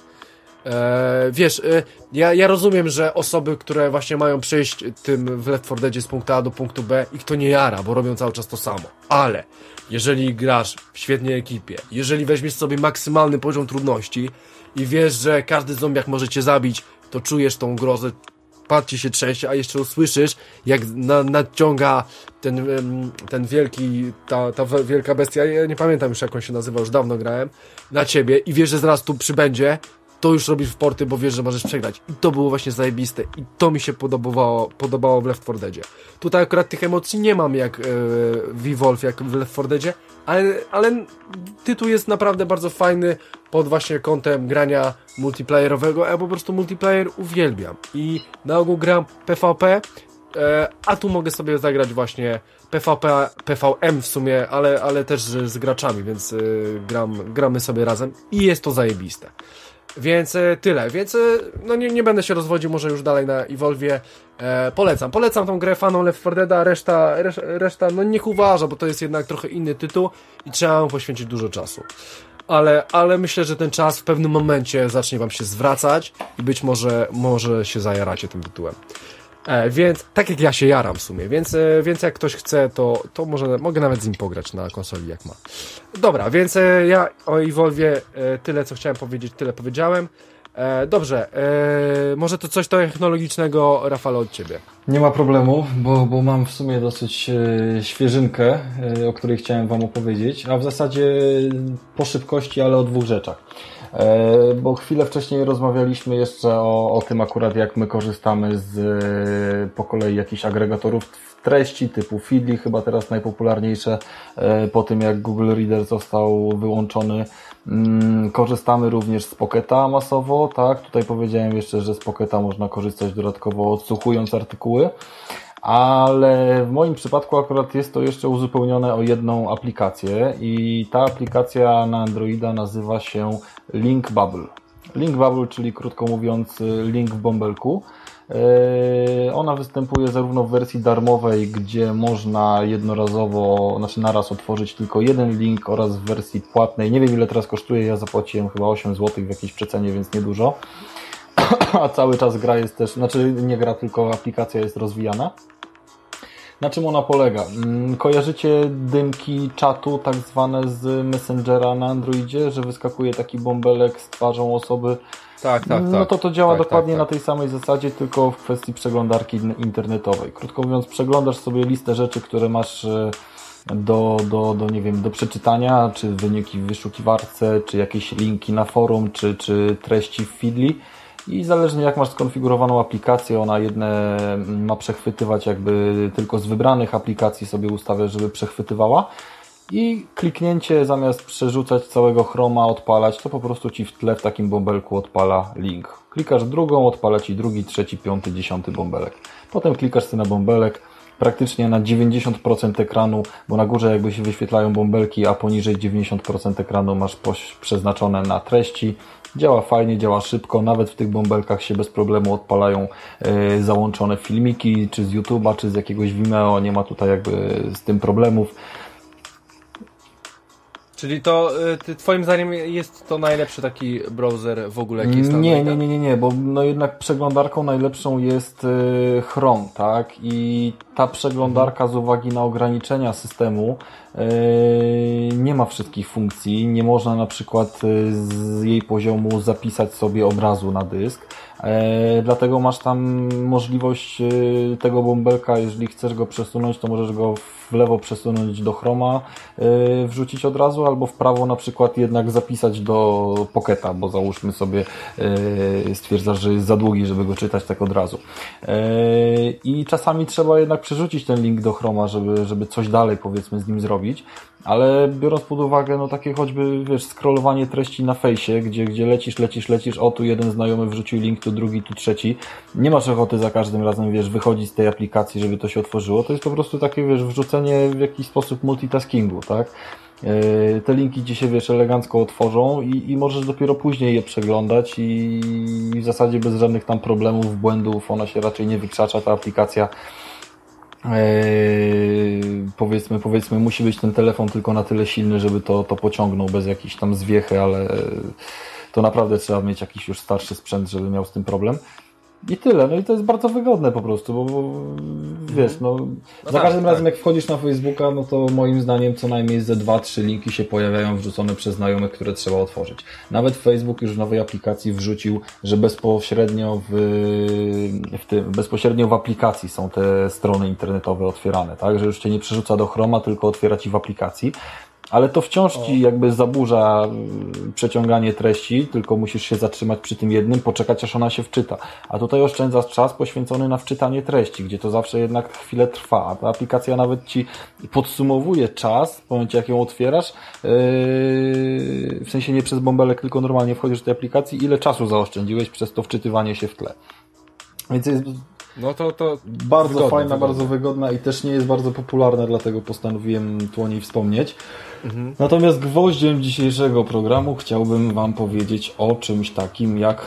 Wiesz, ja rozumiem, że osoby, które właśnie mają przejść tym w Left 4 Deadzie z punktu A do punktu B, ich to nie jara, bo robią cały czas to samo. Ale jeżeli grasz w świetnej ekipie, jeżeli weźmiesz sobie maksymalny poziom trudności i wiesz, że każdy zombiak może cię zabić, to czujesz tą grozę, patrz się trzęsie, a jeszcze usłyszysz, jak nadciąga ten wielki, ta wielka bestia, ja nie pamiętam już jak on się nazywał, już dawno grałem, na ciebie i wiesz, że zaraz tu przybędzie, to już robisz w porty, bo wiesz, że możesz przegrać. I to było właśnie zajebiste. I to mi się podobało w Left 4 Deadzie. Tutaj akurat tych emocji nie mam jak w Evolve, jak w Left 4 Deadzie, ale tytuł jest naprawdę bardzo fajny pod właśnie kątem grania multiplayerowego. Ja po prostu multiplayer uwielbiam. I na ogół gram PvP, a tu mogę sobie zagrać właśnie PvP, PvM w sumie, ale też z graczami, więc gramy sobie razem i jest to zajebiste. Więc tyle, więc no nie będę się rozwodził, może już dalej na Evolve'ie. Polecam tą grę fanom Left 4 Dead'a, reszta no niech uważa, bo to jest jednak trochę inny tytuł i trzeba mu poświęcić dużo czasu. Ale myślę, że ten czas w pewnym momencie zacznie wam się zwracać i być może się zajaracie tym tytułem. Więc tak jak ja się jaram w sumie, więc jak ktoś chce, to mogę nawet z nim pograć na konsoli jak ma. Dobra, więc ja o Evolve'ie tyle co chciałem powiedzieć, tyle powiedziałem. Dobrze, może to coś technologicznego, Rafale, od ciebie. Nie ma problemu, bo mam w sumie dosyć świeżynkę, o której chciałem wam opowiedzieć, a w zasadzie po szybkości, ale o dwóch rzeczach. Bo chwilę wcześniej rozmawialiśmy jeszcze o tym akurat, jak my korzystamy z po kolei jakichś agregatorów treści typu Feedly, chyba teraz najpopularniejsze po tym jak Google Reader został wyłączony. Korzystamy również z Pocketa masowo, tak? Tutaj powiedziałem jeszcze, że z Pocketa można korzystać dodatkowo odsłuchując artykuły. Ale w moim przypadku akurat jest to jeszcze uzupełnione o jedną aplikację i ta aplikacja na Androida nazywa się Link Bubble. Link Bubble, czyli krótko mówiąc link w bąbelku. Ona występuje zarówno w wersji darmowej, gdzie można jednorazowo, znaczy naraz otworzyć tylko jeden link, oraz w wersji płatnej. Nie wiem ile teraz kosztuje, ja zapłaciłem chyba 8 zł w jakiejś przecenie, więc niedużo. A cały czas gra jest też, znaczy nie gra, tylko aplikacja jest rozwijana. Na czym ona polega? Kojarzycie dymki czatu tak zwane z Messengera na Androidzie, że wyskakuje taki bąbelek z twarzą osoby? Tak. No to działa dokładnie na tej samej zasadzie, tylko w kwestii przeglądarki internetowej. Krótko mówiąc, przeglądasz sobie listę rzeczy, które masz nie wiem, do przeczytania, czy wyniki w wyszukiwarce, czy jakieś linki na forum, czy treści w Feedly. I zależnie jak masz skonfigurowaną aplikację, ona jedne ma przechwytywać jakby tylko z wybranych aplikacji sobie ustawiasz, żeby przechwytywała. I kliknięcie zamiast przerzucać całego Chroma, odpalać, to po prostu Ci w tle w takim bąbelku odpala link. Klikasz drugą, odpala Ci drugi, trzeci, piąty, 10 bąbelek. Potem klikasz sobie na bąbelek, praktycznie na 90% ekranu, bo na górze jakby się wyświetlają bąbelki, a poniżej 90% ekranu masz przeznaczone na treści. Działa fajnie, działa szybko, nawet w tych bąbelkach się bez problemu odpalają załączone filmiki, czy z YouTube'a, czy z jakiegoś Vimeo, nie ma tutaj jakby z tym problemów. Czyli to twoim zdaniem jest to najlepszy taki browser w ogóle, jaki jest na Nie, bo no jednak przeglądarką najlepszą jest Chrome, tak? I ta przeglądarka z uwagi na ograniczenia systemu nie ma wszystkich funkcji, nie można na przykład z jej poziomu zapisać sobie obrazu na dysk. Dlatego masz tam możliwość tego bąbelka, jeżeli chcesz go przesunąć, to możesz go w lewo przesunąć do Chroma, wrzucić od razu, albo w prawo na przykład jednak zapisać do Pocketa, bo załóżmy sobie stwierdzasz, że jest za długi, żeby go czytać tak od razu. I czasami trzeba jednak przerzucić ten link do Chroma, żeby coś dalej powiedzmy z nim zrobić. Ale biorąc pod uwagę, no takie choćby, wiesz, scrollowanie treści na fejsie, gdzie lecisz, o tu jeden znajomy wrzucił link, tu drugi, tu trzeci. Nie masz ochoty za każdym razem, wiesz, wychodzić z tej aplikacji, żeby to się otworzyło. To jest po prostu takie, wiesz, wrzucenie w jakiś sposób multitaskingu, tak? Te linki ci się, wiesz, elegancko otworzą i możesz dopiero później je przeglądać i w zasadzie bez żadnych tam problemów, błędów, ona się raczej nie wykrzacza, ta aplikacja. Powiedzmy musi być ten telefon tylko na tyle silny, żeby to pociągnął bez jakiejś tam zwiechy, ale to naprawdę trzeba mieć jakiś już starszy sprzęt, żeby miał z tym problem. I tyle. No i to jest bardzo wygodne po prostu, bo wiesz, za każdym razem jak wchodzisz na Facebooka, no to moim zdaniem co najmniej ze 2-3 linki się pojawiają wrzucone przez znajomych, które trzeba otworzyć. Nawet Facebook już w nowej aplikacji wrzucił, że bezpośrednio w aplikacji są te strony internetowe otwierane, tak? Że już Cię nie przerzuca do Chroma, tylko otwiera Ci w aplikacji. Ale to wciąż Ci jakby zaburza przeciąganie treści, tylko musisz się zatrzymać przy tym jednym, poczekać aż ona się wczyta. A tutaj oszczędzasz czas poświęcony na wczytanie treści, gdzie to zawsze jednak chwilę trwa. A ta aplikacja nawet Ci podsumowuje czas, w momencie jak ją otwierasz, w sensie nie przez bąbelek, tylko normalnie wchodzisz do tej aplikacji, ile czasu zaoszczędziłeś przez to wczytywanie się w tle. Więc jest to bardzo wygodna, fajna, bardzo wygodna i też nie jest bardzo popularna, dlatego postanowiłem tu o niej wspomnieć. Natomiast gwoździem dzisiejszego programu chciałbym Wam powiedzieć o czymś takim jak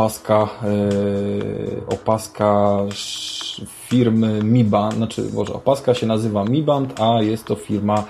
opaska firmy Mi Band, opaska się nazywa Mi Band, a jest to firma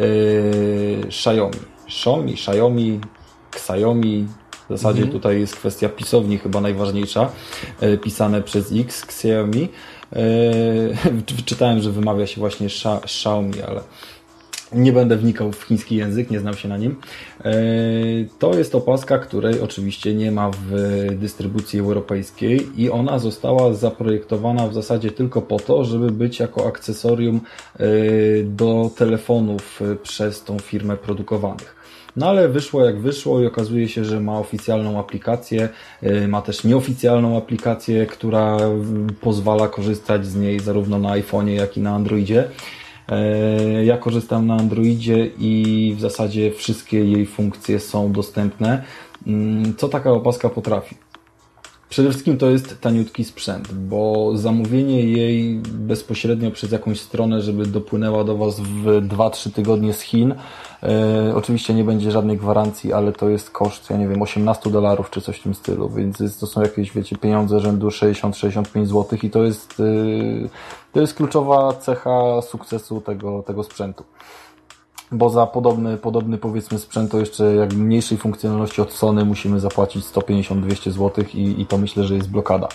Xiaomi, w zasadzie tutaj jest kwestia pisowni chyba najważniejsza, pisane przez X, Xiaomi. Czytałem, że wymawia się właśnie Xiaomi, ale nie będę wnikał w chiński język, nie znam się na nim. To jest opaska, której oczywiście nie ma w dystrybucji europejskiej i ona została zaprojektowana w zasadzie tylko po to, żeby być jako akcesorium do telefonów przez tą firmę produkowanych. No ale wyszło jak wyszło i okazuje się, że ma oficjalną aplikację, ma też nieoficjalną aplikację, która pozwala korzystać z niej zarówno na iPhone'ie, jak i na Androidzie. Ja korzystam na Androidzie i w zasadzie wszystkie jej funkcje są dostępne. Co taka opaska potrafi? Przede wszystkim to jest taniutki sprzęt, bo zamówienie jej bezpośrednio przez jakąś stronę, żeby dopłynęła do Was w 2-3 tygodnie z Chin, oczywiście nie będzie żadnej gwarancji, ale to jest koszt, ja nie wiem, $18 czy coś w tym stylu, więc to są jakieś, wiecie, pieniądze rzędu 60-65 zł i to jest kluczowa cecha sukcesu tego sprzętu. Bo za podobny powiedzmy sprzęt to jeszcze jak mniejszej funkcjonalności od Sony musimy zapłacić 150-200 zł i to myślę, że jest blokada.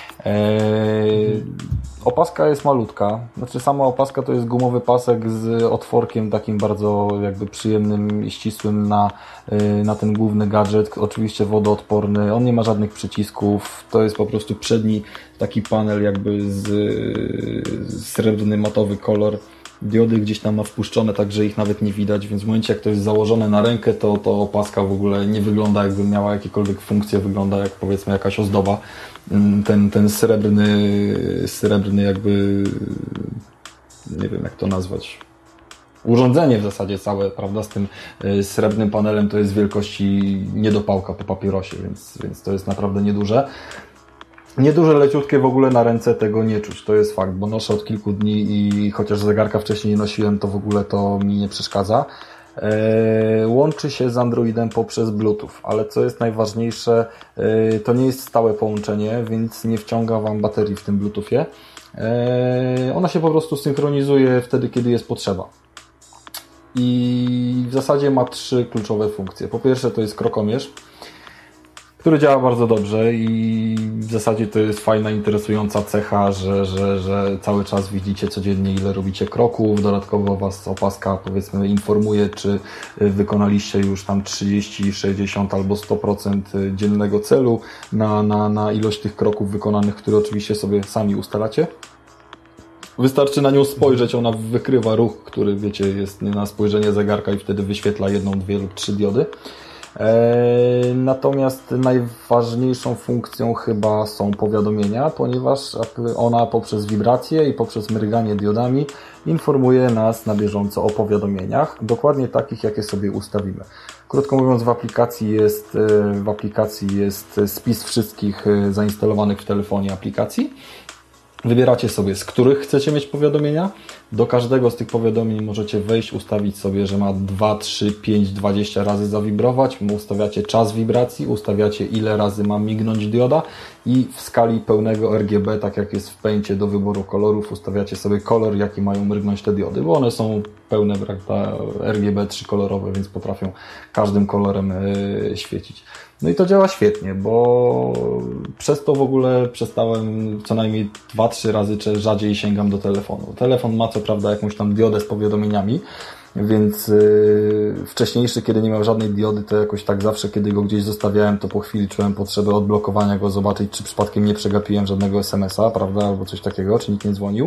Opaska jest malutka, znaczy sama opaska to jest gumowy pasek z otworkiem takim bardzo jakby przyjemnym i ścisłym na ten główny gadżet, oczywiście wodoodporny, on nie ma żadnych przycisków, to jest po prostu przedni taki panel jakby z srebrny matowy kolor. Diody gdzieś tam ma wpuszczone, tak że ich nawet nie widać, więc w momencie jak to jest założone na rękę, to opaska w ogóle nie wygląda jakby miała jakiekolwiek funkcję, wygląda jak powiedzmy jakaś ozdoba. Ten srebrny jakby, nie wiem jak to nazwać, urządzenie w zasadzie całe, prawda, z tym srebrnym panelem to jest wielkości niedopałka po papierosie, więc to jest naprawdę nieduże. Nieduże, leciutkie, w ogóle na ręce tego nie czuć, to jest fakt, bo noszę od kilku dni i chociaż zegarka wcześniej nie nosiłem, to w ogóle to mi nie przeszkadza. Łączy się z Androidem poprzez Bluetooth, ale co jest najważniejsze, to nie jest stałe połączenie, więc nie wciąga Wam baterii w tym Bluetoothie. Ona się po prostu synchronizuje wtedy, kiedy jest potrzeba. I w zasadzie ma 3 kluczowe funkcje. Po pierwsze to jest krokomierz, który działa bardzo dobrze i w zasadzie to jest fajna, interesująca cecha, że cały czas widzicie codziennie, ile robicie kroków. Dodatkowo Was opaska, powiedzmy, informuje, czy wykonaliście już tam 30, 60 albo 100% dziennego celu na ilość tych kroków wykonanych, które oczywiście sobie sami ustalacie. Wystarczy na nią spojrzeć, ona wykrywa ruch, który, wiecie, jest na spojrzenie zegarka i wtedy wyświetla 1, 2 lub 3 diody. Natomiast najważniejszą funkcją chyba są powiadomienia, ponieważ ona poprzez wibracje i poprzez mryganie diodami informuje nas na bieżąco o powiadomieniach, dokładnie takich, jakie sobie ustawimy. Krótko mówiąc, w aplikacji jest spis wszystkich zainstalowanych w telefonie aplikacji. Wybieracie sobie, z których chcecie mieć powiadomienia. Do każdego z tych powiadomień możecie wejść, ustawić sobie, że ma 2, 3, 5, 20 razy zawibrować. Ustawiacie czas wibracji, ustawiacie ile razy ma mignąć dioda i w skali pełnego RGB, tak jak jest w Paincie do wyboru kolorów, ustawiacie sobie kolor, jaki mają mrygnąć te diody, bo one są pełne, prawda, RGB 3-kolorowe, więc potrafią każdym kolorem świecić. No i to działa świetnie, bo przez to w ogóle przestałem co najmniej 2-3 razy rzadziej sięgam do telefonu. Telefon ma co prawda jakąś tam diodę z powiadomieniami, więc wcześniejszy, kiedy nie miał żadnej diody, to jakoś tak zawsze, kiedy go gdzieś zostawiałem, to po chwili czułem potrzebę odblokowania go, zobaczyć, czy przypadkiem nie przegapiłem żadnego SMS-a, prawda, albo coś takiego, czy nikt nie dzwonił.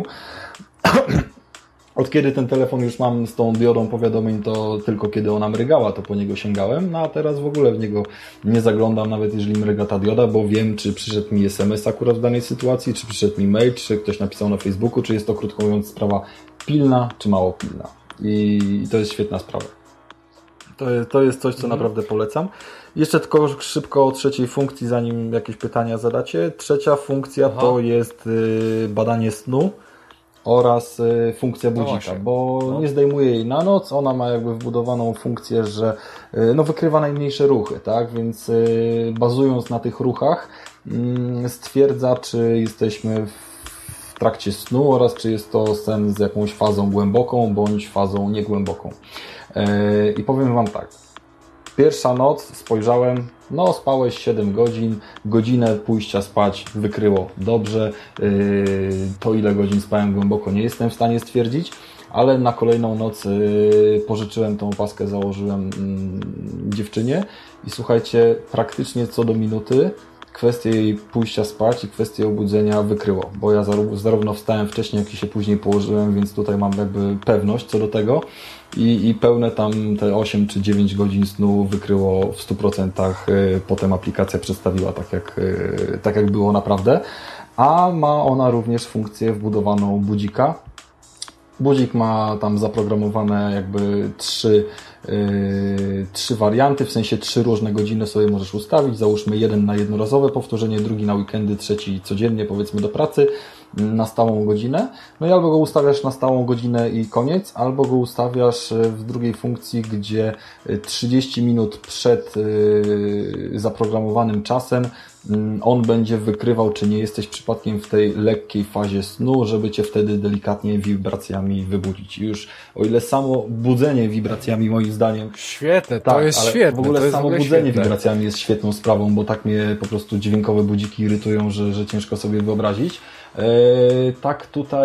Od kiedy ten telefon już mam z tą diodą powiadomień, to tylko kiedy ona mrygała, to po niego sięgałem, no a teraz w ogóle w niego nie zaglądam, nawet jeżeli mryga ta dioda, bo wiem, czy przyszedł mi SMS akurat w danej sytuacji, czy przyszedł mi mail, czy ktoś napisał na Facebooku, czy jest to, krótko mówiąc, sprawa pilna, czy mało pilna. I to jest świetna sprawa. To jest coś, co naprawdę polecam. Jeszcze tylko szybko o trzeciej funkcji, zanim jakieś pytania zadacie. Trzecia funkcja to jest badanie snu oraz funkcja budzika, bo nie zdejmuje jej na noc, ona ma jakby wbudowaną funkcję, że wykrywa najmniejsze ruchy, tak, więc bazując na tych ruchach stwierdza, czy jesteśmy w trakcie snu oraz czy jest to sen z jakąś fazą głęboką bądź fazą niegłęboką. I powiem Wam tak, pierwsza noc spojrzałem, spałeś 7 godzin, godzinę pójścia spać wykryło dobrze, to ile godzin spałem głęboko nie jestem w stanie stwierdzić, ale na kolejną noc pożyczyłem tą opaskę, założyłem dziewczynie i słuchajcie, praktycznie co do minuty kwestię jej pójścia spać i kwestię obudzenia wykryło, bo ja zarówno wstałem wcześniej, jak i się później położyłem, więc tutaj mam jakby pewność co do tego i pełne tam te 8 czy 9 godzin snu wykryło w 100%, potem aplikacja przedstawiła tak jak było naprawdę, a ma ona również funkcję wbudowaną budzika Budzik ma tam zaprogramowane jakby trzy warianty, w sensie 3 różne godziny sobie możesz ustawić. Załóżmy jeden na jednorazowe powtórzenie, drugi na weekendy, trzeci codziennie powiedzmy do pracy na stałą godzinę. No i albo go ustawiasz na stałą godzinę i koniec, albo go ustawiasz w drugiej funkcji, gdzie 30 minut przed zaprogramowanym czasem on będzie wykrywał, czy nie jesteś przypadkiem w tej lekkiej fazie snu, żeby cię wtedy delikatnie wibracjami wybudzić. Już o ile samo budzenie wibracjami moim zdaniem... Świetne, to jest świetne. W ogóle samo budzenie świetne. wibracjami jest świetną sprawą, bo tak mnie po prostu dźwiękowe budziki irytują, że ciężko sobie wyobrazić. Tak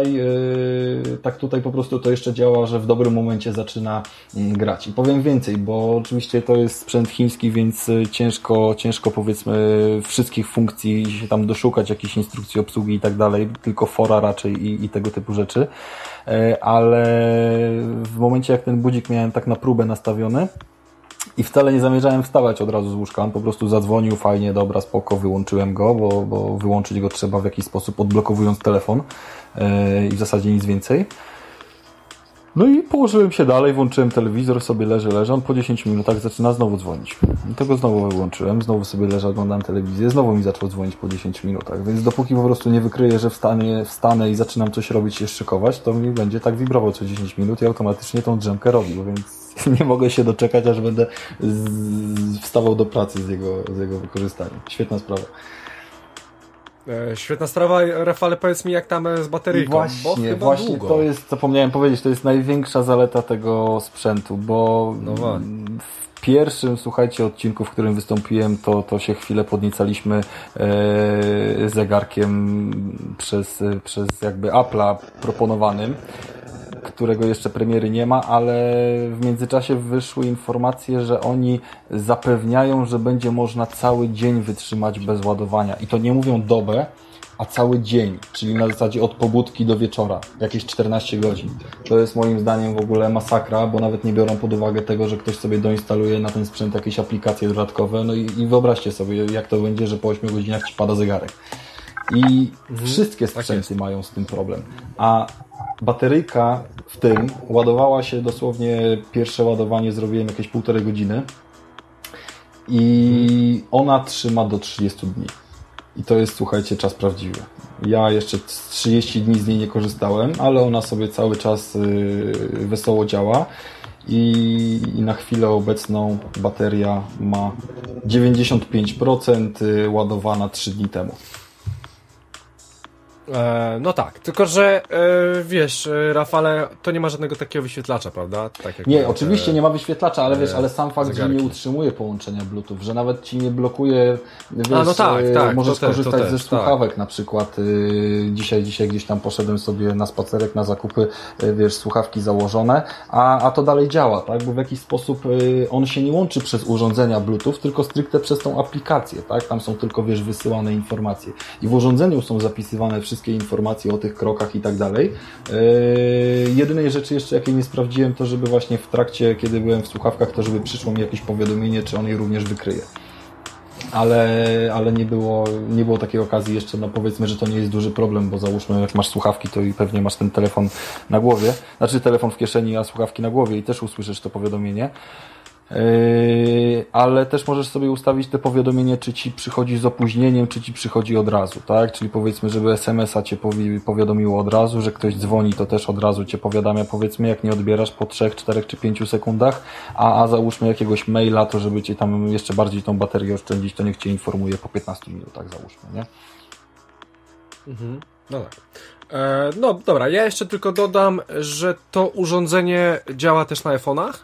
tutaj po prostu to jeszcze działa, że w dobrym momencie zaczyna grać. I powiem więcej, bo oczywiście to jest sprzęt chiński, więc ciężko powiedzmy wszystkich funkcji się tam doszukać, jakichś instrukcji obsługi i tak dalej, tylko fora raczej i tego typu rzeczy. Ale w momencie jak ten budzik miałem tak na próbę nastawiony, i wcale nie zamierzałem wstawać od razu z łóżka, on po prostu zadzwonił, fajnie, dobra, spoko, wyłączyłem go, bo wyłączyć go trzeba w jakiś sposób, odblokowując telefon i w zasadzie nic więcej. No i położyłem się dalej, włączyłem telewizor, sobie leżę, on po 10 minutach zaczyna znowu dzwonić. I tego znowu wyłączyłem, znowu sobie leżę, oglądam telewizję, znowu mi zaczął dzwonić po 10 minutach, więc dopóki po prostu nie wykryję, że wstanę i zaczynam coś robić, się szykować, to mi będzie tak wibrował co 10 minut i automatycznie tą drzemkę robił, więc nie mogę się doczekać, aż będę wstawał do pracy z jego wykorzystaniem. Świetna sprawa. Świetna sprawa, Rafale, powiedz mi jak tam z bateryjką, bo chyba właśnie długo. To jest, zapomniałem powiedzieć, to jest największa zaleta tego sprzętu, bo w pierwszym, słuchajcie, odcinku, w którym wystąpiłem, to się chwilę podniecaliśmy zegarkiem przez jakby Apple'a proponowanym, którego jeszcze premiery nie ma, ale w międzyczasie wyszły informacje, że oni zapewniają, że będzie można cały dzień wytrzymać bez ładowania. I to nie mówią dobę, a cały dzień, czyli na zasadzie od pobudki do wieczora, jakieś 14 godzin. To jest moim zdaniem w ogóle masakra, bo nawet nie biorą pod uwagę tego, że ktoś sobie doinstaluje na ten sprzęt jakieś aplikacje dodatkowe, no i wyobraźcie sobie, jak to będzie, że po 8 godzinach ci pada zegarek. I wszystkie sprzęty mają z tym problem. A bateryjka w tym ładowała się dosłownie, pierwsze ładowanie zrobiłem jakieś 1,5 godziny i ona trzyma do 30 dni. I to jest, słuchajcie, czas prawdziwy. Ja jeszcze 30 dni z niej nie korzystałem, ale ona sobie cały czas wesoło działa i na chwilę obecną bateria ma 95% ładowana 3 dni temu. No tak, tylko że wiesz, Rafale, to nie ma żadnego takiego wyświetlacza, prawda? Tak jak nie, oczywiście nie ma wyświetlacza, ale wiesz, ale sam fakt, zegarki. że nie utrzymuje połączenia Bluetooth, że nawet ci nie blokuje, wiesz, no tak, możesz korzystać to ze też, słuchawek na przykład. Dzisiaj gdzieś tam poszedłem sobie na spacerek, na zakupy, wiesz, słuchawki założone, a to dalej działa, tak? Bo w jakiś sposób on się nie łączy przez urządzenia Bluetooth, tylko stricte przez tą aplikację, tak? Tam są tylko, wiesz, wysyłane informacje. I w urządzeniu są zapisywane wszystkie informacje o tych krokach i tak dalej. Jedynej rzeczy jeszcze, jakiej nie sprawdziłem, to żeby właśnie w trakcie, kiedy byłem w słuchawkach, to żeby przyszło mi jakieś powiadomienie, czy on je również wykryje. Ale nie było takiej okazji jeszcze, no powiedzmy, że to nie jest duży problem, bo załóżmy, jak masz słuchawki, to i pewnie masz ten telefon na głowie, znaczy telefon w kieszeni, a słuchawki na głowie i też usłyszysz to powiadomienie. Ale też możesz sobie ustawić te powiadomienie, czy ci przychodzi z opóźnieniem, czy ci przychodzi od razu, tak? Czyli powiedzmy, żeby SMS-a cię powiadomiło od razu, że ktoś dzwoni, to też od razu cię powiadamia, powiedzmy, jak nie odbierasz po 3, 4 czy 5 sekundach, a załóżmy jakiegoś maila, to żeby cię tam jeszcze bardziej tą baterię oszczędzić, to niech cię informuje po 15 minutach, załóżmy, nie? No tak. No dobra, ja jeszcze tylko dodam, że to urządzenie działa też na iPhone'ach.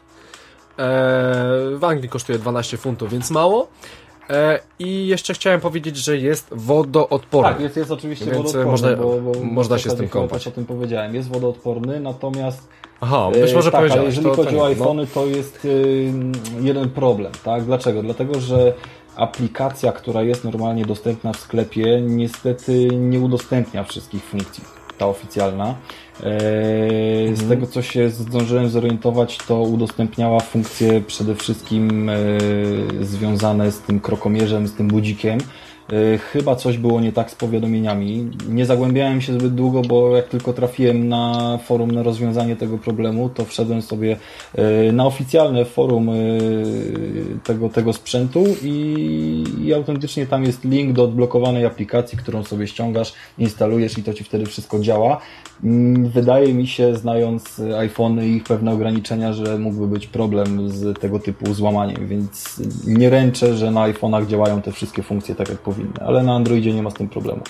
W Anglii kosztuje 12 funtów, więc mało. I jeszcze chciałem powiedzieć, że jest wodoodporny. Tak, jest oczywiście więc wodoodporny, można się z tym kąpać. O tym powiedziałem. Jest wodoodporny, natomiast być może tak, powiedziałeś. jeżeli chodzi o iPhony, to jest jeden problem. Tak? Dlaczego? Dlatego, że aplikacja, która jest normalnie dostępna w sklepie, niestety nie udostępnia wszystkich funkcji. Ta oficjalna. Z tego, co się zdążyłem zorientować, to udostępniała funkcje przede wszystkim związane z tym krokomierzem, z tym budzikiem, Chyba coś było nie tak z powiadomieniami. Nie zagłębiałem się zbyt długo, bo jak tylko trafiłem na forum na rozwiązanie tego problemu, to wszedłem sobie na oficjalne forum tego sprzętu i autentycznie tam jest link do odblokowanej aplikacji, którą sobie ściągasz, instalujesz i to Ci wtedy wszystko działa. Wydaje mi się, znając iPhony i ich pewne ograniczenia, że mógłby być problem z tego typu złamaniem, więc nie ręczę, że na iPhone'ach działają te wszystkie funkcje tak jak powinny, ale na Androidzie nie ma z tym problemu.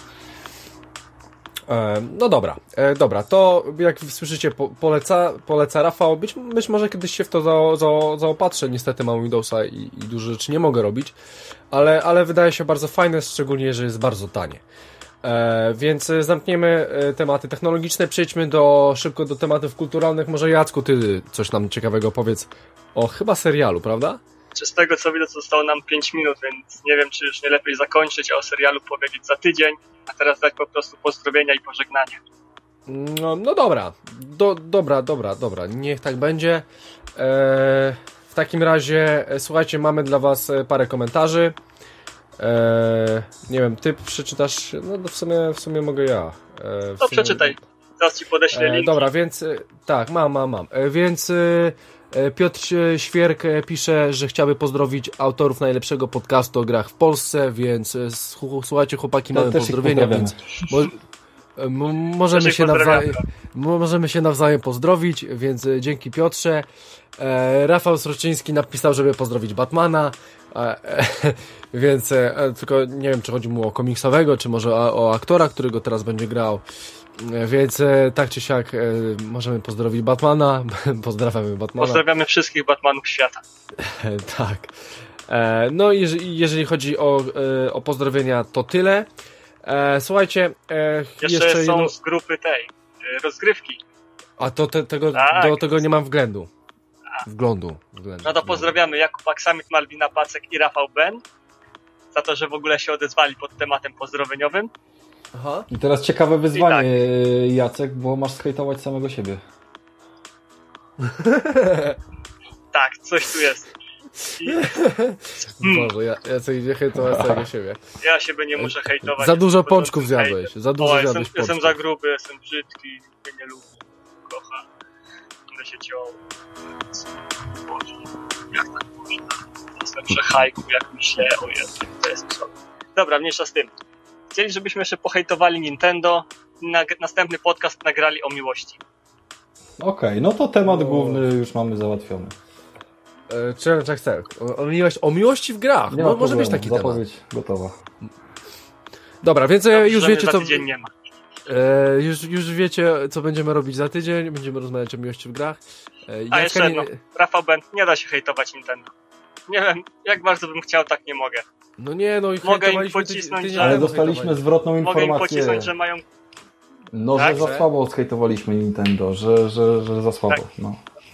No dobra, to jak słyszycie poleca Rafał, być może kiedyś się w to zaopatrzę, niestety mam Windowsa i dużo rzeczy nie mogę robić, ale wydaje się bardzo fajne, szczególnie, że jest bardzo tanie. Więc zamkniemy tematy technologiczne, przejdźmy szybko do tematów kulturalnych. Może Jacku, ty coś nam ciekawego powiedz o chyba serialu, prawda? Czy z tego co widzę, to zostało nam 5 minut, więc nie wiem, czy już nie lepiej zakończyć, a o serialu powiedzieć za tydzień, a teraz dać po prostu pozdrowienia i pożegnanie. No dobra, dobra, niech tak będzie. W takim razie, słuchajcie, mamy dla was parę komentarzy. Nie wiem, ty przeczytasz, no w sumie mogę ja. Przeczytaj, teraz ci podeślę link. Dobra, więc tak, mam. Więc Piotr Świerk pisze, że chciałby pozdrowić autorów najlepszego podcastu o grach w Polsce, więc słuchajcie chłopaki, mamy pozdrowienia, więc możemy się nawzajem pozdrowić, więc dzięki Piotrze. Rafał Sroczyński napisał, żeby pozdrowić Batmana, więc tylko nie wiem, czy chodzi mu o komiksowego, czy może o aktora, który go teraz będzie grał. Więc tak czy siak możemy pozdrowić Batmana. Pozdrawiamy Batmana. Pozdrawiamy wszystkich Batmanów świata. Tak. No i jeżeli chodzi o pozdrowienia, to tyle. Słuchajcie, jeszcze są z grupy tej rozgrywki. A to do tego nie mam wglądu. No to pozdrawiamy Jakub Aksamit, Malwina Pacek i Rafał Ben za to, że w ogóle się odezwali pod tematem pozdrowieniowym. Aha. I teraz ciekawe wyzwanie, Jacek, bo masz zhejtować samego siebie. Tak, coś tu jest. Boże, ja sobie nie hejtować samego siebie. Ja siebie nie muszę hejtować. Za dużo pączków zjadłeś. Jestem za gruby, jestem brzydki, mnie nie lubię. Kocham. Będę się ciął. Boże, jak tak można? Jestem przehajku, jak myślę, o Jezu, to jest co. Dobra, mniejsza z tym. Chcieli, żebyśmy jeszcze pohejtowali Nintendo i następny podcast nagrali o miłości. Okej, no to temat główny już mamy załatwiony. Czy chcę? O miłości w grach. Może być taki zapowiedź temat. Gotowa. Dobra, więc już wiecie co... tydzień nie ma. Już wiecie, co będziemy robić za tydzień. Będziemy rozmawiać o miłości w grach. A jeszcze jedno. Rafał Bent, nie da się hejtować Nintendo. Nie wiem, jak bardzo bym chciał, tak nie mogę. No nie, no i mogę im pocisnąć, ale dostaliśmy zwrotną informację. Mogę im pocisnąć, że mają... No, tak, że za słabo zhejtowaliśmy Nintendo, że za słabo, tak. No.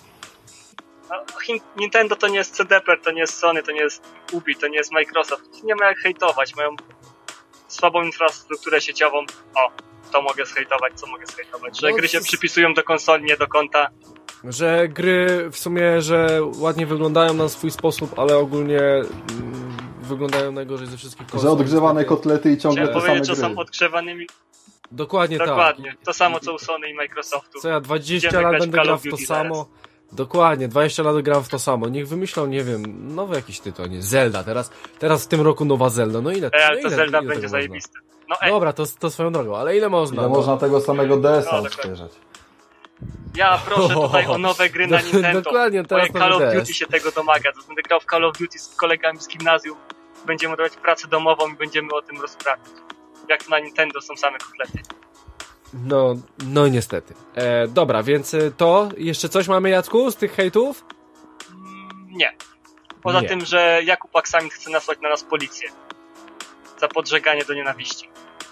Nintendo to nie jest CDPR, to nie jest Sony, to nie jest Ubi, to nie jest Microsoft. Nie ma jak hejtować, mają słabą infrastrukturę sieciową. O, to mogę zhejtować, co mogę zhejtować? Że gry się przypisują do konsoli, nie do konta. Że gry w sumie, że ładnie wyglądają na swój sposób, ale ogólnie wyglądają najgorzej ze wszystkich konsol. Że odgrzewane kotlety i ciągle te same powiedzieć, gry. że są odgrzewanymi... Dokładnie. To samo co u Sony i Microsoftu. Co ja 20 lat będę grał w to samo. Dokładnie, 20 lat gram w to samo. Niech wymyślą, nie wiem, nowy jakiś tytuł, nie Zelda. Teraz w tym roku nowa Zelda. No ile? Ale to Zelda będzie zajebiste. No, dobra, to swoją drogą, ale ile można? Ile można tego samego DS-a odświeżać? Ja proszę tutaj o nowe gry na Nintendo. Dokładnie, teraz Call of Duty się tego domaga. Będę grał w Call of Duty z kolegami z gimnazjum. Będziemy robić pracę domową i będziemy o tym rozprawiać. Jak na Nintendo są same kotlety. No niestety. Dobra, więc to jeszcze coś mamy, Jacku, z tych hejtów? Nie. Poza tym, że Jakub Aksamit chce nasłać na nas policję. Za podżeganie do nienawiści.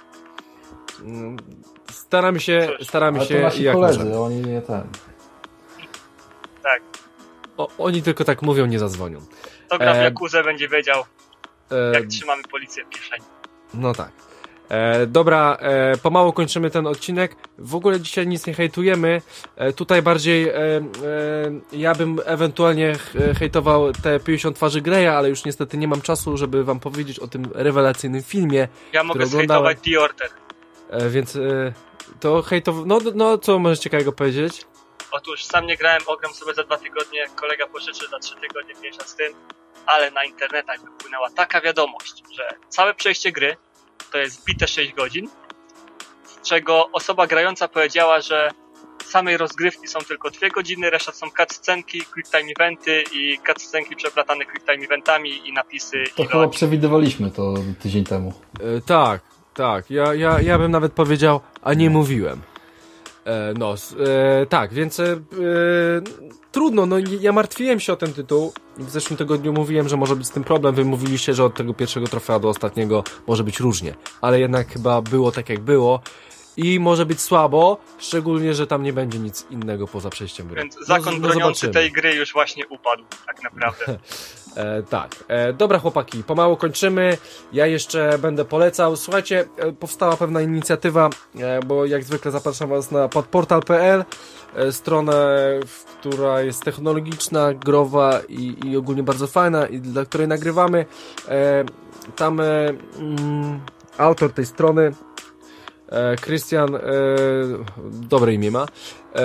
Staramy się to nasi jak koledzy, możemy. oni nie ten. Tak. Oni tylko tak mówią, nie zadzwonią. To gra w Jakuzę będzie wiedział, jak trzymamy policję w kieszeni. No tak. Dobra, pomału kończymy ten odcinek. W ogóle dzisiaj nic nie hejtujemy. Tutaj bardziej ja bym ewentualnie hejtował te 50 twarzy Greya, ale już niestety nie mam czasu, żeby wam powiedzieć o tym rewelacyjnym filmie. Ja mogę zhejtować The Order. Więc to hejtował... No, co możesz ciekawego powiedzieć? Otóż sam nie grałem, ogram sobie za 2 tygodnie, kolega pożyczy za 3 tygodnie, mniejsza z tym, ale na internetach wypłynęła taka wiadomość, że całe przejście gry to jest bite 6 godzin, z czego osoba grająca powiedziała, że samej rozgrywki są tylko 2 godziny, reszta są cutscenki, quicktime eventy i cutscenki przeplatane quicktime eventami i napisy. To chyba przewidywaliśmy to tydzień temu. Tak. Ja bym nawet powiedział, a nie mówiłem. Tak, więc trudno, no ja martwiłem się o ten tytuł. W zeszłym tygodniu mówiłem, że może być z tym problem. Wy mówiliście, że od tego pierwszego trofea do ostatniego może być różnie. Ale jednak chyba było tak jak było. I może być słabo, szczególnie, że tam nie będzie nic innego poza przejściem gry. Więc zakon broniący tej gry już właśnie upadł, tak naprawdę. Tak. Dobra chłopaki, pomału kończymy. Ja jeszcze będę polecał. Słuchajcie, powstała pewna inicjatywa, bo jak zwykle zapraszam was na podportal.pl, stronę, która jest technologiczna, growa i ogólnie bardzo fajna i dla której nagrywamy. Tam autor tej strony Krystian, dobre imię ma,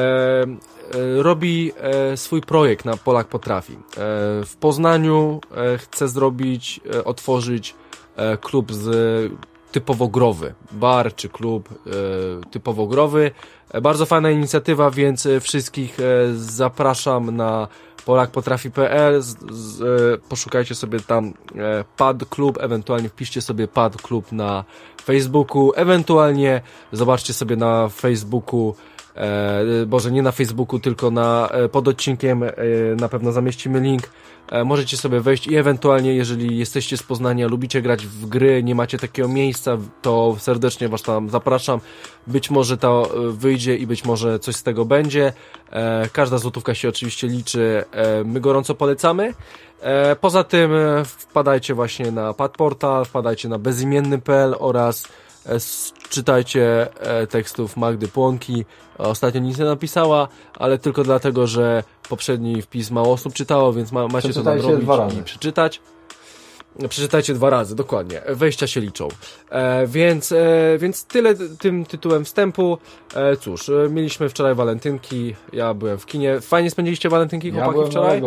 robi swój projekt na Polak Potrafi. W Poznaniu chce otworzyć klub typowo growy, bar czy klub typowo growy. Bardzo fajna inicjatywa, więc wszystkich zapraszam na polakpotrafi.pl, poszukajcie sobie tam Pad Club, ewentualnie wpiszcie sobie Pad Club na Facebooku, ewentualnie zobaczcie sobie na Facebooku, nie na Facebooku, tylko pod odcinkiem na pewno zamieścimy link. Możecie sobie wejść i ewentualnie, jeżeli jesteście z Poznania, lubicie grać w gry, nie macie takiego miejsca, to serdecznie was tam zapraszam. Być może to wyjdzie i być może coś z tego będzie. Każda złotówka się oczywiście liczy. My gorąco polecamy. Poza tym wpadajcie właśnie na Padportal, wpadajcie na bezimienny.pl oraz czytajcie tekstów Magdy Płonki. Ostatnio nic nie napisała, ale tylko dlatego, że poprzedni wpis mało osób czytało, więc macie to nadrobić i przeczytać. Przeczytajcie 2 razy, dokładnie. Wejścia się liczą. Więc tyle tym tytułem wstępu. Cóż, mieliśmy wczoraj walentynki, ja byłem w kinie. Fajnie spędziliście walentynki, chłopaki, wczoraj?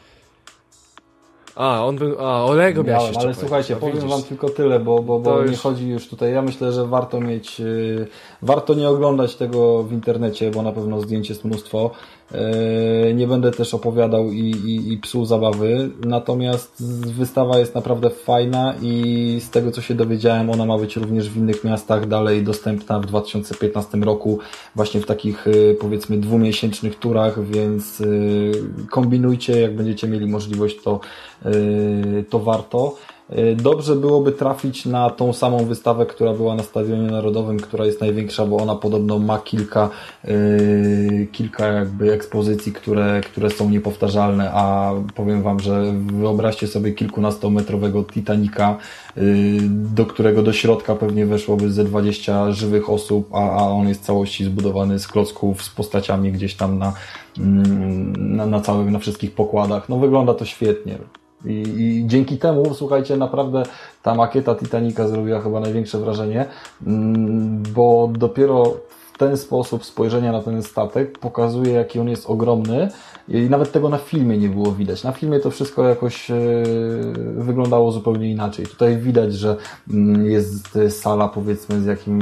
Olego miałeś jeszcze. Ale słuchajcie, powiem wam tylko tyle, bo nie chodzi już tutaj. Ja myślę, że warto nie oglądać tego w internecie, bo na pewno zdjęć jest mnóstwo. Nie będę też opowiadał i psuł zabawy. Natomiast wystawa jest naprawdę fajna i z tego co się dowiedziałem, ona ma być również w innych miastach dalej dostępna w 2015 roku, właśnie w takich powiedzmy 2-miesięcznych turach, więc kombinujcie, jak będziecie mieli możliwość, to warto. Dobrze byłoby trafić na tą samą wystawę, która była na Stadionie Narodowym, która jest największa, bo ona podobno ma kilka jakby ekspozycji, które są niepowtarzalne, a powiem wam, że wyobraźcie sobie kilkunastometrowego Titanica, do którego do środka pewnie weszłoby ze 20 żywych osób, a on jest w całości zbudowany z klocków, z postaciami gdzieś tam na wszystkich pokładach. No wygląda to świetnie. I dzięki temu, słuchajcie, naprawdę ta makieta Titanica zrobiła chyba największe wrażenie, bo dopiero w ten sposób spojrzenia na ten statek pokazuje, jaki on jest ogromny i nawet tego na filmie nie było widać. Na filmie to wszystko jakoś wyglądało zupełnie inaczej. Tutaj widać, że jest sala powiedzmy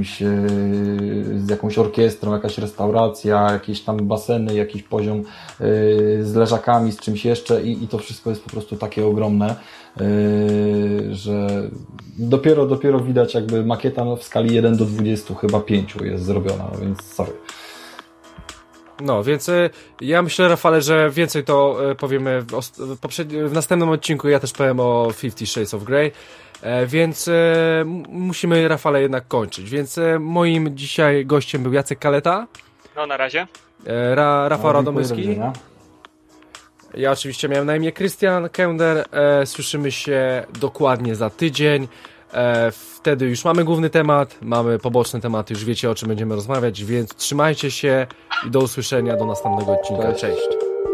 z jakąś orkiestrą, jakaś restauracja, jakieś tam baseny, jakiś poziom z leżakami, z czymś jeszcze i to wszystko jest po prostu takie ogromne, że dopiero widać jakby makieta w skali 1:20 chyba 5 jest zrobiona, więc sorry. No, więc ja myślę, Rafale, że więcej to powiemy w następnym odcinku. Ja też powiem o 50 Shades of Grey, więc musimy, Rafale, jednak kończyć. Więc moim dzisiaj gościem był Jacek Kaleta. No, na razie. Rafał Radomyski. Ja oczywiście miałem na imię Krystian Kender. Słyszymy się dokładnie za tydzień. Wtedy już mamy główny temat, mamy poboczne tematy, już wiecie, o czym będziemy rozmawiać, więc trzymajcie się i do usłyszenia do następnego odcinka. Cześć!